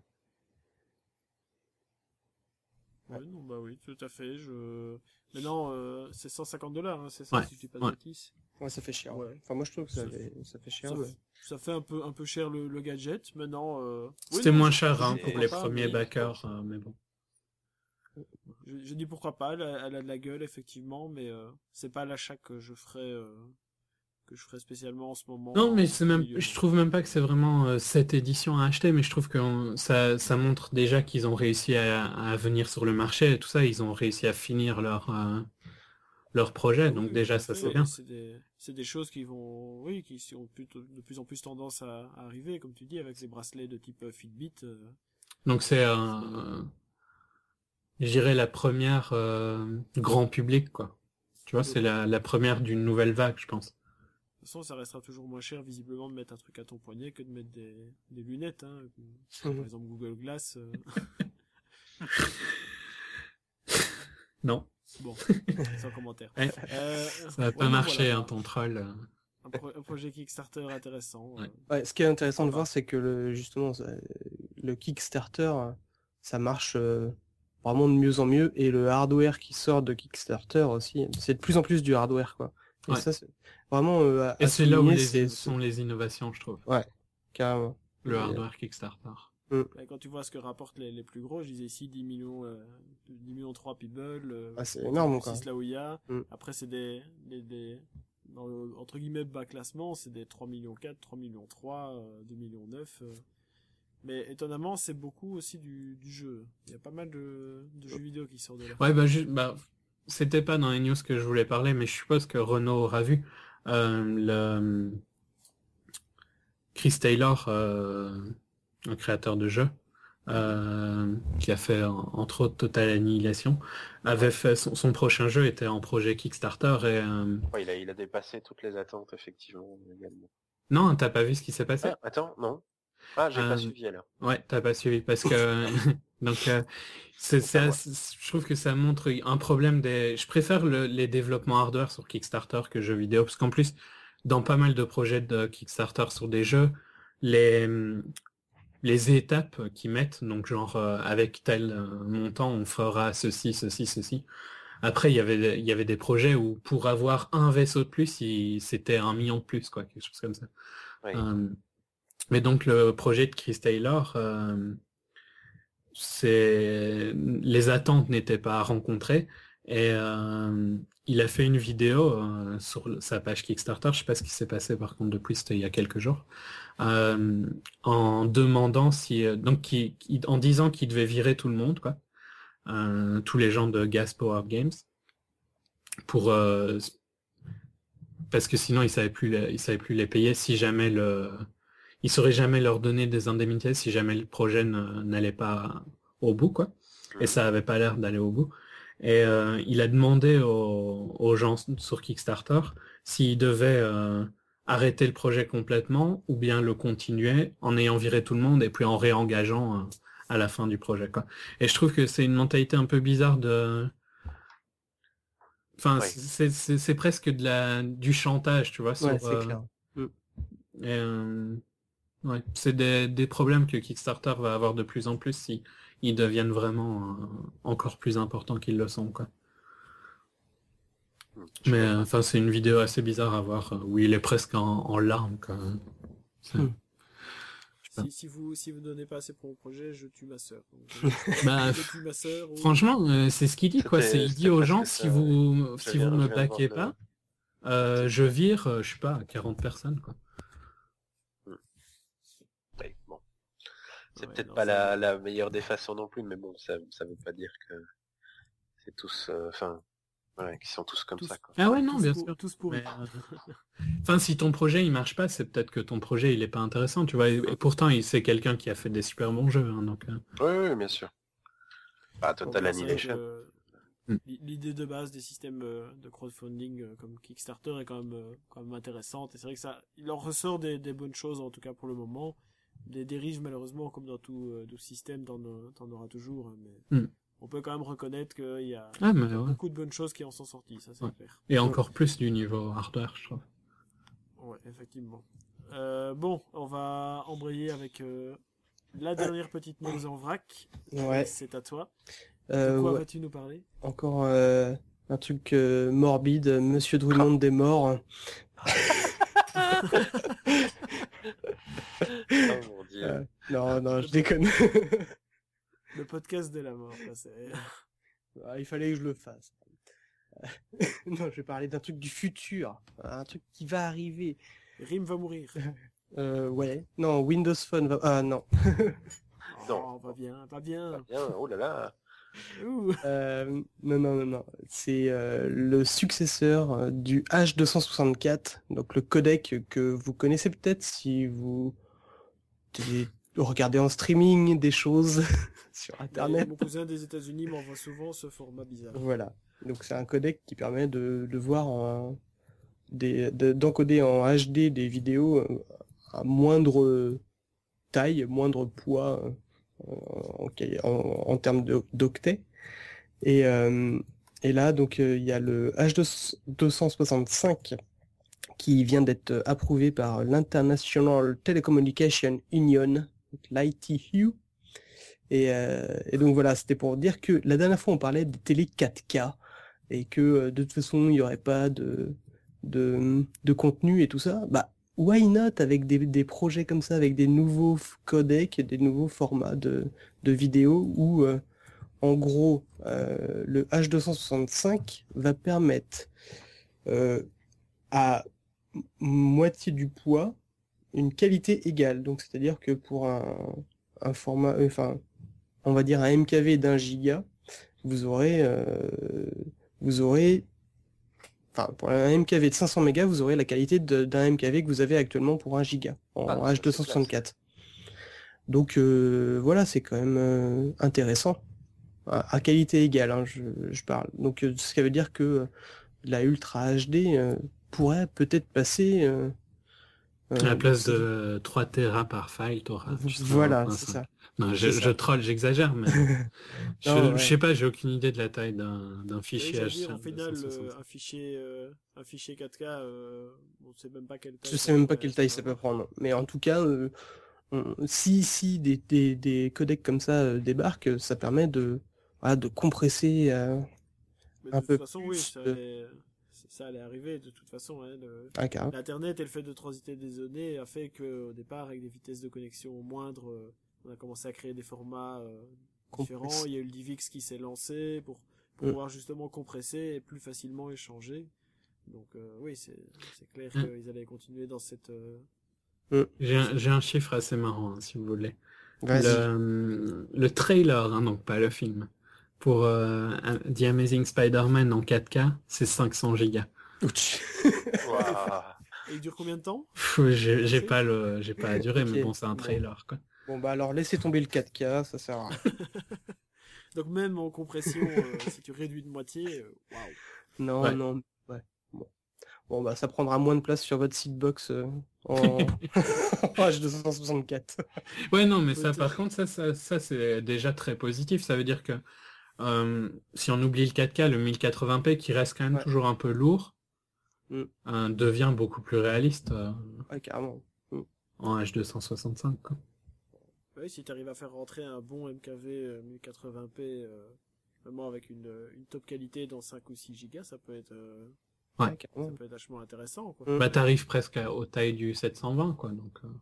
Ouais, non, bah oui, tout à fait. Je... Maintenant, euh, c'est cent cinquante dollars, hein, c'est ça, Ouais, si je dis pas de ouais. bêtises. Ouais, ça fait cher. Ouais. Enfin, moi je trouve que ça, Ça fait, ça fait cher. Ça, mais- ça fait un peu, un peu cher le, le gadget. Maintenant, euh... oui, C'était non, moins je- cher je hein, dis pour pourquoi les pas, premiers mais- backers, euh, mais bon. Je, je dis pourquoi pas, elle a, elle a de la gueule, effectivement, mais euh, c'est pas l'achat que je ferais, euh, que je ferais spécialement en ce moment. Non, mais en c'est même, milieu. je trouve même pas que c'est vraiment euh, cette édition à acheter, mais je trouve que on- ça, ça montre déjà qu'ils ont réussi à, à venir sur le marché et tout ça, ils ont réussi à finir leur, euh, leur projet, Oui, donc oui, déjà tout à ça fait, c'est et bien. C'est des, c'est des choses qui vont, oui, qui ont plutôt, de plus en plus tendance à, à arriver, comme tu dis, avec ces bracelets de type euh, Fitbit. euh, Donc c'est, euh, je dirais la première euh, grand public, quoi. Tu vois, c'est la, la première d'une nouvelle vague, je pense. De toute façon, ça restera toujours moins cher, visiblement, de mettre un truc à ton poignet que de mettre des, des lunettes, hein. Par Mhm. exemple, Google Glass. euh, Non, Bon, sans commentaire. Ouais. Euh, ça va ouais, pas non, marcher, voilà. hein, ton troll. euh. un, pro- un projet Kickstarter intéressant. Ouais. euh. Ouais, ce qui est intéressant de Sympa. voir, c'est que le, justement, ça- le Kickstarter, ça marche euh, vraiment de mieux en mieux, et le hardware qui sort de Kickstarter aussi, c'est de plus en plus du hardware, quoi. Et Ouais. ça, c'est vraiment euh, à, Et à c'est là où souligner, les, c'est sont les innovations, je trouve. ouais, carrément. Le Et, hardware Kickstarter. Là, quand tu vois ce que rapportent les, les plus gros, je disais ici dix millions, euh, dix millions trois People, euh, Ah, c'est énorme, quoi. six Laouya. Mm. Après, c'est des, des, des dans le, entre guillemets, bas classement, c'est des trois millions quatre, trois millions trois, euh, deux millions neuf. Euh. Mais étonnamment, c'est beaucoup aussi du, du jeu. Il y a pas mal de, de jeux vidéo qui sortent de là. Ouais, bah, ju- bah, c'était pas dans les news que je voulais parler, mais je suppose que Renault aura vu euh, le Chris Taylor, euh, un créateur de jeux, euh, qui a fait en- entre autres Total Annihilation, avait fait son, son prochain jeu était en projet Kickstarter et euh, Ouais, il a, il a dépassé toutes les attentes, effectivement, également. non, t'as pas vu ce qui s'est passé? Ah, attends, non. Ah, j'ai Euh, pas suivi alors. Ouais, t'as pas suivi parce que donc euh, c'est Faut c'est savoir. assez- je trouve que ça montre un problème des je préfère le- les développements hardware sur Kickstarter que jeux vidéo parce qu'en plus dans pas mal de projets de Kickstarter sur des jeux les les étapes qu'ils mettent donc genre euh, avec tel euh, montant on fera ceci ceci ceci. Après il y avait il y avait des projets où pour avoir un vaisseau de plus il- c'était un million de plus quoi quelque chose comme ça. Oui. Euh, mais donc le projet de Chris Taylor, euh, c'est les attentes n'étaient pas rencontrées et euh, il a fait une vidéo euh, sur sa page Kickstarter. Je sais pas ce qui s'est passé par contre depuis, c'était il y a quelques jours, euh, en demandant si euh, donc qui, qui- en disant qu'il devait virer tout le monde quoi, euh, tous les gens de Gas Power Games pour euh, parce que sinon il savait plus les- il savait plus les payer si jamais le il saurait jamais leur donner des indemnités si jamais le projet ne- n'allait pas au bout, quoi. Et ça avait pas l'air d'aller au bout. Et euh, il a demandé aux, aux gens sur Kickstarter s'ils devaient euh, arrêter le projet complètement ou bien le continuer en ayant viré tout le monde et puis en réengageant euh, à la fin du projet, quoi. Et je trouve que c'est une mentalité un peu bizarre de... Enfin, Oui. c'est c'est- c'est presque de la, du chantage, tu vois, sur... Ouais, c'est euh, clair. Mm. et, euh, ouais, c'est des, des problèmes que Kickstarter va avoir de plus en plus si ils deviennent vraiment euh, encore plus importants qu'ils le sont, quoi. Hmm, je Mais sais euh, pas. enfin, c'est une vidéo assez bizarre à voir euh, où il est presque en, en larmes, quoi. C'est- Hmm. pas. Si, si vous si vous donnez pas assez pour mon projet, je tue ma sœur. Donc, euh, Bah, je tue ma sœur. Ou... franchement, euh, c'est ce qu'il dit, quoi. C'était- C'est il dit c'était aux presque gens ça, si vous Je si viens- vous je me viens de voir baquez le- pas, euh, je vire, euh, je sais pas, quarante personnes, quoi. Ouais, bon. C'est Ouais, peut-être non, pas ça- la, la meilleure des façons non plus, mais bon, ça, ça veut pas dire que c'est tous, euh, enfin, ouais, qu'ils sont tous comme Tous- ça, quoi. Ah ouais, non, tous bien pour- sûr. tous pourris. Mais, euh, Enfin, si ton projet il marche pas, c'est peut-être que ton projet il est pas intéressant, tu vois. Et, et pourtant, il c'est quelqu'un qui a fait des super bons jeux, hein, donc. euh, Oui, oui, bien sûr. Bah, Bon, Total bah, c'est vrai Annihilation. que Mm. l'idée de base des systèmes euh, de crowdfunding euh, comme Kickstarter est quand même, euh, quand même intéressante. Et c'est vrai que ça, il en ressort des, des bonnes choses, en tout cas pour le moment. Des dérives, malheureusement, comme dans tout, euh, tout système, t'en, euh, t'en auras toujours. hein, Mais Mm. on peut quand même reconnaître qu'il y a, Ah, mais il y a ouais. beaucoup de bonnes choses qui en sont sorties, ça c'est Ouais. clair. Et encore plus du niveau hardware, je trouve. Ouais, effectivement. Euh, bon, on va embrayer avec euh, la dernière petite news en vrac. Ouais. C'est à toi. Euh, De quoi ouais. vas-tu nous parler? Encore euh, un truc euh, morbide, Monsieur Drummond des morts. Oh mon dieu. Euh, non, non, je déconne. Le podcast de la mort, ça, c'est... Ah, il fallait que je le fasse. Euh, non, je vais parler d'un truc du futur, un truc qui va arriver. Rim va mourir. Euh, ouais, non, Windows Phone va... Ah non. Non. Oh, va bien, va bien. Bien, oh là là. Ouh. Euh, non, non, non, non. C'est euh, le successeur euh, du H deux cent soixante-quatre, donc le codec que vous connaissez peut-être si vous t- regardez en streaming des choses sur Internet. Mon cousin des États-Unis m'envoie souvent ce format bizarre. Voilà. Donc c'est un codec qui permet de, de voir en, des, de- d'encoder en H D des vidéos euh, à moindre taille, moindre poids euh, en, en, en termes de- d'octets. Et, euh, et là, donc, euh, il y a le H deux cent soixante-cinq qui vient d'être approuvé par l'International Telecommunication Union, l'I T U. Et, euh, et donc voilà, c'était pour dire que la dernière fois on parlait des télé quatre K et que euh, de toute façon il n'y aurait pas de, de, de contenu et tout ça. Bah, why not avec des, des projets comme ça, avec des nouveaux codecs, des nouveaux formats de, de vidéos où euh, en gros euh, le H deux cent soixante-cinq va permettre euh, à m- moitié du poids une qualité égale. Donc c'est-à-dire que pour un, un format, euh, enfin on va dire un M K V d'un giga, vous aurez, euh, vous aurez, enfin pour un M K V de cinq cents mégas, vous aurez la qualité de- d'un M K V que vous avez actuellement pour un giga en Ah, ça, H deux cent c'est soixante-quatre. Donc euh, voilà, c'est quand même euh, intéressant. À, à qualité égale, hein, je, je parle. Donc euh, ce qui veut dire que euh, la Ultra H D euh, pourrait peut-être passer euh, À la euh, place d'ici- de trois téras par file, t'auras, tu seras Voilà, un c'est ça. cinq. Non, C'est je, je ça. troll, j'exagère, mais Non, je, je ouais. sais pas, j'ai aucune idée de la taille d'un, d'un Oui, fichier j'allais dire, H au final, euh, cinq deux cent soixante-cinq. un fichier, euh, un fichier quatre K, euh, on sait même pas quelle Je taille ça sais même pas pourrait, quelle ça taille peut ça peut avoir. prendre. Mais en tout cas, euh, on- si, si des, des, des codecs comme ça euh, débarquent, euh, ça permet de, voilà, de compresser euh, Mais de un toute peu façon, oui, plus ça de... allait, ça allait arriver de toute façon. Hein, le- Ah, carrément. L'Internet et le fait de transiter des données a fait qu'au départ, avec des vitesses de connexion moindres, euh, on a commencé à créer des formats euh, différents. Compresse. Il y a eu le DivX qui s'est lancé pour, pour Mm. pouvoir justement compresser et plus facilement échanger. Donc euh, oui, c'est c'est clair Mm. qu'ils allaient continuer dans cette... euh, Mm. J'ai un, j'ai un chiffre assez marrant, hein, si vous voulez. Vas-y. Le, le trailer, hein, donc pas le film, pour euh, The Amazing Spider-Man en quatre K, c'est cinq cents gigas. Ouch. Waouh. Et il dure combien de temps? Pff, J'ai j'ai Assez pas le, j'ai pas à durer, mais Ok, bon, c'est un bon. trailer, quoi. Bon, bah alors laissez tomber le quatre K, ça sert à rien. Donc même en compression, euh, si tu réduis de moitié, euh, waouh. Non, Ouais. non, ouais. Bon. Bon, bah ça prendra moins de place sur votre seedbox euh, en... en H deux cent soixante-quatre. Ouais, non, mais ça, Peut-être. par contre, ça, ça, ça c'est déjà très positif. Ça veut dire que euh, si on oublie le quatre K, le mille quatre-vingts p, qui reste quand même Ouais. toujours un peu lourd, Mm. euh, devient beaucoup plus réaliste euh, Ouais, carrément. Mm. en H deux cent soixante-cinq, quoi. Oui, si tu arrives à faire rentrer un bon M K V euh, mille quatre-vingts p, euh, vraiment avec une, euh, une top qualité dans cinq ou six gigas, ça peut être, euh, Ouais. Ouais, carrément. ça peut être vachement intéressant, quoi. Mm. Bah, t'arrives presque à, aux tailles du sept cent vingt, quoi. Donc, euh,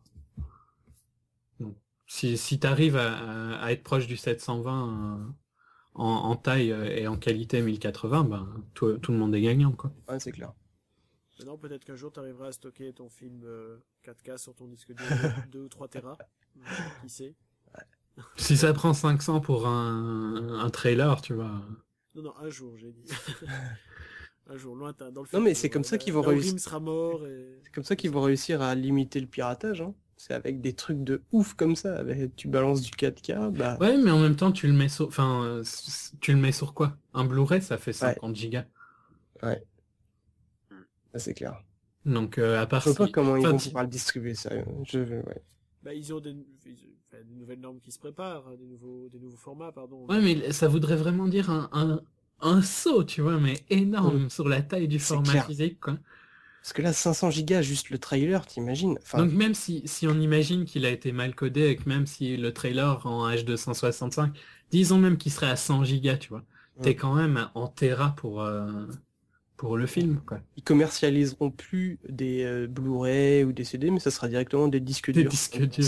donc, si, si t'arrives à, à, à être proche du sept cent vingt euh, en, en taille euh, et en qualité mille quatre-vingts, ben, tout, tout le monde est gagnant, quoi. Ouais, c'est clair. Maintenant, peut-être qu'un jour, tu arriveras à stocker ton film euh, quatre K sur ton disque dur de deux ou trois téras. Euh, Qui sait? Si ça prend cinq cents pour un, un trailer, tu vois. Non, non, un jour, j'ai dit. Un jour lointain, dans le Non, futur. mais c'est comme ça là- qu'ils vont là où réussir. Rim sera mort et... C'est comme ça qu'ils vont réussir à limiter le piratage, hein. C'est avec des trucs de ouf comme ça. Avec... Tu balances du quatre K, bah Ouais, mais en même temps, tu le mets sur, enfin, euh, c- tu le mets sur quoi? Un Blu-ray, ça fait ouais, cinquante gigas. ouais, ça, c'est clair. Donc, euh, à part Je vois pas si, comment ils enfin, vont si- pouvoir le distribuer, sérieux. Je... Ouais. Bah, ils ont des, ils- enfin, des nouvelles normes qui se préparent, des nouveaux, des nouveaux formats, pardon. ouais, mais ça voudrait vraiment dire un, un, un saut, tu vois, mais énorme sur la taille du C'est format clair. physique, quoi. Parce que là, cinq cents gigas, juste le trailer, t'imagines? Enfin, Donc, même si, si on imagine qu'il a été mal codé et que même si le trailer en H deux cent soixante-cinq, disons même qu'il serait à cent gigas, tu vois, t'es Mm. quand même en téra pour, euh, pour le film, quoi. ils commercialiseront plus des euh, Blu-ray ou des C D, mais ça sera directement des disques Des durs. disques durs.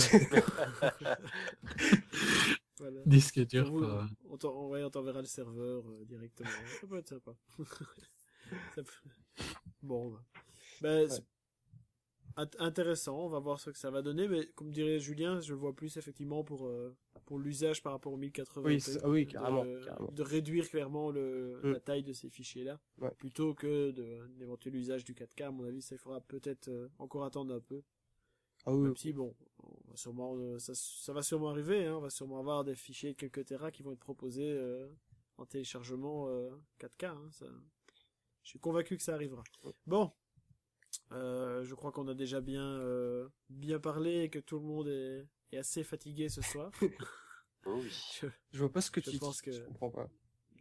Voilà. Disque Pour dur, vous, pour, euh, on t'en- ouais, on t'enverra le serveur euh, directement. Ça peut être sympa. Ça peut- Bon, bah. Bah, c'est int- intéressant, on va voir ce que ça va donner, mais comme dirait Julien, je le vois plus effectivement pour, euh, pour l'usage par rapport au mille quatre-vingts p. Oui, c'est- ah oui, carrément, de, carrément. de réduire clairement le, Mm. la taille de ces fichiers-là, Ouais. plutôt que de l'éventuel usage du quatre K. À mon avis, ça il faudra peut-être euh, encore attendre un peu. Ah oui, Même si, bon, on va sûrement, euh, ça, ça va sûrement arriver, hein, on va sûrement avoir des fichiers de quelques téras qui vont être proposés euh, en téléchargement euh, quatre K. Hein, ça... Je suis convaincu que ça arrivera. Bon, euh, je crois qu'on a déjà bien, euh, bien parlé et que tout le monde est, est assez fatigué ce soir. Oui. Je- je vois pas ce que je tu pense dis, que- je comprends pas.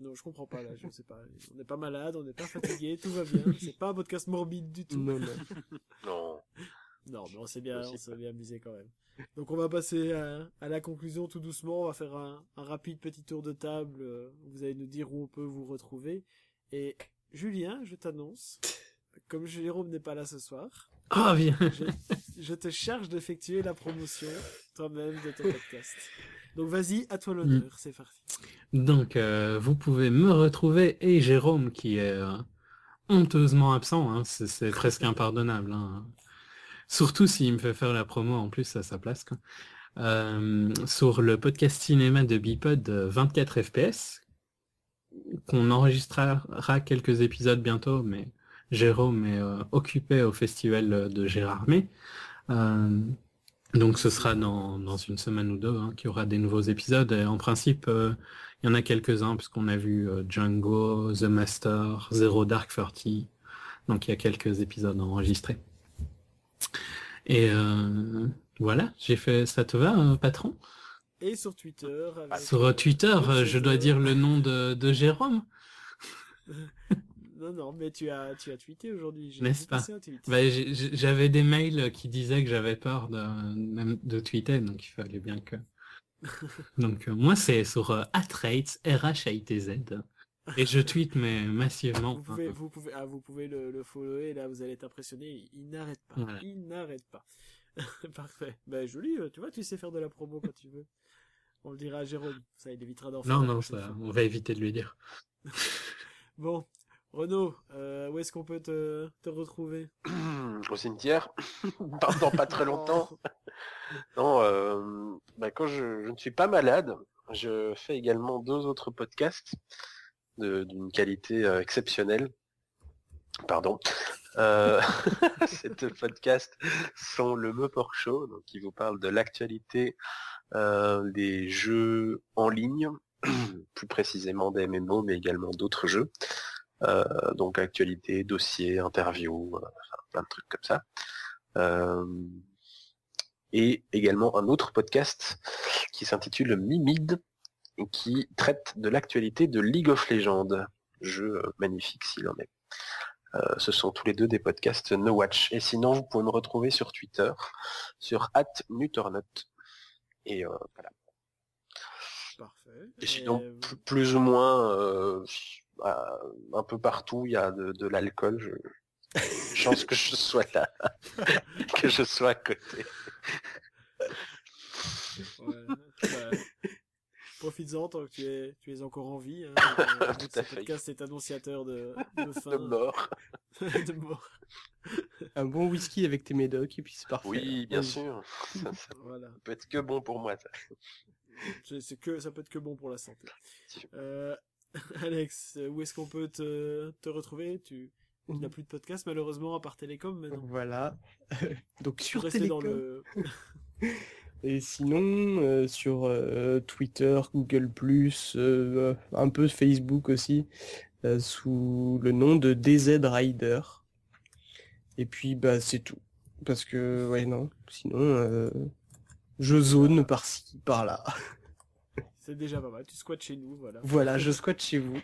Non, je comprends pas là, je sais pas. On n'est pas malade, on n'est pas fatigué, tout va bien. C'est pas un podcast morbide du tout. Non, non. Non. Non, mais on s'est bien, on s'est bien amusé quand même. Donc on va passer à, à la conclusion tout doucement. On va faire un, un rapide petit tour de table. Vous allez nous dire où on peut vous retrouver. Et Julien, je t'annonce, comme Jérôme n'est pas là ce soir, Ah, bien. je, je te charge d'effectuer la promotion toi-même de ton podcast. Donc vas-y, à toi l'honneur, mm. C'est parti. Donc euh, vous pouvez me retrouver et Jérôme qui est euh, honteusement absent, hein, c'est, c'est presque impardonnable. Hein. Surtout s'il me fait faire la promo en plus à sa place. Quoi. Euh, sur le podcast cinéma de Bipod vingt-quatre F P S, qu'on enregistrera quelques épisodes bientôt, mais Jérôme est euh, occupé au festival de Gérardmer. Euh, donc ce sera dans, dans une semaine ou deux hein, qu'il y aura des nouveaux épisodes. Et en principe, euh, il y en a quelques-uns, puisqu'on a vu euh, Django, The Master, Zero Dark Thirty. Donc il y a quelques épisodes enregistrés. Et euh, voilà, j'ai fait... Ça te va, euh, patron ? Et sur Twitter. Avec sur euh, Twitter, euh, je dois dire le nom de, de Jérôme. Non, non, mais tu as, tu as tweeté aujourd'hui. J'ai N'est-ce pas bah, j'ai, J'avais des mails qui disaient que j'avais peur de, de tweeter, donc il fallait bien que... donc euh, moi, c'est sur euh, atrates, R H A I T Z. Et je tweete, mais massivement. Vous pouvez, vous pouvez, ah, vous pouvez le, le follower, là, vous allez être impressionné. Il n'arrête pas. Voilà. Il n'arrête pas. Parfait. Ben, joli, tu vois, tu sais faire de la promo quand tu veux. On le dira à Jérôme. Ça, il évitera d'en faire. Non, non, ça, on va éviter de lui dire. Bon. Renaud, euh, où est-ce qu'on peut te, te retrouver ? Au cimetière, dans pas très longtemps. Non, euh, bah quand je, je ne suis pas malade, je fais également deux autres podcasts de, d'une qualité euh, exceptionnelle. Pardon. Euh, ces deux podcasts sont le Meuport Show, donc qui vous parle de l'actualité euh, des jeux en ligne, plus précisément des M M O, mais également d'autres jeux. Euh, donc actualité, dossier, interview, euh, enfin, plein de trucs comme ça. Euh, et également un autre podcast qui s'intitule Mimid, et qui traite de l'actualité de League of Legends, jeu euh, magnifique s'il en est. Euh, ce sont tous les deux des podcasts No Watch. Et sinon, vous pouvez me retrouver sur Twitter, sur arobase nutornote. Et euh, voilà. Parfait. Et sinon, et... p- plus ou moins... Euh, un peu partout il y a de, de l'alcool, je... chance que je sois là, que je sois à côté. Ouais, bah, profites-en tant que tu es, tu es encore en vie. Hein, euh, Tout ce à fait. podcast est annonciateur de, de fin. De mort. de mort. Un bon whisky avec tes médocs et puis c'est parfait. Oui, bien oui. sûr. Ça, ça voilà. peut être que bon pour moi. Ça. C'est que, ça peut être que bon pour la santé. Euh, Alex, où est-ce qu'on peut te, te retrouver ? Tu, tu n'as plus de podcast malheureusement à part Télécom maintenant. Voilà. Donc sur Télécom. Dans le... Et sinon euh, sur euh, Twitter, Google plus, euh, un peu Facebook aussi, euh, sous le nom de D Z Rider. Et puis bah c'est tout. Parce que ouais non, sinon euh, je zone par-ci, par-là. C'est déjà pas mal, tu squattes chez nous, voilà. Voilà, je squatte chez vous.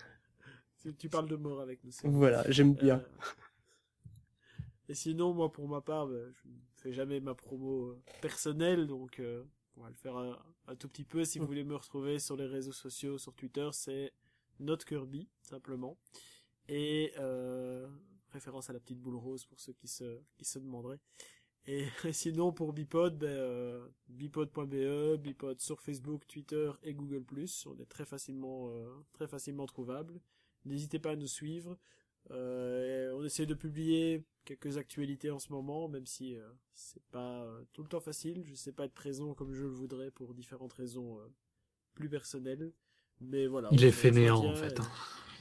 Tu parles de mort avec nous. Voilà, j'aime bien. Euh... Et sinon, moi, pour ma part, bah, je ne fais jamais ma promo personnelle, donc euh, on va le faire un, un tout petit peu. Si vous voulez me retrouver sur les réseaux sociaux, sur Twitter, c'est NotKirby, simplement. Et euh, référence à la petite boule rose pour ceux qui se, qui se demanderaient. Et sinon, pour Bipod, ben, euh, bipod point b e, Bipod sur Facebook, Twitter et Google plus. On est très facilement, euh, très facilement trouvable. N'hésitez pas à nous suivre. Euh, on essaie de publier quelques actualités en ce moment, même si euh, c'est pas euh, tout le temps facile. Je sais pas être présent comme je le voudrais pour différentes raisons euh, plus personnelles. Mais voilà. Il est fainéant en fait. Et... Hein.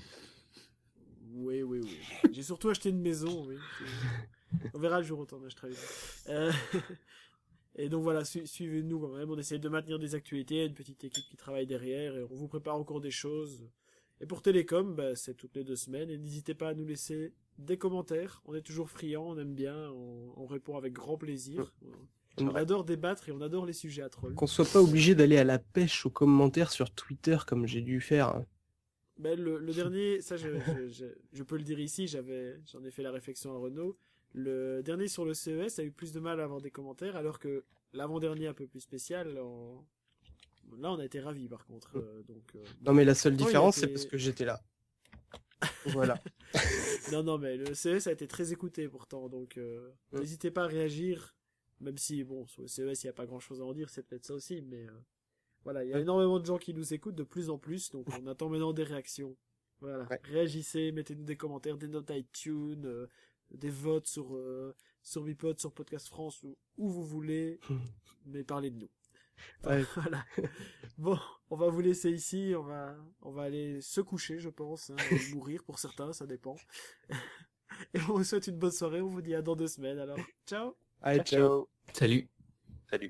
Oui, oui, oui. J'ai surtout acheté une maison, oui. On verra le jour où on achètera une. Euh... Et donc voilà, su- suivez-nous quand même. On essaie de maintenir des actualités, une petite équipe qui travaille derrière, et on vous prépare encore des choses. Et pour Télécom, bah, c'est toutes les deux semaines. Et n'hésitez pas à nous laisser des commentaires. On est toujours friands, on aime bien, on, on répond avec grand plaisir. On, on adore débattre et on adore les sujets à troll. Qu'on soit pas obligé d'aller à la pêche aux commentaires sur Twitter comme j'ai dû faire. Ben, le, le dernier, ça je, je, je, je peux le dire ici, j'avais, j'en ai fait la réflexion à Renaud. Le dernier sur le C E S a eu plus de mal à avoir des commentaires, alors que l'avant-dernier un peu plus spécial, on... là on a été ravis par contre. Euh, donc, euh... Non mais la seule Pourtant, il a différence été- c'est parce que j'étais là. Voilà. Non, non, mais le C E S a été très écouté pourtant, donc euh, Mm. n'hésitez pas à réagir, même si, bon, sur le C E S, il n'y a pas grand-chose à en dire, c'est peut-être ça aussi, mais euh, voilà, il y a Ouais. énormément de gens qui nous écoutent de plus en plus, donc on attend maintenant des réactions. Voilà, Ouais. réagissez, mettez-nous des commentaires, des notes iTunes, euh, des votes sur, euh, sur Bipod, sur Podcast France, ou où vous voulez, mais parlez de nous. Ouais. Voilà. Bon, on va vous laisser ici, on va, on va aller se coucher, je pense, hein, ou mourir pour certains, ça dépend. Et on vous souhaite une bonne soirée, on vous dit à dans deux semaines, alors ciao. Allez, Ciao, ciao. ciao. Salut. Salut.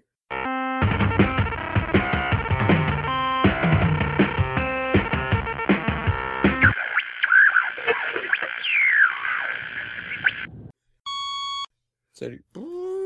Salut. On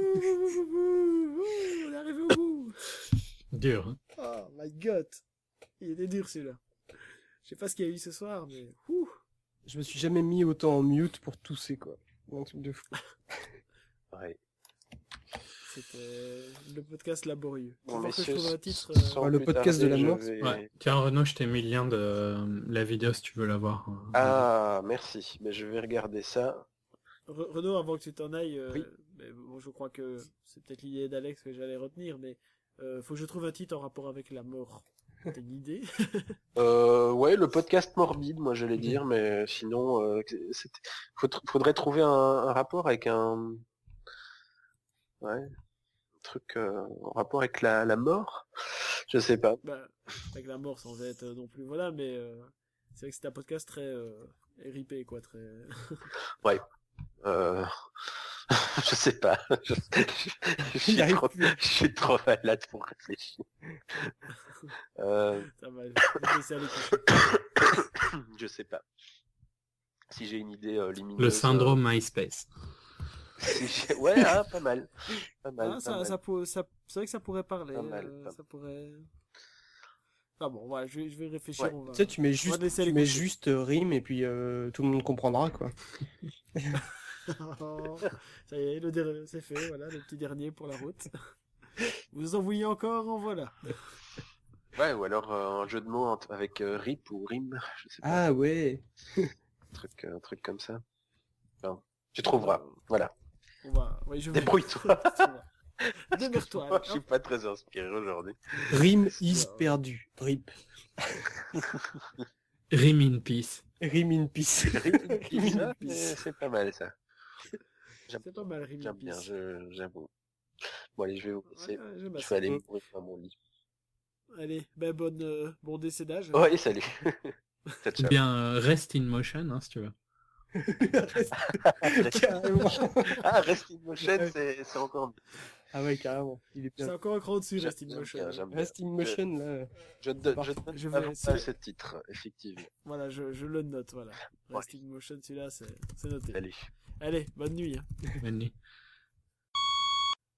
est arrivé au bout. Dur. Hein. Oh my god. Il était dur celui-là. Je sais pas ce qu'il y a eu ce soir, mais... ouh. Je me suis jamais mis autant en mute pour tousser quoi. Un truc de fou. Ouais. C'était le podcast laborieux. Bon, Faut voir que je messieurs, trouve un titre... sans euh, Ah, le plus podcast de la tarder, je mort. vais- Ouais. Tiens Renaud, je t'ai mis le lien de euh, la vidéo si tu veux la voir. euh, Ah, merci. Mais je vais regarder ça. Re- Renaud, avant que tu t'en ailles, euh, Oui. mais bon, je crois que c'est peut-être l'idée d'Alex que j'allais retenir, mais euh, faut que je trouve un titre en rapport avec la mort. T'as une idée? Euh, ouais, le podcast morbide, moi j'allais dire, mais sinon, euh, c'était- faut- faudrait trouver un, un rapport avec un, ouais, un truc euh, en rapport avec la, la mort. Je sais pas. Bah, avec la mort sans être euh, non plus, voilà, mais euh, c'est vrai que c'est un podcast très euh, ripé, quoi, très... Euh... je sais pas. Je, je- je suis Il arrive trop, plus. je suis trop malade pour réfléchir. Euh, Ça va, je vais te laisser aller coucher. je sais pas. Si j'ai une idée euh, lumineuse. Le syndrome MySpace. euh, si j'ai- ouais, ah, pas mal. Pas mal. Ah, pas ça, mal. ça, peut- ça, c'est vrai que ça pourrait parler, Pas mal, euh, pas ça pourrait... Ah bon, voilà, je vais, je vais réfléchir, Ouais. on va... Tu sais, tu mets va juste, te laisser aller tu mets coucher. juste euh, rime et puis euh, tout le monde comprendra quoi. Ça y est, le dernier, c'est fait, voilà, le petit dernier pour la route. Vous en voyez encore, en voilà. Ouais, ou alors euh, un jeu de mots entre- avec euh, rip ou rime, je sais pas, Ah ouais. un truc, un truc comme ça. Enfin, tu trouveras. Voilà. On va, oui, je vais. Débrouille-toi. Démerde-toi. Moi, je suis pas très inspiré aujourd'hui. Rime is ça. perdu. Rip. Rime in peace. Rime in peace. Rime, in ah, peace. c'est c'est pas mal ça. J'aime C'est pas mal, Rime j'aime bien, je- j'avoue. Bon allez, je vais vous laisser. Ouais, je Je m'asseye. vais aller mourir dans mon lit. Allez, ben bonne, euh, bon décédage. Ouais, salut. Ciao, ciao. Bien, euh, reste in motion hein, si tu veux. Carrément. Ah, Rest in Motion, c'est c'est encore mieux. Ah ouais, carrément. Il est C'est bien. encore un cran dessus, J'aime Rest in bien, Motion. j'aime bien. Rest in motion là. Je te donne, Parfait. je te donne Je pas vais- pas c'est- ce titre, effectivement. Voilà, je, je le note, voilà. Rest in Motion, celui-là, c'est c'est noté. Allez. Allez, bonne nuit. Hein. Bonne nuit.